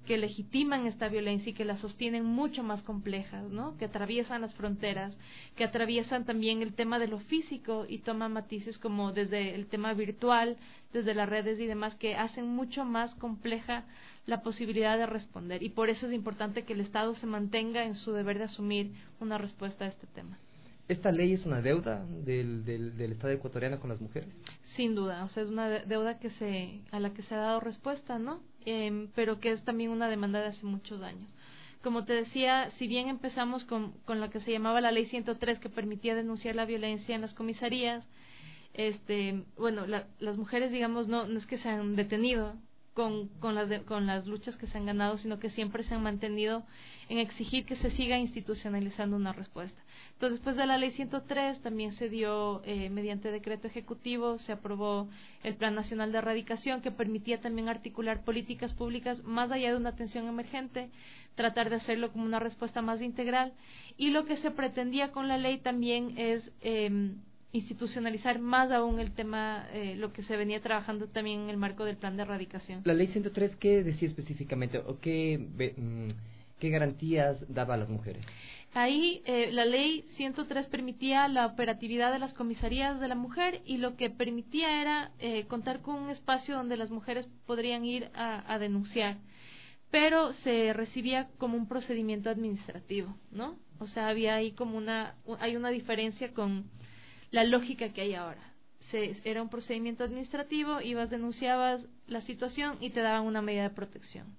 S23: que legitiman esta violencia y que la sostienen mucho más complejas, ¿no? Que atraviesan las fronteras, que atraviesan también el tema de lo físico y toman matices como desde el tema virtual, desde las redes y demás, que hacen mucho más compleja la posibilidad de responder. Y por eso es importante que el Estado se mantenga en su deber de asumir una respuesta a este tema.
S15: ¿Esta ley es una deuda del, del, del Estado ecuatoriano con las mujeres?
S23: Sin duda, o sea, es una deuda que se, a la que se ha dado respuesta, ¿no? Eh, pero que es también una demanda de hace muchos años. Como te decía, si bien empezamos con, con la que se llamaba la Ley ciento tres, que permitía denunciar la violencia en las comisarías, este, bueno, la, las mujeres, digamos, no, no es que se han detenido con, con, las de, con las luchas que se han ganado, sino que siempre se han mantenido en exigir que se siga institucionalizando una respuesta. Entonces, después de la Ley ciento tres, también se dio, eh, mediante decreto ejecutivo, se aprobó el Plan Nacional de Erradicación, que permitía también articular políticas públicas más allá de una atención emergente, tratar de hacerlo como una respuesta más integral. Y lo que se pretendía con la ley también es eh, institucionalizar más aún el tema, eh, lo que se venía trabajando también en el marco del Plan de Erradicación.
S15: ¿La Ley ciento tres qué decía específicamente o qué, qué garantías daba a las mujeres?
S23: Ahí eh, la Ley ciento tres permitía la operatividad de las comisarías de la mujer y lo que permitía era eh, contar con un espacio donde las mujeres podrían ir a, a denunciar, pero se recibía como un procedimiento administrativo, ¿no? O sea, había ahí como una, hay una diferencia con la lógica que hay ahora. Se, era un procedimiento administrativo, ibas, denunciabas la situación y te daban una medida de protección.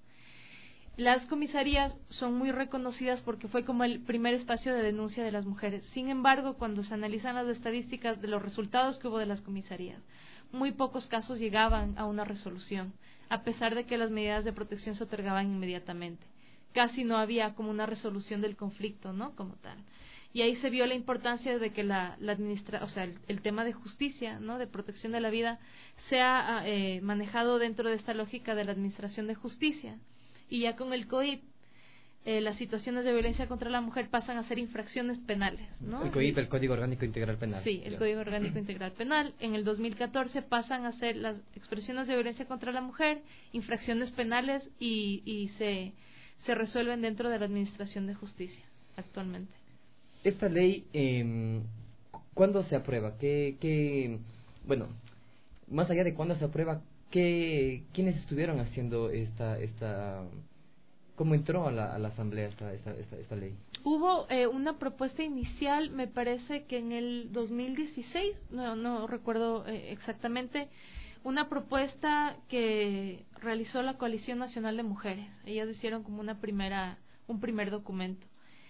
S23: Las comisarías son muy reconocidas porque fue como el primer espacio de denuncia de las mujeres. Sin embargo, cuando se analizan las estadísticas de los resultados que hubo de las comisarías, muy pocos casos llegaban a una resolución, a pesar de que las medidas de protección se otorgaban inmediatamente. Casi no había como una resolución del conflicto, ¿no? Como tal. Y ahí se vio la importancia de que la, la administra, o sea, el, el tema de justicia, ¿no? De protección de la vida, sea eh, manejado dentro de esta lógica de la administración de justicia. Y ya con el C O I P, eh, las situaciones de violencia contra la mujer pasan a ser infracciones penales, ¿no?
S15: El C O I P, el Código Orgánico Integral Penal.
S23: Sí, el
S15: ya.
S23: Código Orgánico Integral Penal. En el dos mil catorce pasan a ser las expresiones de violencia contra la mujer infracciones penales y, y se, se resuelven dentro de la administración de justicia actualmente.
S15: Esta ley, eh, ¿cuándo se aprueba? ¿Qué, qué, bueno, más allá de cuándo se aprueba, ¿qué, quiénes estuvieron haciendo esta, esta, cómo entró a la, a la asamblea esta, esta, esta, esta ley?
S23: Hubo eh, una propuesta inicial, me parece que en el dos mil dieciséis, no, no recuerdo eh, exactamente, una propuesta que realizó la Coalición Nacional de Mujeres. Ellas hicieron como una primera, un primer documento.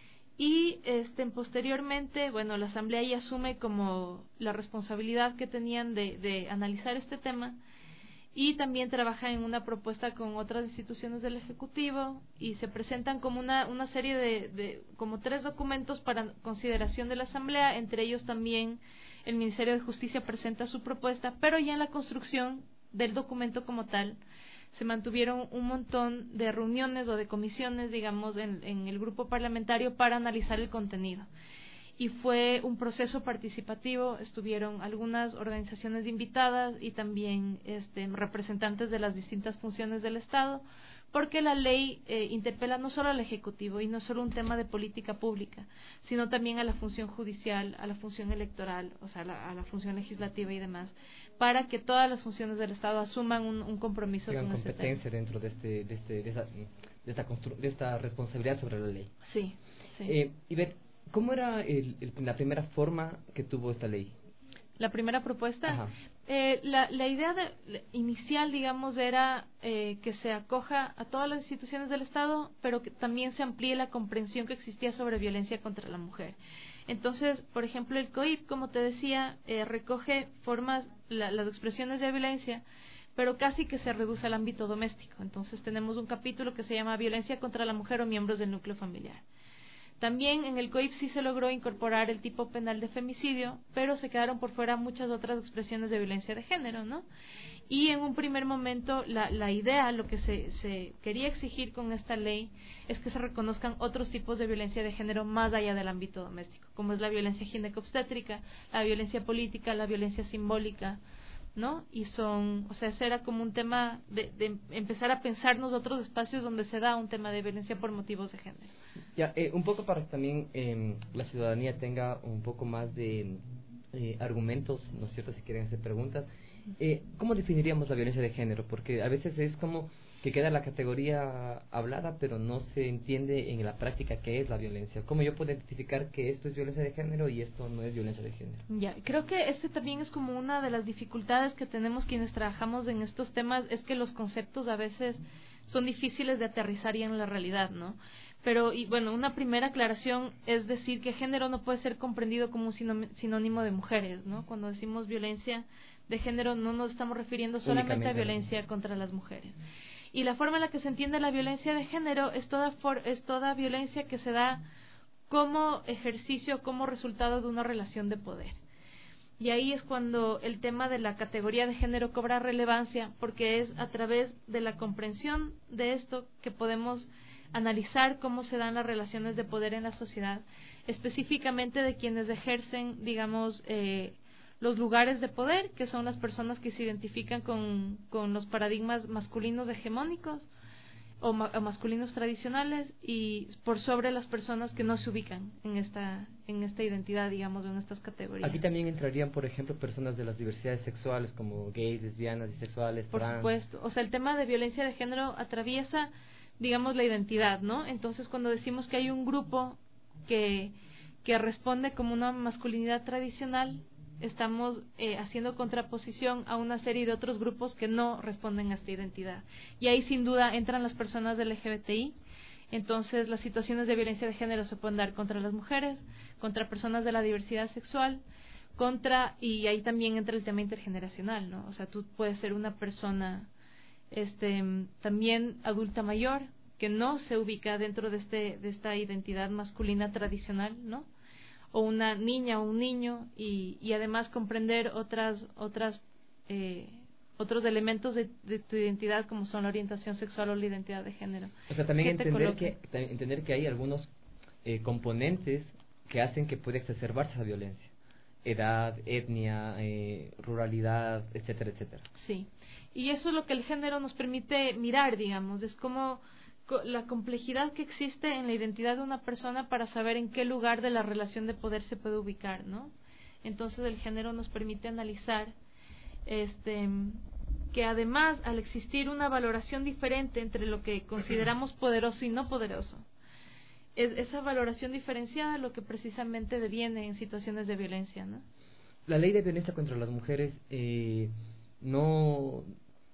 S23: Y este, posteriormente, bueno, la Asamblea ya asume como la responsabilidad que tenían de, de analizar este tema y también trabaja en una propuesta con otras instituciones del Ejecutivo y se presentan como una, una serie de, de, como tres documentos para consideración de la Asamblea, entre ellos también el Ministerio de Justicia presenta su propuesta, pero ya en la construcción del documento como tal, se mantuvieron un montón de reuniones o de comisiones, digamos, en, en el grupo parlamentario para analizar el contenido. Y fue un proceso participativo, estuvieron algunas organizaciones invitadas y también este, representantes de las distintas funciones del Estado, porque la ley eh, interpela no solo al Ejecutivo y no solo un tema de política pública, sino también a la función judicial, a la función electoral, o sea, a la, a la función legislativa y demás, para que todas las funciones del Estado asuman un, un compromiso
S15: Tengan
S23: con este tema.
S15: competencia dentro de, este, de, este, de, esa, de, esta constru de esta responsabilidad sobre la ley.
S23: Sí, sí.
S15: Eh, y ver, ¿cómo era el, el, la primera forma que tuvo esta ley?
S23: La primera propuesta,
S15: Ajá.
S23: eh, la, la idea de, inicial, digamos, era eh, que se acoja a todas las instituciones del Estado, pero que también se amplíe la comprensión que existía sobre violencia contra la mujer. Entonces, por ejemplo, el C O I P, como te decía, eh, recoge formas, la, las expresiones de violencia, pero casi que se reduce al ámbito doméstico. Entonces tenemos un capítulo que se llama Violencia contra la mujer o miembros del núcleo familiar. También en el C O I P sí se logró incorporar el tipo penal de femicidio, pero se quedaron por fuera muchas otras expresiones de violencia de género, ¿no? Y en un primer momento la, la idea, lo que se, se quería exigir con esta ley es que se reconozcan otros tipos de violencia de género más allá del ámbito doméstico, como es la violencia ginecobstétrica, la violencia política, la violencia simbólica, ¿no? Y son, o sea, ese era como un tema de, de empezar a pensar nosotros espacios donde se da un tema de violencia por motivos de género.
S15: Ya, eh, un poco para que también eh, la ciudadanía tenga un poco más de eh, argumentos, ¿no es cierto?, si quieren hacer preguntas. Eh, ¿Cómo definiríamos la violencia de género? Porque a veces es como que queda la categoría hablada, pero no se entiende en la práctica qué es la violencia. ¿Cómo yo puedo identificar que esto es violencia de género y esto no es violencia de género?
S23: Ya, creo que ese también es como una de las dificultades que tenemos quienes trabajamos en estos temas, es que los conceptos a veces son difíciles de aterrizar ya en la realidad, ¿no? Pero, y bueno, una primera aclaración es decir que género no puede ser comprendido como un sinónimo de mujeres, ¿no? Cuando decimos violencia de género no nos estamos refiriendo solamente Únicamente. a violencia contra las mujeres. Y la forma en la que se entiende la violencia de género es toda, for, es toda violencia que se da como ejercicio, como resultado de una relación de poder. Y ahí es cuando el tema de la categoría de género cobra relevancia, porque es a través de la comprensión de esto que podemos analizar cómo se dan las relaciones de poder en la sociedad, específicamente de quienes ejercen, digamos, eh, los lugares de poder, que son las personas que se identifican con, con los paradigmas masculinos hegemónicos o, ma, o masculinos tradicionales, y por sobre las personas que no se ubican en esta en esta identidad, digamos, en estas categorías.
S15: Aquí también entrarían, por ejemplo, personas de las diversidades sexuales como gays, lesbianas, bisexuales,
S23: por
S15: trans.
S23: supuesto. O sea, el tema de violencia de género atraviesa, digamos, la identidad, ¿no? Entonces, cuando decimos que hay un grupo que que responde como una masculinidad tradicional, estamos eh, haciendo contraposición a una serie de otros grupos que no responden a esta identidad. Y ahí sin duda entran las personas del L G B T I. Entonces las situaciones de violencia de género se pueden dar contra las mujeres, contra personas de la diversidad sexual, contra, y ahí también entra el tema intergeneracional, ¿no? O sea, tú puedes ser una persona este también adulta mayor que no se ubica dentro de este de esta identidad masculina tradicional, ¿no? O una niña o un niño, y, y además comprender otras otras eh, otros elementos de, de tu identidad, como son la orientación sexual o la identidad de género.
S15: O sea, también entender que entender que hay algunos eh, componentes que hacen que pueda exacerbarse la violencia: edad, etnia, eh, ruralidad, etcétera, etcétera.
S23: Sí, y eso es lo que el género nos permite mirar, digamos, es como la complejidad que existe en la identidad de una persona para saber en qué lugar de la relación de poder se puede ubicar, ¿no? Entonces el género nos permite analizar este que además, al existir una valoración diferente entre lo que consideramos poderoso y no poderoso, es esa valoración diferenciada lo que precisamente deviene en situaciones de violencia, ¿no?
S15: La ley de violencia contra las mujeres eh, no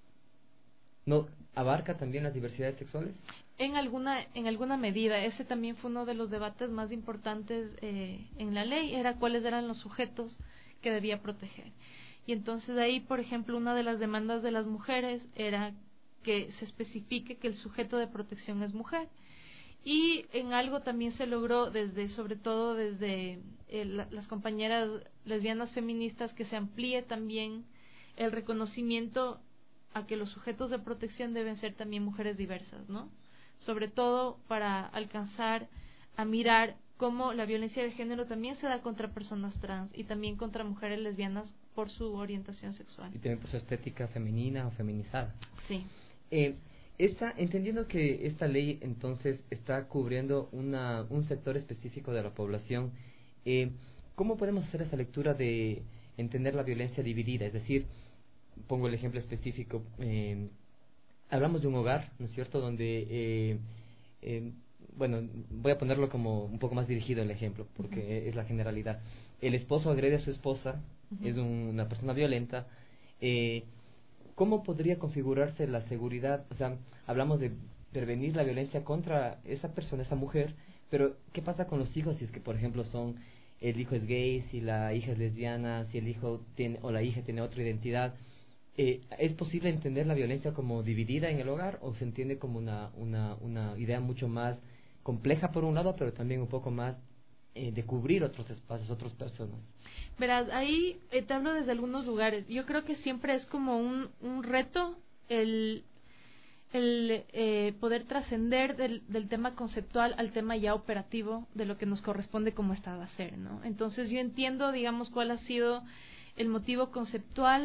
S15: no abarca también las diversidades sexuales.
S23: En alguna en alguna medida, ese también fue uno de los debates más importantes eh, en la ley, era cuáles eran los sujetos que debía proteger. Y entonces de ahí, por ejemplo, una de las demandas de las mujeres era que se especifique que el sujeto de protección es mujer. Y en algo también se logró desde, sobre todo desde eh, la, las compañeras lesbianas feministas, que se amplíe también el reconocimiento a que los sujetos de protección deben ser también mujeres diversas, ¿no? Sobre todo para alcanzar a mirar cómo la violencia de género también se da contra personas trans y también contra mujeres lesbianas por su orientación sexual.
S15: Y también por su estética femenina o feminizada.
S23: Sí.
S15: Eh, esta, entendiendo que esta ley entonces está cubriendo una, un sector específico de la población, eh, ¿cómo podemos hacer esa lectura de entender la violencia dividida? Es decir, pongo el ejemplo específico, eh, hablamos de un hogar, ¿no es cierto?, donde, eh, eh, bueno, voy a ponerlo como un poco más dirigido el ejemplo, porque uh-huh. es la generalidad. El esposo agrede a su esposa, uh-huh. es un, una persona violenta. Eh, ¿Cómo podría configurarse la seguridad? O sea, hablamos de prevenir la violencia contra esa persona, esa mujer, pero ¿qué pasa con los hijos si es que, por ejemplo, son el hijo es gay, si la hija es lesbiana, si el hijo tiene o la hija tiene otra identidad? Eh, ¿Es posible entender la violencia como dividida en el hogar o se entiende como una, una, una idea mucho más compleja por un lado, pero también un poco más eh, de cubrir otros espacios, otras personas?
S23: Verás, ahí eh, te hablo desde algunos lugares. Yo creo que siempre es como un, un reto el, el eh, poder trascender del, del tema conceptual al tema ya operativo de lo que nos corresponde como Estado hacer, ¿no? Entonces yo entiendo, digamos, cuál ha sido el motivo conceptual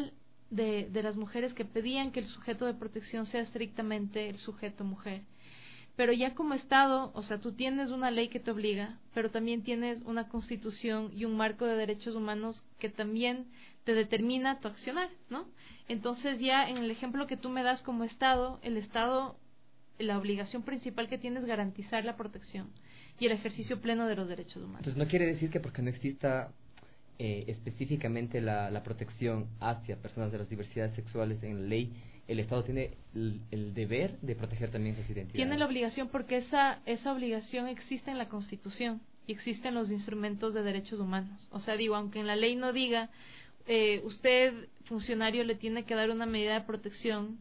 S23: de, de las mujeres que pedían que el sujeto de protección sea estrictamente el sujeto mujer. Pero ya como Estado, o sea, tú tienes una ley que te obliga, pero también tienes una constitución y un marco de derechos humanos que también te determina tu accionar, ¿no? Entonces ya en el ejemplo que tú me das como Estado, el Estado, la obligación principal que tiene es garantizar la protección y el ejercicio pleno de los derechos humanos.
S15: Entonces no quiere decir que porque no exista eh, específicamente la, la protección hacia personas de las diversidades sexuales en la ley, el Estado tiene el, el deber de proteger también esas identidades.
S23: Tiene la obligación porque esa, esa obligación existe en la Constitución y existen los instrumentos de derechos humanos. O sea, digo, aunque en la ley no diga, eh, usted, funcionario, le tiene que dar una medida de protección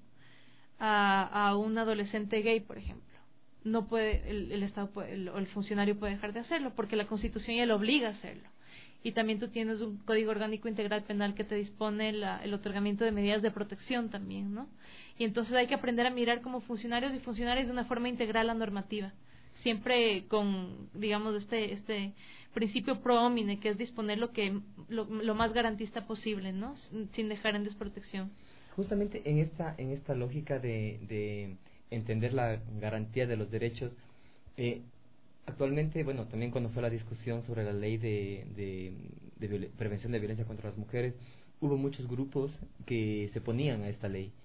S23: a, a un adolescente gay, por ejemplo. No puede, el, el Estado puede, el, o el funcionario puede dejar de hacerlo porque la Constitución ya le obliga a hacerlo. Y también tú tienes un Código Orgánico Integral Penal que te dispone la, el otorgamiento de medidas de protección también, ¿no? Y entonces hay que aprender a mirar como funcionarios y funcionarias de una forma integral la normativa, siempre con, digamos, este este principio pro homine, que es disponer lo que lo, lo más garantista posible, ¿no? Sin dejar en desprotección.
S15: Justamente en esta en esta lógica de, de entender la garantía de los derechos, eh, actualmente, bueno, también cuando fue la discusión sobre la ley de, de, de prevención de violencia contra las mujeres, hubo muchos grupos que se ponían a esta ley.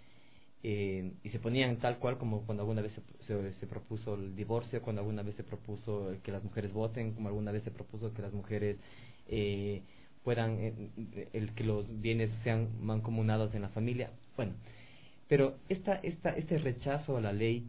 S15: Eh, y se ponían tal cual como cuando alguna vez se, se, se propuso el divorcio, cuando alguna vez se propuso que las mujeres voten, como alguna vez se propuso que las mujeres eh, puedan, eh, el que los bienes sean mancomunados en la familia. Bueno, pero esta, esta, este rechazo a la ley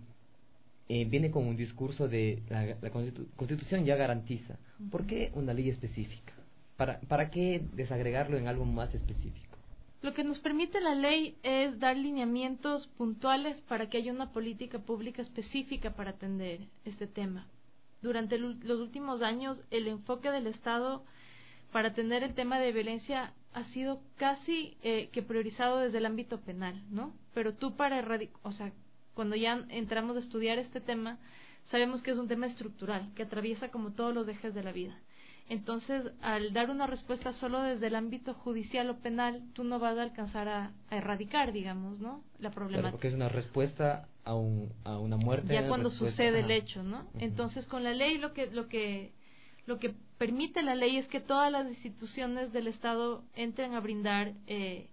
S15: Eh, viene con un discurso de la, la Constitu- Constitución ya garantiza. ¿Por qué una ley específica? ¿Para, ¿Para qué desagregarlo en algo más específico?
S23: Lo que nos permite la ley es dar lineamientos puntuales para que haya una política pública específica para atender este tema. Durante el, los últimos años, el enfoque del Estado para atender el tema de violencia ha sido casi eh, que priorizado desde el ámbito penal, ¿no? Pero tú para erradicar, o sea, cuando ya entramos a estudiar este tema, sabemos que es un tema estructural, que atraviesa como todos los ejes de la vida. Entonces, al dar una respuesta solo desde el ámbito judicial o penal, tú no vas a alcanzar a, a erradicar, digamos, ¿no?, la problemática.
S15: Claro, porque es una respuesta a, un, a una muerte.
S23: Ya cuando sucede
S15: ajá.
S23: el hecho, ¿no? Uh-huh. Entonces, con la ley lo que, lo que, lo que permite la ley es que todas las instituciones del Estado entren a brindar eh,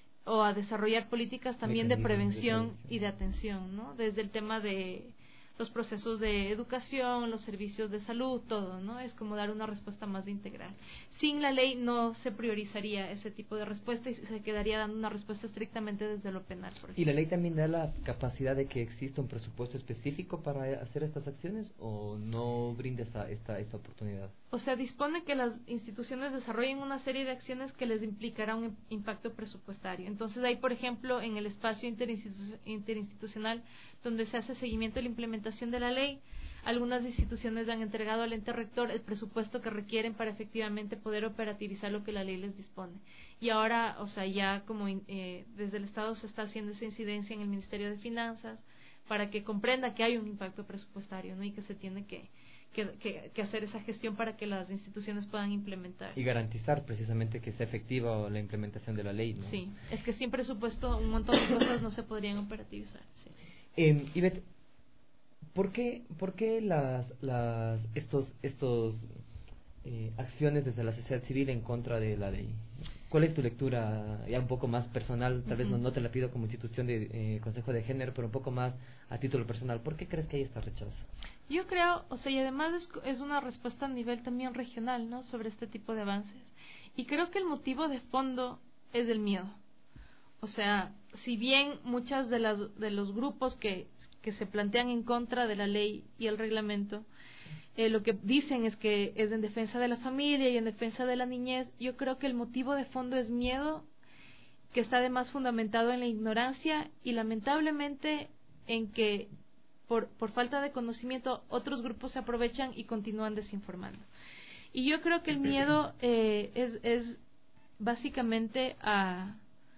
S23: o a desarrollar políticas también de prevención y de atención, ¿no? Desde el tema de los procesos de educación, los servicios de salud, todo, ¿no? Es como dar una respuesta más integral. Sin la ley no se priorizaría ese tipo de respuesta y se quedaría dando una respuesta estrictamente desde lo penal, por ejemplo.
S15: ¿Y la ley también da la capacidad de que exista un presupuesto específico para hacer estas acciones o no brinda esta, esta, esta oportunidad?
S23: O sea, dispone que las instituciones desarrollen una serie de acciones que les implicará un impacto presupuestario. Entonces, hay, por ejemplo, en el espacio interinstitu- interinstitucional donde se hace seguimiento de la implementación de la ley, algunas instituciones han entregado al ente rector el presupuesto que requieren para efectivamente poder operativizar lo que la ley les dispone. Y ahora, o sea, ya como eh, desde el Estado se está haciendo esa incidencia en el Ministerio de Finanzas para que comprenda que hay un impacto presupuestario, ¿no?, y que se tiene que Que, que, que hacer esa gestión para que las instituciones puedan implementar.
S15: Y garantizar precisamente que sea efectiva la implementación de la ley, ¿no?
S23: Sí, es que sin presupuesto un montón de cosas no se podrían operativizar. Sí.
S15: Eh, Ivette, ¿por qué, por qué las, las, estos, estos eh, acciones desde la sociedad civil en contra de la ley? ¿Cuál es tu lectura ya un poco más personal? Tal uh-huh. vez no, no te la pido como institución de eh, Consejo de Género, pero un poco más a título personal. ¿Por qué crees que hay esta rechazo?
S23: Yo creo, o sea, y además es, es una respuesta a nivel también regional, ¿no?, sobre este tipo de avances. Y creo que el motivo de fondo es el miedo. O sea, si bien muchas de las de los grupos que, que se plantean en contra de la ley y el reglamento, eh, lo que dicen es que es en defensa de la familia y en defensa de la niñez, yo creo que el motivo de fondo es miedo, que está además fundamentado en la ignorancia y lamentablemente en que por, por falta de conocimiento otros grupos se aprovechan y continúan desinformando. Y yo creo que el miedo eh, es, es básicamente a,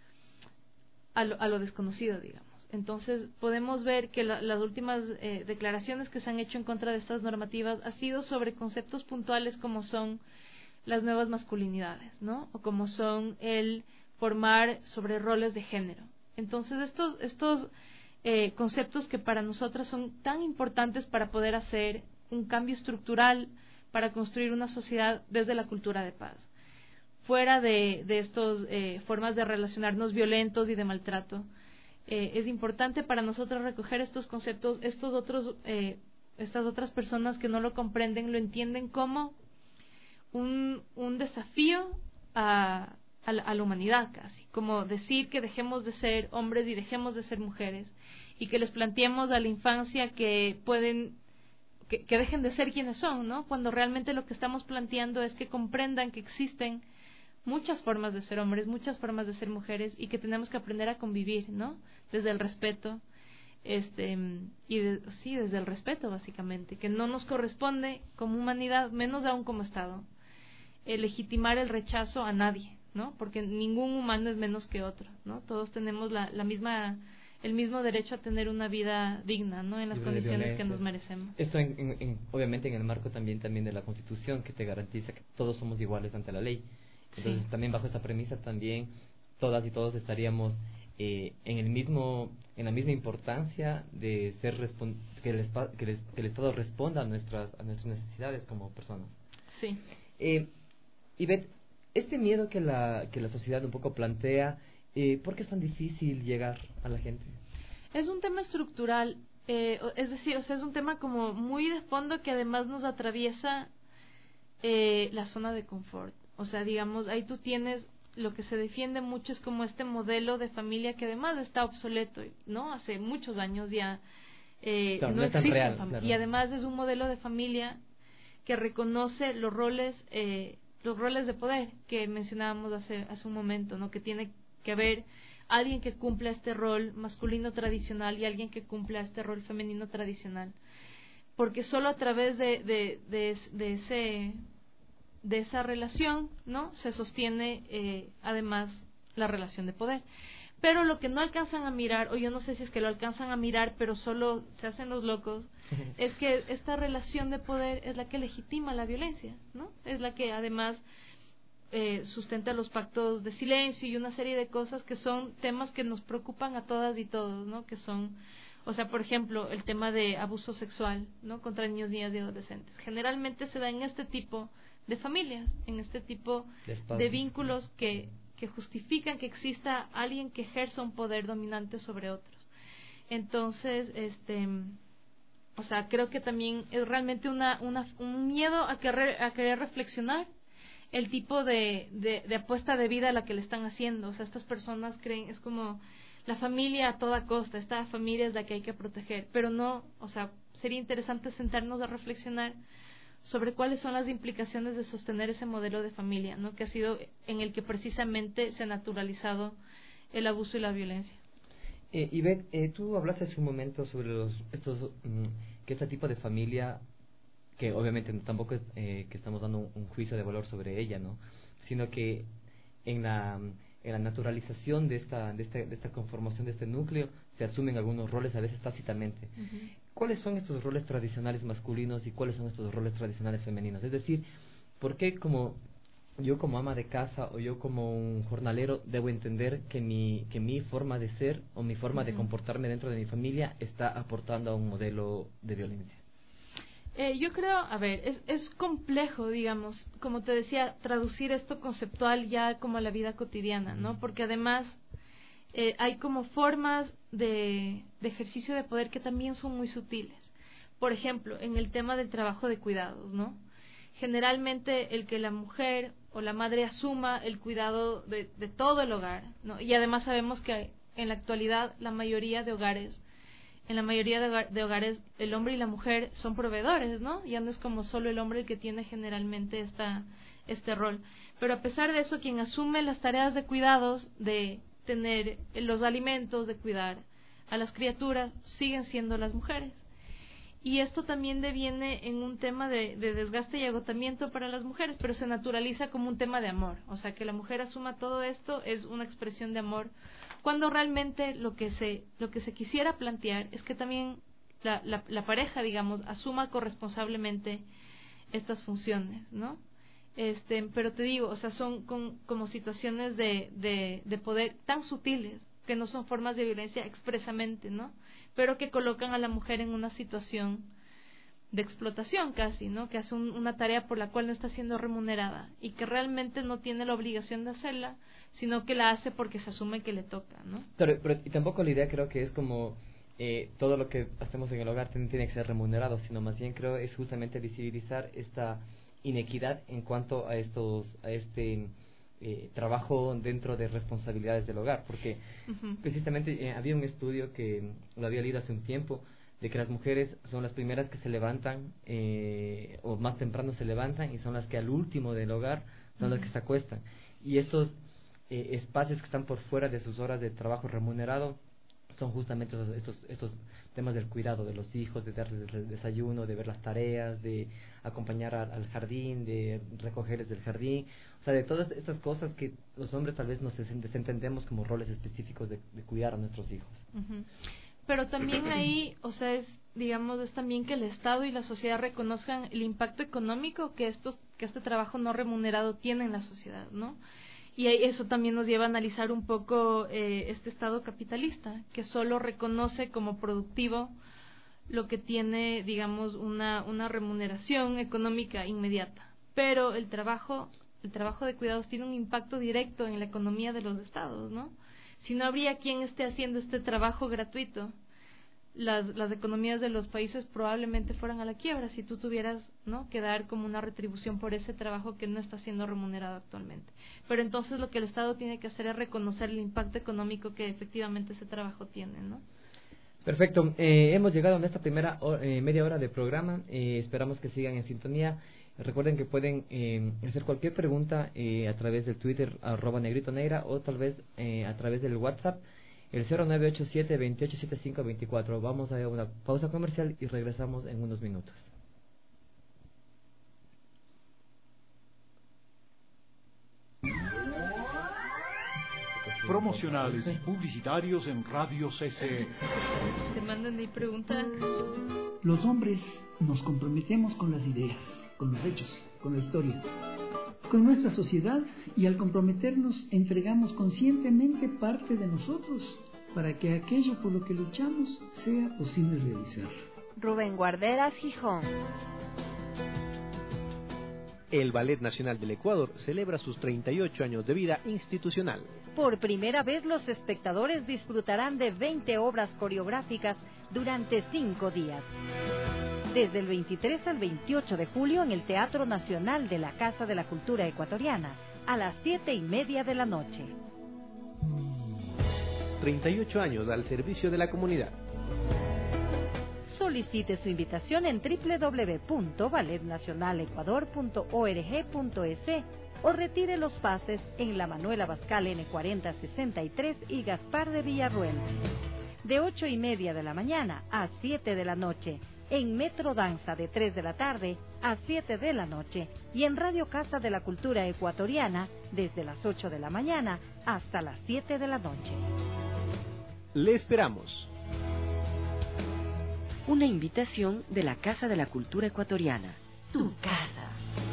S23: a, lo, a lo desconocido, digamos. Entonces podemos ver que la, las últimas eh, declaraciones que se han hecho en contra de estas normativas ha sido sobre conceptos puntuales como son las nuevas masculinidades, ¿no? O como son el formar sobre roles de género. Entonces, estos, estos eh, conceptos que para nosotras son tan importantes para poder hacer un cambio estructural, para construir una sociedad desde la cultura de paz. Fuera de, de estas eh, formas de relacionarnos violentos y de maltrato, eh, es importante para nosotros recoger estos conceptos, estos otros, eh, estas otras personas que no lo comprenden, lo entienden como un, un desafío a, a, la, a la humanidad casi, como decir que dejemos de ser hombres y dejemos de ser mujeres, y que les planteemos a la infancia que pueden, que, que dejen de ser quienes son, ¿no? Cuando realmente lo que estamos planteando es que comprendan que existen muchas formas de ser hombres, muchas formas de ser mujeres, y que tenemos que aprender a convivir, ¿no? Desde el respeto, este, y de, sí, desde el respeto básicamente, que no nos corresponde como humanidad, menos aún como Estado, eh, legitimar el rechazo a nadie, ¿no? Porque ningún humano es menos que otro, ¿no? Todos tenemos la, la misma, el mismo derecho a tener una vida digna, ¿no? En las
S15: Libre de
S23: condiciones que
S15: violencia.
S23: nos merecemos.
S15: Esto, en, en, en, obviamente, en el marco también, también de la Constitución, que te garantiza que todos somos iguales ante la ley. Entonces,
S23: Sí.
S15: también bajo esa premisa, también todas y todos estaríamos eh, en el mismo, en la misma importancia de ser respon- que, el espa- que, el, que el Estado responda a nuestras, a nuestras necesidades como personas.
S23: Sí.
S15: Eh, Ivette, este miedo que la, que la sociedad un poco plantea, eh, ¿por qué es tan difícil llegar a la gente?
S23: Es un tema estructural, eh, o- es decir, o sea, es un tema como muy de fondo que además nos atraviesa eh, la zona de confort. O sea, digamos, ahí tú tienes, lo que se defiende mucho es como este modelo de familia que además está obsoleto, ¿no? Hace muchos años ya eh,
S15: Claro,
S23: no,
S15: no es tan
S23: existe
S15: real,
S23: fam-
S15: claro.
S23: y además es un modelo de familia que reconoce los roles, eh, los roles de poder que mencionábamos hace, hace un momento, ¿no? Que tiene que haber alguien que cumpla este rol masculino tradicional y alguien que cumpla este rol femenino tradicional, porque solo a través de, de, de, de ese de esa relación, ¿no? Se sostiene eh, además la relación de poder. Pero lo que no alcanzan a mirar, o yo no sé si es que lo alcanzan a mirar, pero solo se hacen los locos, es que esta relación de poder es la que legitima la violencia, ¿no? Es la que además eh, sustenta los pactos de silencio y una serie de cosas que son temas que nos preocupan a todas y todos, ¿no? Que son, o sea, por ejemplo, el tema de abuso sexual, ¿no? Contra niños, niñas y adolescentes. Generalmente se da en este tipo de familias, en este tipo
S15: de,
S23: de vínculos que, que justifican que exista alguien que ejerza un poder dominante sobre otros. Entonces, este, o sea, creo que también es realmente una, una, un miedo a querer, a querer reflexionar el tipo de, de, de apuesta de vida a la que le están haciendo. O sea, estas personas creen, es como la familia a toda costa, esta familia es la que hay que proteger, pero no, o sea, sería interesante sentarnos a reflexionar sobre cuáles son las implicaciones de sostener ese modelo de familia, ¿no? Que ha sido en el que precisamente se ha naturalizado el abuso y la violencia.
S15: Eh, Ivette, eh, tú hablaste hace un momento sobre los, estos, mm, que este tipo de familia, que obviamente tampoco es eh, que estamos dando un, un juicio de valor sobre ella, ¿no? Sino que en la, en la naturalización de esta, de, esta, de esta conformación de este núcleo se asumen algunos roles a veces tácitamente.
S23: Uh-huh.
S15: ¿Cuáles son estos roles tradicionales masculinos y cuáles son estos roles tradicionales femeninos? Es decir, ¿por qué como yo como ama de casa o yo como un jornalero debo entender que mi, que mi forma de ser o mi forma uh-huh. de comportarme dentro de mi familia está aportando a un modelo de violencia?
S23: Eh, yo creo, a ver, es, es complejo, digamos, como te decía, traducir esto conceptual ya como a la vida cotidiana, ¿no? Porque además eh, hay como formas de, de ejercicio de poder que también son muy sutiles. Por ejemplo, en el tema del trabajo de cuidados, ¿no? Generalmente el que la mujer o la madre asuma el cuidado de, de todo el hogar, ¿no? Y además sabemos que en la actualidad la mayoría de hogares En la mayoría de, hogar, de hogares el hombre y la mujer son proveedores, ¿no? Ya no es como solo el hombre el que tiene generalmente esta, este rol. Pero a pesar de eso, quien asume las tareas de cuidados, de tener los alimentos, de cuidar a las criaturas, siguen siendo las mujeres. Y esto también deviene en un tema de, de desgaste y agotamiento para las mujeres, pero se naturaliza como un tema de amor. O sea, que la mujer asuma todo esto es una expresión de amor, cuando realmente lo que se lo que se quisiera plantear es que también la, la, la pareja, digamos, asuma corresponsablemente estas funciones, ¿no? Este, pero te digo, o sea, son con, como situaciones de, de, de poder tan sutiles, que no son formas de violencia expresamente, ¿no? Pero que colocan a la mujer en una situación de explotación casi, ¿no? Que hace un, una tarea por la cual no está siendo remunerada y que realmente no tiene la obligación de hacerla, sino que la hace porque se asume que le toca, ¿no?
S15: Pero, pero y tampoco la idea creo que es como eh, todo lo que hacemos en el hogar tiene, tiene que ser remunerado, sino más bien creo es justamente visibilizar esta inequidad en cuanto a estos a este eh, trabajo dentro de responsabilidades del hogar, porque uh-huh. precisamente eh, había un estudio que lo había leído hace un tiempo de que las mujeres son las primeras que se levantan eh, o más temprano se levantan y son las que al último del hogar son uh-huh. las que se acuestan, y estos eh, espacios que están por fuera de sus horas de trabajo remunerado son justamente estos, estos, estos temas del cuidado de los hijos, de darles el desayuno, de ver las tareas, de acompañar a, al jardín, de recogerles del jardín, o sea, de todas estas cosas que los hombres tal vez nos desentendemos como roles específicos de, de cuidar a nuestros hijos.
S23: Uh-huh. Pero también ahí, o sea, es, digamos, es también que el Estado y la sociedad reconozcan el impacto económico que estos, que este trabajo no remunerado tiene en la sociedad, ¿no? Y eso también nos lleva a analizar un poco eh, este Estado capitalista, que solo reconoce como productivo lo que tiene, digamos, una, una remuneración económica inmediata. Pero el trabajo, el trabajo de cuidados tiene un impacto directo en la economía de los estados, ¿no? Si no habría quien esté haciendo este trabajo gratuito, las, las economías de los países probablemente fueran a la quiebra si tú tuvieras, ¿no?, que dar como una retribución por ese trabajo que no está siendo remunerado actualmente. Pero entonces lo que el Estado tiene que hacer es reconocer el impacto económico que efectivamente ese trabajo tiene, ¿no?
S15: Perfecto. Eh, hemos llegado a esta primera hora, eh, media hora de programa. Eh, esperamos que sigan en sintonía. Recuerden que pueden eh, hacer cualquier pregunta eh, a través del Twitter arroba negrito negra o tal vez eh, a través del WhatsApp el cero nueve ocho siete, veintiocho setenta y cinco veinticuatro. Vamos a una pausa comercial y regresamos en unos minutos.
S1: Promocionales y publicitarios en Radio C C E.
S23: Te mandan de pregunta.
S4: Los hombres nos comprometemos con las ideas, con los hechos, con la historia, con nuestra sociedad, y al comprometernos entregamos conscientemente parte de nosotros para que aquello por lo que luchamos sea posible realizar.
S22: Rubén Guarderas, Gijón.
S17: El Ballet Nacional del Ecuador celebra sus treinta y ocho años de vida institucional.
S18: Por primera vez los espectadores disfrutarán de veinte obras coreográficas durante cinco días. Desde el veintitrés al veintiocho de julio en el Teatro Nacional de la Casa de la Cultura Ecuatoriana, a las siete y media de la noche.
S17: treinta y ocho años al servicio de la comunidad.
S18: Solicite su invitación en doble u doble u doble u punto ballet nacional ecuador punto org punto es o retire los pases en la Manuel Abascal N cuarenta sesenta y tres y Gaspar de Villarruel. De ocho y media de la mañana a siete de la noche, en Metro Danza de tres de la tarde a siete de la noche y en Radio Casa de la Cultura Ecuatoriana desde las ocho de la mañana hasta las siete de la noche.
S17: Le esperamos.
S2: Una invitación de la Casa de la Cultura Ecuatoriana. Tu casa.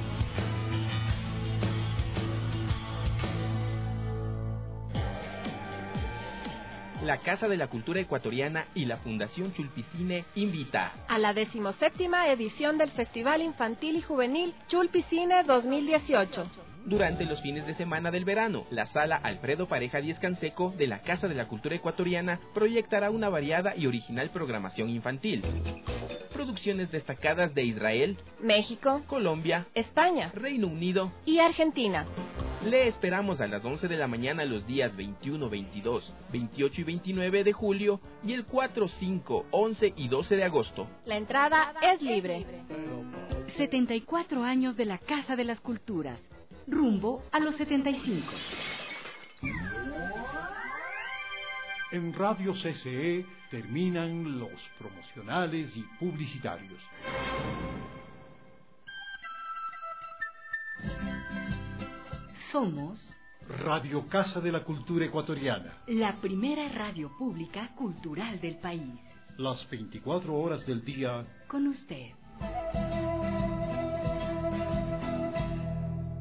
S19: La Casa de la Cultura Ecuatoriana y la Fundación Chulpicine invita
S22: a la decimoséptima edición del Festival Infantil y Juvenil Chulpicine dos mil dieciocho.
S19: Durante los fines de semana del verano, la Sala Alfredo Pareja Díez Canseco de la Casa de la Cultura Ecuatoriana proyectará una variada y original programación infantil. Producciones destacadas de Israel,
S22: México,
S19: Colombia,
S22: España,
S19: Reino Unido
S22: y Argentina.
S19: Le esperamos a las once de la mañana los días veintiuno, veintidós, veintiocho y veintinueve de julio y el cuatro, cinco, once y doce de agosto.
S22: La entrada es libre.
S2: setenta y cuatro años de la Casa de las Culturas. Rumbo a los setenta y cinco.
S1: En Radio C C E terminan los promocionales y publicitarios.
S2: Somos
S1: Radio Casa de la Cultura Ecuatoriana,
S2: la primera radio pública cultural del país.
S1: Las veinticuatro horas del día
S2: con usted.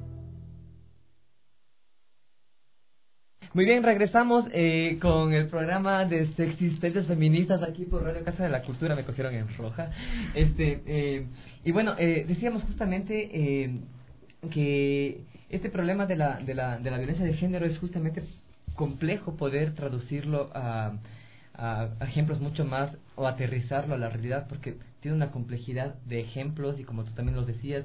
S15: Muy bien, regresamos eh, con el programa de Sexistencias Feministas aquí por Radio Casa de la Cultura. Me cogieron en roja. Este eh, y bueno, eh, decíamos justamente eh, que este problema de la, de, la, de la violencia de género es justamente complejo poder traducirlo a, a, a ejemplos mucho más o aterrizarlo a la realidad, porque tiene una complejidad de ejemplos y, como tú también lo decías,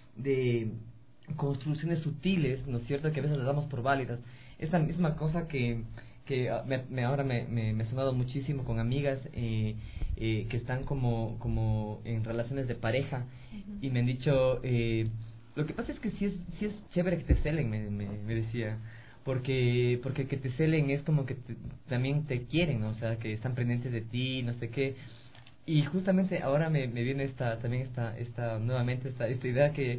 S15: de construcciones sutiles, ¿no es cierto?, que a veces las damos por válidas. Esta misma cosa que, que me, me, ahora me, me, me he sonado muchísimo con amigas eh, eh, que están como, como en relaciones de pareja, uh-huh. y me han dicho, eh, lo que pasa es que sí es, sí es chévere que te celen, me, me, me decía, porque porque que te celen es como que te, también te quieren, ¿no? O sea, que están pendientes de ti, no sé qué. Y justamente ahora me, me viene esta también esta esta nuevamente esta esta idea que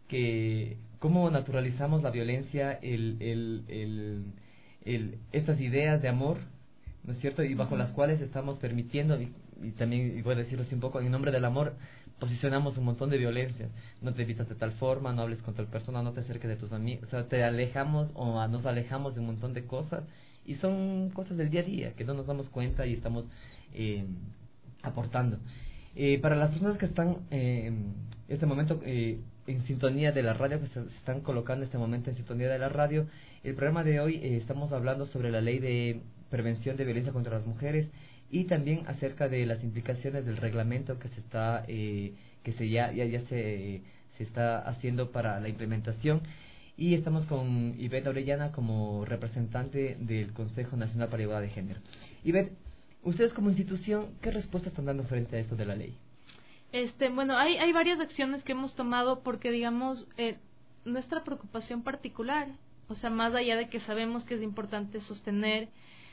S15: que cómo naturalizamos la violencia, el, el, el, el, estas ideas de amor, ¿no es cierto? Y bajo uh-huh. las cuales estamos permitiendo, y, y también, y voy a decirlo así un poco, en nombre del amor, posicionamos un montón de violencia. No te vistas de tal forma, no hables con tal persona, no te acerques de tus amigos, o sea, te alejamos o nos alejamos de un montón de cosas, y son cosas del día a día, que no nos damos cuenta y estamos eh, aportando. Eh, para las personas que están eh, en este momento eh, en sintonía de la radio, que se están colocando en este momento en sintonía de la radio, el programa de hoy eh, estamos hablando sobre la ley de prevención de violencia contra las mujeres y también acerca de las implicaciones del reglamento que se está eh, que se ya ya, ya se, se está haciendo para la implementación, y estamos con Ivette Orellana como representante del Consejo Nacional para la Igualdad de Género. Ivette, ustedes como institución, ¿qué respuesta están dando frente a esto de la ley?
S23: Este, bueno, hay, hay varias acciones que hemos tomado porque, digamos, eh, nuestra preocupación particular, o sea, más allá de que sabemos que es importante sostener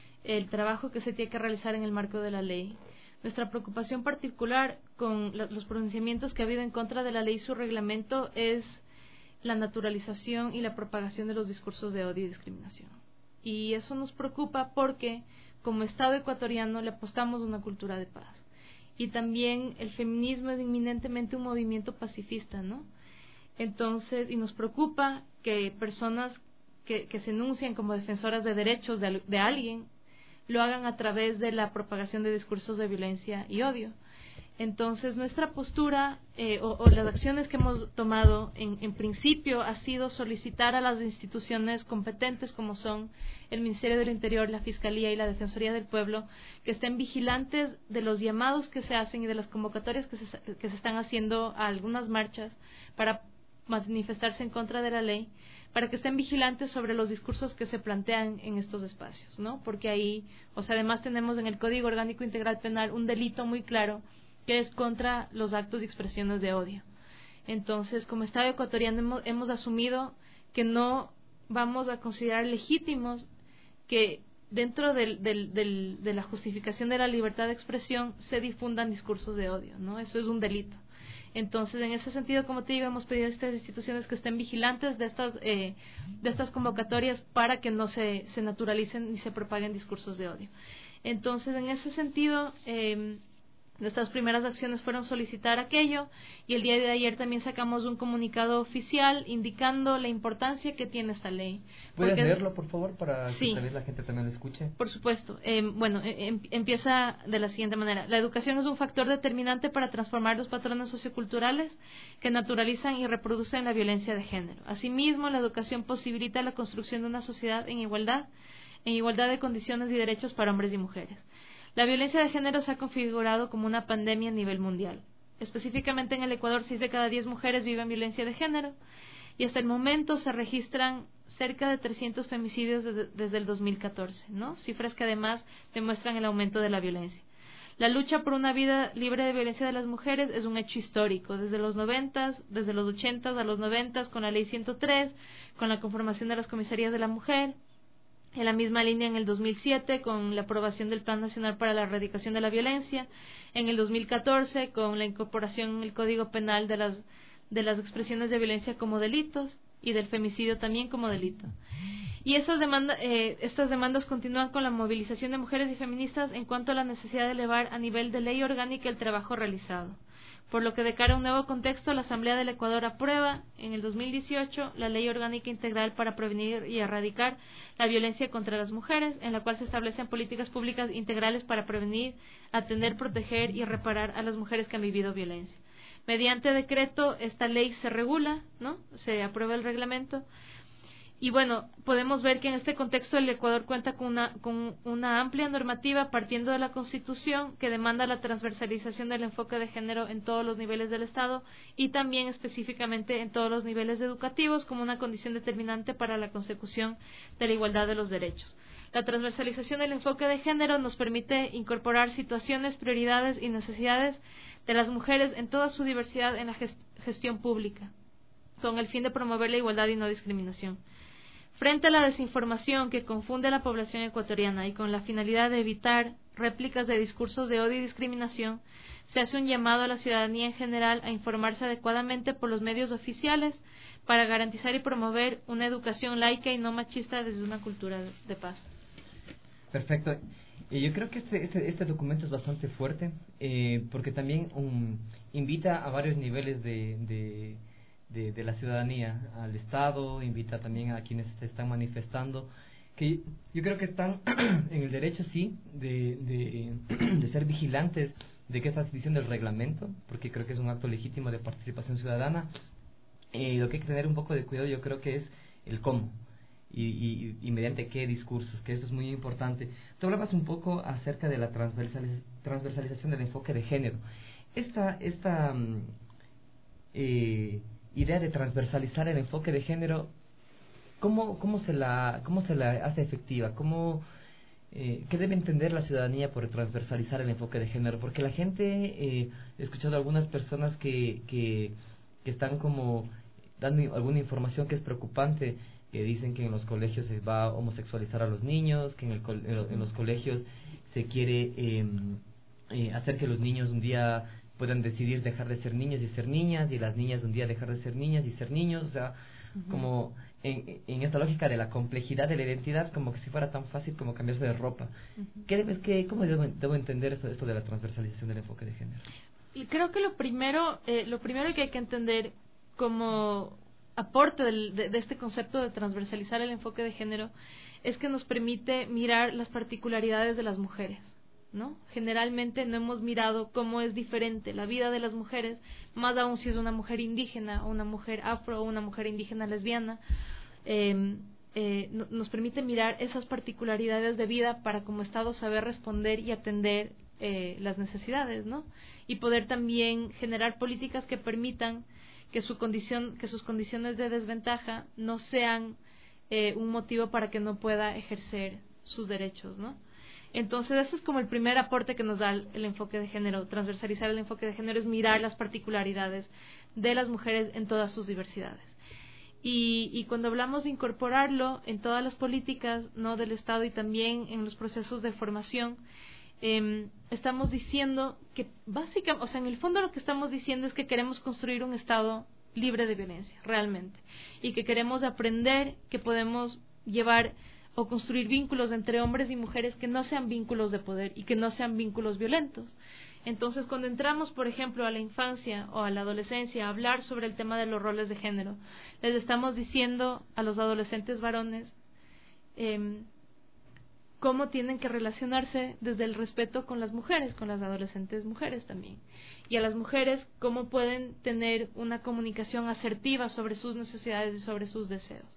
S23: el trabajo que se tiene que realizar en el marco de la ley, nuestra preocupación particular con la, los pronunciamientos que ha habido en contra de la ley y su reglamento es la naturalización y la propagación de los discursos de odio y discriminación. Y eso nos preocupa porque, como Estado ecuatoriano, le apostamos a una cultura de paz. Y también el feminismo es inminentemente un movimiento pacifista, ¿no? Entonces, y nos preocupa que personas que, que se enuncian como defensoras de derechos de, de alguien lo hagan a través de la propagación de discursos de violencia y odio. Entonces, nuestra postura eh, o, o las acciones que hemos tomado en, en principio ha sido solicitar a las instituciones competentes, como son el Ministerio del Interior, la Fiscalía y la Defensoría del Pueblo, que estén vigilantes de los llamados que se hacen y de las convocatorias que se, que se están haciendo a algunas marchas para manifestarse en contra de la ley, para que estén vigilantes sobre los discursos que se plantean en estos espacios, ¿no? Porque ahí, o sea, además tenemos en el Código Orgánico Integral Penal un delito muy claro que es contra los actos y expresiones de odio. Entonces, como Estado ecuatoriano hemos, hemos asumido que no vamos a considerar legítimos que dentro del, del, del, de la justificación de la libertad de expresión se difundan discursos de odio, ¿no? Eso es un delito. Entonces, en ese sentido, como te digo, hemos pedido a estas instituciones que estén vigilantes de estas eh, de estas convocatorias para que no se, se naturalicen ni se propaguen discursos de odio. Entonces, en ese sentido, eh, nuestras primeras acciones fueron solicitar aquello, y el día de ayer también sacamos un comunicado oficial indicando la importancia que tiene esta ley.
S15: ¿Puedes
S23: Porque,
S15: leerlo, por favor, para
S23: sí,
S15: que tal vez la gente también lo escuche?
S23: Por supuesto. Eh, bueno, eh, empieza de la siguiente manera. La educación es un factor determinante para transformar los patrones socioculturales que naturalizan y reproducen la violencia de género. Asimismo, la educación posibilita la construcción de una sociedad en igualdad, en igualdad de condiciones y derechos para hombres y mujeres. La violencia de género se ha configurado como una pandemia a nivel mundial. Específicamente en el Ecuador, seis de cada diez mujeres viven violencia de género, y hasta el momento se registran cerca de trescientos femicidios desde, desde el dos mil catorce, ¿no? Cifras que además demuestran el aumento de la violencia. La lucha por una vida libre de violencia de las mujeres es un hecho histórico, desde los noventas, desde los ochentas a los noventas, con la ley ciento tres, con la conformación de las comisarías de la mujer. En la misma línea en el dos mil siete con la aprobación del Plan Nacional para la Erradicación de la Violencia, en el dos mil catorce con la incorporación en el Código Penal de las de las expresiones de violencia como delitos y del femicidio también como delito. Y esas demanda, eh, estas demandas continúan con la movilización de mujeres y feministas en cuanto a la necesidad de elevar a nivel de ley orgánica el trabajo realizado. por lo que de cara a un nuevo contexto, la Asamblea del Ecuador aprueba en el dos mil dieciocho la Ley Orgánica Integral para prevenir y erradicar la violencia contra las mujeres, en la cual se establecen políticas públicas integrales para prevenir, atender, proteger y reparar a las mujeres que han vivido violencia. Mediante decreto, esta ley se regula, ¿no? Se aprueba el reglamento. Y bueno, podemos ver que en este contexto el Ecuador cuenta con una, con una amplia normativa partiendo de la Constitución que demanda la transversalización del enfoque de género en todos los niveles del Estado y también específicamente en todos los niveles educativos como una condición determinante para la consecución de la igualdad de los derechos. La transversalización del enfoque de género nos permite incorporar situaciones, prioridades y necesidades de las mujeres en toda su diversidad en la gestión pública, con el fin de promover la igualdad y no discriminación. Frente a la desinformación que confunde a la población ecuatoriana y con la finalidad de evitar réplicas de discursos de odio y discriminación, se hace un llamado a la ciudadanía en general a informarse adecuadamente por los medios oficiales para garantizar y promover una educación laica y no machista desde una cultura de paz.
S15: Perfecto. Y yo creo que este, este, este documento es bastante fuerte eh, porque también um, invita a varios niveles de... de De, de la ciudadanía, al Estado, invita también a quienes se están manifestando, que yo creo que están en el derecho, sí, de, de, de ser vigilantes de qué está diciendo el reglamento, porque creo que es un acto legítimo de participación ciudadana. Eh, lo que hay que tener un poco de cuidado, yo creo que es el cómo, y, y, y mediante qué discursos, que eso es muy importante. Tú hablabas un poco acerca de la transversaliz transversalización del enfoque de género. Esta, esta eh, idea de transversalizar el enfoque de género, ¿cómo, cómo, se, la, cómo se la hace efectiva? ¿Cómo, eh, ¿Qué debe entender la ciudadanía por transversalizar el enfoque de género? Porque la gente, eh, he escuchado a algunas personas que, que, que están como dando alguna información que es preocupante, que dicen que en los colegios se va a homosexualizar a los niños, que en, el, en los colegios se quiere eh, eh, hacer que los niños un día puedan decidir dejar de ser niñas y ser niñas, y las niñas un día dejar de ser niñas y ser niños, o sea, uh-huh. como en, en esta lógica de la complejidad de la identidad, como que si fuera tan fácil como cambiarse de ropa. Uh-huh. ¿Qué debes, qué, ¿Cómo debo, debo entender esto, esto de la transversalización del enfoque de género?
S23: Y creo que lo primero, eh, lo primero que hay que entender como aporte del, de, de este concepto de transversalizar el enfoque de género es que nos permite mirar las particularidades de las mujeres, ¿no? Generalmente no hemos mirado cómo es diferente la vida de las mujeres, más aún si es una mujer indígena o una mujer afro o una mujer indígena lesbiana. Eh, eh, no, nos permite mirar esas particularidades de vida para como Estado saber responder y atender eh, las necesidades, ¿no? Y poder también generar políticas que permitan que su condición, que sus condiciones de desventaja no sean eh, un motivo para que no pueda ejercer sus derechos, ¿no? Entonces, ese es como el primer aporte que nos da el, el enfoque de género. Transversalizar el enfoque de género es mirar las particularidades de las mujeres en todas sus diversidades. Y, y cuando hablamos de incorporarlo en todas las políticas, ¿no?, del Estado y también en los procesos de formación, eh, estamos diciendo que básicamente, o sea, en el fondo lo que estamos diciendo es que queremos construir un Estado libre de violencia, realmente. Y que queremos aprender que podemos llevar o construir vínculos entre hombres y mujeres que no sean vínculos de poder y que no sean vínculos violentos. Entonces, cuando entramos, por ejemplo, a la infancia o a la adolescencia a hablar sobre el tema de los roles de género, les estamos diciendo a los adolescentes varones eh, cómo tienen que relacionarse desde el respeto con las mujeres, con las adolescentes mujeres también. Y a las mujeres, cómo pueden tener una comunicación asertiva sobre sus necesidades y sobre sus deseos,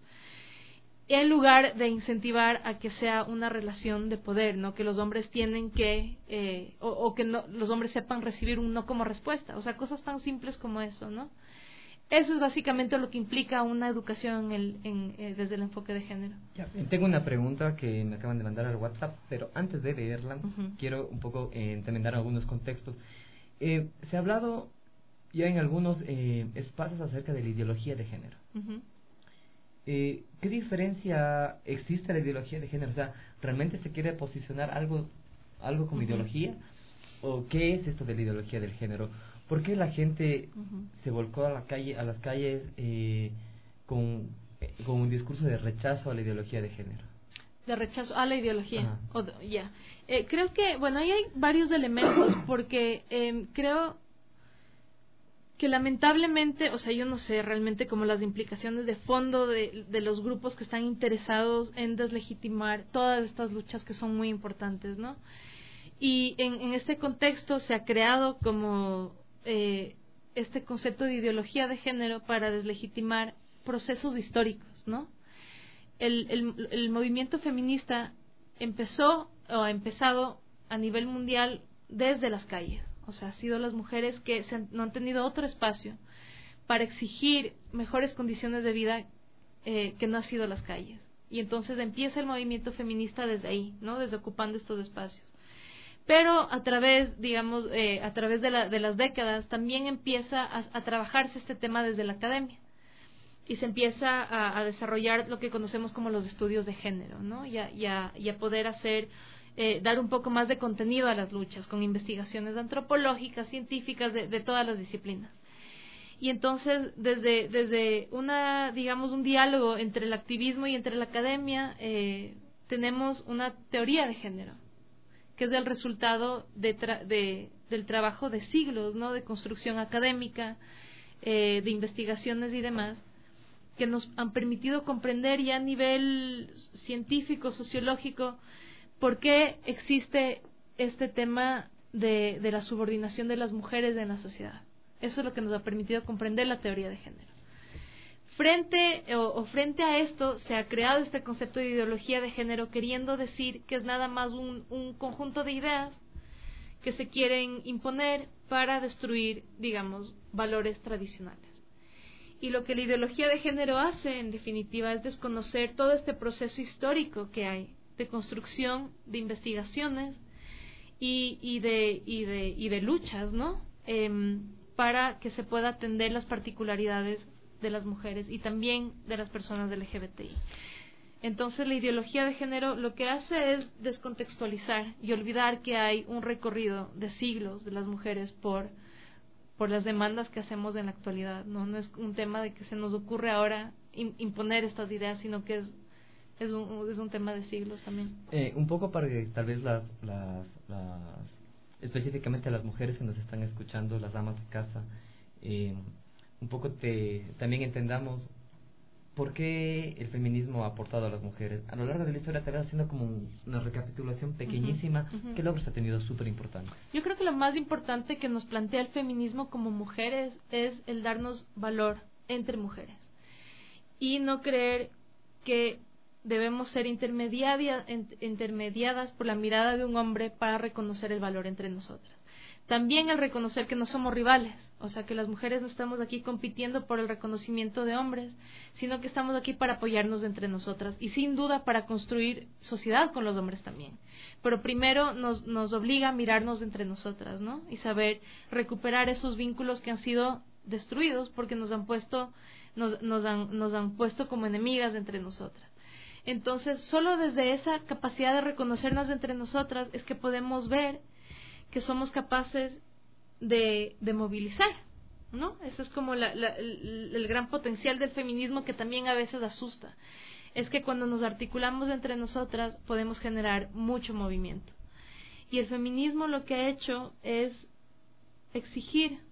S23: en lugar de incentivar a que sea una relación de poder, no, que los hombres tienen que eh, o, o que no, los hombres sepan recibir un no como respuesta, o sea, cosas tan simples como eso, ¿no? Eso es básicamente lo que implica una educación en el, en, eh, desde el enfoque de género.
S15: Ya, tengo una pregunta que me acaban de mandar al WhatsApp, pero antes de leerla uh-huh. quiero un poco eh, entender algunos contextos. Eh, se ha hablado ya en algunos eh, espacios acerca de la ideología de género. Uh-huh. Eh, ¿Qué diferencia existe a la ideología de género? O sea, ¿realmente se quiere posicionar algo, algo como uh-huh. ideología? ¿O qué es esto de la ideología del género? ¿Por qué la gente uh-huh. se volcó a la calle, a las calles eh, con, eh, con un discurso de rechazo a la ideología de género?
S23: De rechazo a la ideología. Oh, ya. Yeah. Eh, creo que, bueno, ahí hay varios elementos porque eh, creo que lamentablemente, o sea, yo no sé realmente como las implicaciones de fondo de, de los grupos que están interesados en deslegitimar todas estas luchas que son muy importantes, ¿no? Y en, en este contexto se ha creado como eh, este concepto de ideología de género para deslegitimar procesos históricos, ¿no? El, el, el movimiento feminista empezó o ha empezado a nivel mundial desde las calles. O sea, ha sido las mujeres que se han, no han tenido otro espacio para exigir mejores condiciones de vida eh, que no ha sido las calles. Y entonces empieza el movimiento feminista desde ahí, ¿no? Desde ocupando estos espacios. Pero a través, digamos, eh, a través de, la, de las décadas también empieza a, a trabajarse este tema desde la academia. Y se empieza a, a desarrollar lo que conocemos como los estudios de género, ¿no? Y a, y a, y a poder hacer... Eh, dar un poco más de contenido a las luchas con investigaciones antropológicas, científicas de, de todas las disciplinas. Y entonces desde desde una digamos un diálogo entre el activismo y entre la academia eh, tenemos una teoría de género que es el resultado de, tra de del trabajo de siglos, ¿no? De construcción académica, eh, de investigaciones y demás, que nos han permitido comprender ya a nivel científico, sociológico, ¿por qué existe este tema de, de la subordinación de las mujeres en la sociedad? Eso es lo que nos ha permitido comprender la teoría de género. Frente o, o frente a esto se ha creado este concepto de ideología de género, queriendo decir que es nada más un, un conjunto de ideas que se quieren imponer para destruir, digamos, valores tradicionales. Y lo que la ideología de género hace, en definitiva, es desconocer todo este proceso histórico que hay de construcción, de investigaciones y, y, de, y, de, y de luchas, ¿no? Eh, para que se pueda atender las particularidades de las mujeres y también de las personas L G B T I. Entonces la ideología de género lo que hace es descontextualizar y olvidar que hay un recorrido de siglos de las mujeres por, por las demandas que hacemos en la actualidad, ¿no? No es un tema de que se nos ocurre ahora in, imponer estas ideas, sino que es Es un, es un tema de siglos también.
S15: Eh, un poco para que tal vez las, las, las específicamente las mujeres que nos están escuchando, las amas de casa, eh, un poco te, también entendamos por qué el feminismo ha aportado a las mujeres. A lo largo de la historia te vas haciendo como un, una recapitulación pequeñísima. Uh-huh, uh-huh. ¿Qué logros ha tenido súper importantes?
S23: Yo creo que lo más importante que nos plantea el feminismo como mujeres es el darnos valor entre mujeres y no creer que debemos ser intermediadia, intermediadas por la mirada de un hombre para reconocer el valor entre nosotras. También el reconocer que no somos rivales, o sea que las mujeres no estamos aquí compitiendo por el reconocimiento de hombres, sino que estamos aquí para apoyarnos entre nosotras y sin duda para construir sociedad con los hombres también. Pero primero nos, nos obliga a mirarnos entre nosotras, ¿no? Y saber recuperar esos vínculos que han sido destruidos porque nos han puesto, nos, nos han, nos han puesto como enemigas entre nosotras. Entonces, solo desde esa capacidad de reconocernos entre nosotras es que podemos ver que somos capaces de, de movilizar, ¿no? Ese es como la, la, el, el gran potencial del feminismo que también a veces asusta. Es que cuando nos articulamos entre nosotras podemos generar mucho movimiento. Y el feminismo lo que ha hecho es exigir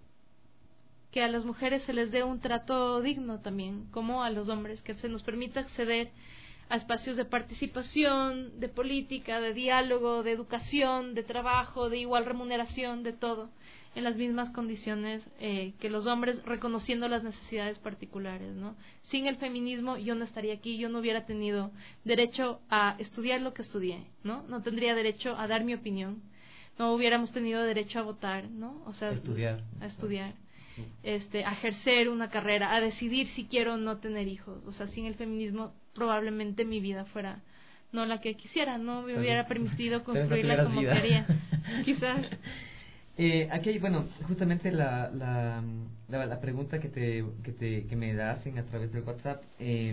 S23: que a las mujeres se les dé un trato digno también, como a los hombres, que se nos permita acceder a espacios de participación, de política, de diálogo, de educación, de trabajo, de igual remuneración, de todo, en las mismas condiciones eh, que los hombres, reconociendo las necesidades particulares, ¿no? Sin el feminismo yo no estaría aquí, yo no hubiera tenido derecho a estudiar lo que estudié, ¿no? No tendría derecho a dar mi opinión, no hubiéramos tenido derecho a votar, ¿no? O sea,
S15: estudiar.
S23: a estudiar. Este, a ejercer una carrera, a decidir si quiero o no tener hijos. O sea, sin el feminismo probablemente mi vida fuera no la que quisiera, no me hubiera permitido construirla como vida. quería. Quizás.
S15: Eh, aquí hay, bueno, justamente la, la, la, la pregunta que te, que te que me hacen a través del WhatsApp. Eh,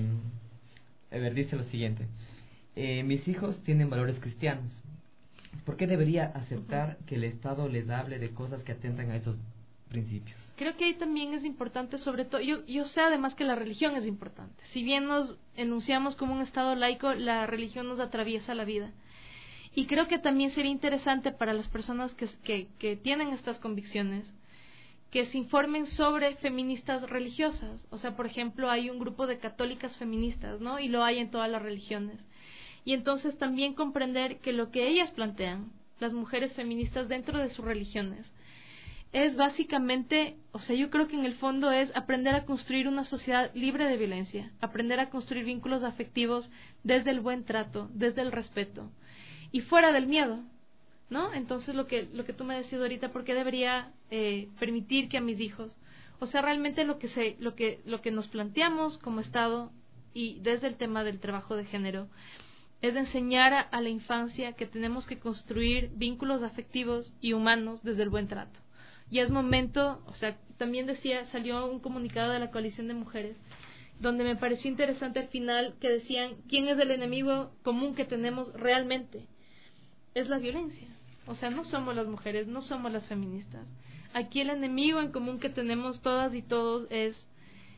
S15: a ver, dice lo siguiente. Eh, mis hijos tienen valores cristianos. ¿Por qué debería aceptar uh-huh. que el Estado les hable de cosas que atentan a esos principios?
S23: Creo que ahí también es importante, sobre todo, yo, yo sé además que la religión es importante. Si bien nos enunciamos como un Estado laico, la religión nos atraviesa la vida. Y creo que también sería interesante para las personas que, que, que tienen estas convicciones, que se informen sobre feministas religiosas. O sea, por ejemplo, hay un grupo de católicas feministas, ¿no? Y lo hay en todas las religiones. Y entonces también comprender que lo que ellas plantean, las mujeres feministas dentro de sus religiones, es básicamente, o sea, yo creo que en el fondo es aprender a construir una sociedad libre de violencia, aprender a construir vínculos afectivos desde el buen trato, desde el respeto y fuera del miedo, ¿no? Entonces lo que lo que tú me decías ahorita, ¿por qué debería eh, permitir que a mis hijos, o sea, realmente lo que se lo que lo que nos planteamos como Estado y desde el tema del trabajo de género es de enseñar a, a la infancia que tenemos que construir vínculos afectivos y humanos desde el buen trato. Y es momento, o sea, también decía, salió un comunicado de la Coalición de Mujeres, donde me pareció interesante al final que decían, ¿quién es el enemigo común que tenemos realmente? Es la violencia. O sea, no somos las mujeres, no somos las feministas. Aquí el enemigo en común que tenemos todas y todos es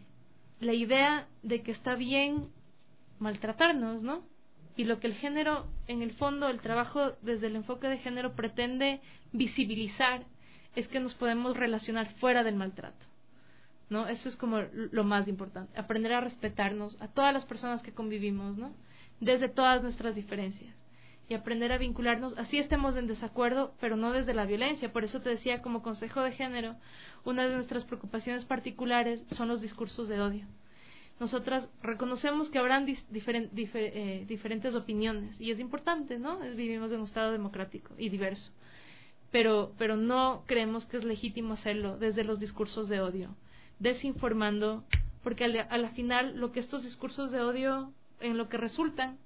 S23: la idea de que está bien maltratarnos, ¿no? Y lo que el género, en el fondo, el trabajo desde el enfoque de género pretende visibilizar es que nos podemos relacionar fuera del maltrato, ¿no? Eso es como lo más importante, aprender a respetarnos a todas las personas que convivimos, ¿no? Desde todas nuestras diferencias y aprender a vincularnos, así estemos en desacuerdo, pero no desde la violencia. Por eso te decía, como Consejo de Género, una de nuestras preocupaciones particulares son los discursos de odio. Nosotras reconocemos que habrán dis, diferen, difer, eh, diferentes opiniones y es importante, ¿no? Vivimos en un Estado democrático y diverso. Pero, pero no creemos que es legítimo hacerlo desde los discursos de odio, desinformando, porque a la, a la final lo que estos discursos de odio en lo que resultan,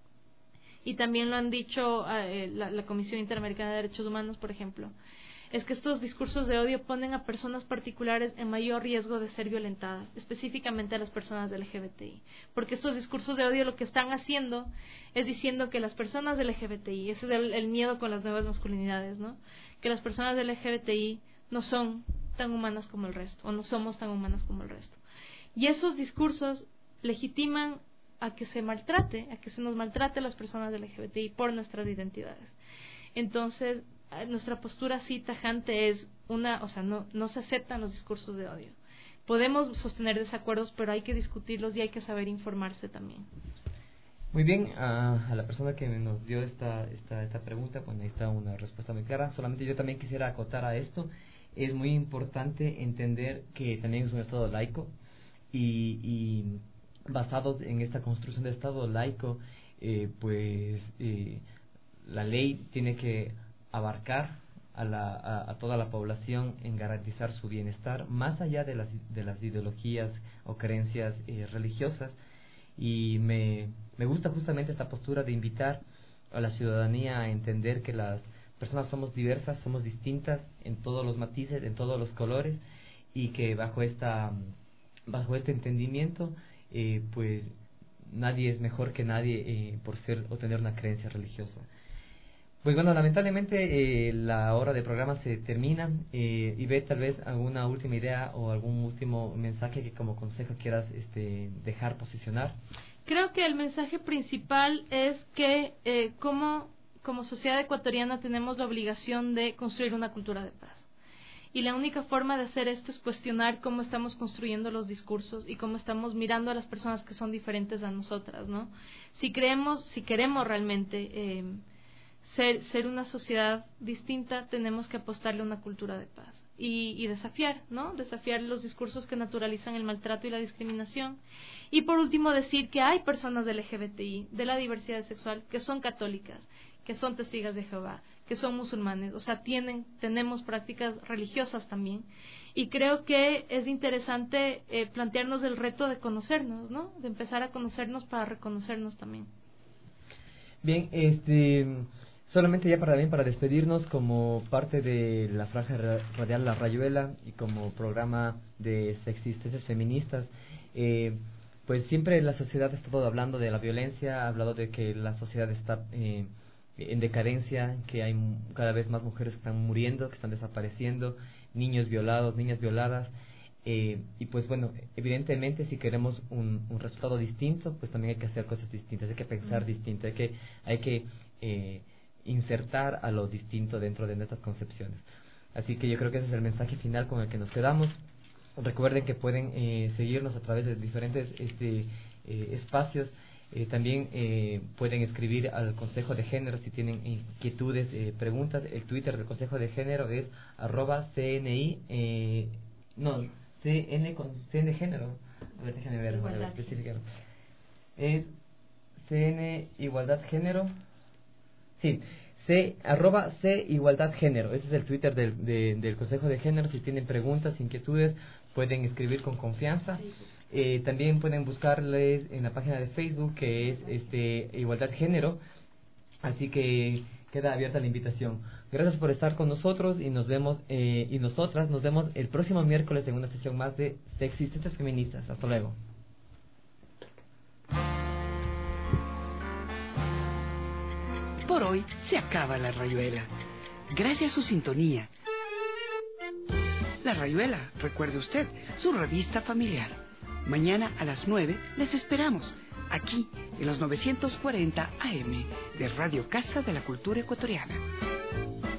S23: y también lo han dicho eh, la, la Comisión Interamericana de Derechos Humanos, por ejemplo, es que estos discursos de odio ponen a personas particulares en mayor riesgo de ser violentadas, específicamente a las personas L G B T I, porque estos discursos de odio lo que están haciendo es diciendo que las personas L G B T I, ese es el, el miedo con las nuevas masculinidades, ¿no? Que las personas L G B T I no son tan humanas como el resto, o no somos tan humanas como el resto. Y esos discursos legitiman a que se maltrate, a que se nos maltrate a las personas L G B T I por nuestras identidades. Entonces, nuestra postura así tajante es una, o sea, no, no se aceptan los discursos de odio. Podemos sostener desacuerdos, pero hay que discutirlos y hay que saber informarse también.
S15: Muy bien, a, a la persona que nos dio esta, esta, esta pregunta, bueno, ahí está una respuesta muy clara. Solamente yo también quisiera acotar a esto. Es muy importante entender que también es un Estado laico y, y basados en esta construcción de Estado laico, eh, pues eh, la ley tiene que abarcar a, la, a, a toda la población en garantizar su bienestar, más allá de las, de las ideologías o creencias eh, religiosas. Y me, me gusta justamente esta postura de invitar a la ciudadanía a entender que las personas somos diversas, somos distintas en todos los matices, en todos los colores, y que bajo esta bajo este entendimiento eh, pues nadie es mejor que nadie eh, por ser o tener una creencia religiosa. Pues bueno, lamentablemente eh, la hora de programa se termina. Eh, y ve tal vez alguna última idea o algún último mensaje que como consejo quieras este, dejar, posicionar.
S23: Creo que el mensaje principal es que eh, como, como sociedad ecuatoriana tenemos la obligación de construir una cultura de paz. Y la única forma de hacer esto es cuestionar cómo estamos construyendo los discursos y cómo estamos mirando a las personas que son diferentes a nosotras, ¿no? Si creemos, si queremos realmente eh, Ser, ser una sociedad distinta, tenemos que apostarle a una cultura de paz y, y desafiar, ¿no? Desafiar los discursos que naturalizan el maltrato y la discriminación. Y por último decir que hay personas del L G B T I, de la diversidad sexual, que son católicas, que son testigos de Jehová, que son musulmanes, o sea, tienen, tenemos prácticas religiosas también. Y creo que es interesante eh, plantearnos el reto de conocernos, ¿no? De empezar a conocernos para reconocernos también.
S15: Bien, este... solamente ya para, bien para despedirnos, como parte de la franja radial La Rayuela y como programa de Sexistencias Feministas, eh, pues siempre la sociedad ha estado hablando de la violencia, ha hablado de que la sociedad está eh, en decadencia, que hay cada vez más mujeres que están muriendo, que están desapareciendo, niños violados, niñas violadas. Eh, y pues bueno, evidentemente si queremos un, un resultado distinto, pues también hay que hacer cosas distintas, hay que pensar mm. distinto, hay que, hay que eh, insertar a lo distinto dentro de nuestras concepciones. Así que yo creo que ese es el mensaje final con el que nos quedamos. Recuerden que pueden eh, seguirnos a través de diferentes este, eh, espacios. Eh, también eh, pueden escribir al Consejo de Género si tienen inquietudes, eh, preguntas. El Twitter del Consejo de Género es arroba cni, eh, no, cn con cn género. A ver, déjenme ver, para especificar. Es cn igualdad género. Sí, c arroba c igualdad género. Ese es el Twitter del, de, del Consejo de Género. Si tienen preguntas, inquietudes, pueden escribir con confianza. Eh, también pueden buscarles en la página de Facebook, que es este Igualdad Género. Así que queda abierta la invitación. Gracias por estar con nosotros y nos vemos eh, y nosotras nos vemos el próximo miércoles en una sesión más de Sexistentes Feministas. Hasta luego.
S3: Por hoy se acaba La Rayuela. Gracias a su sintonía. La Rayuela, recuerde usted, su revista familiar. Mañana a las nueve les esperamos, aquí en los novecientos cuarenta A M de Radio Casa de la Cultura Ecuatoriana.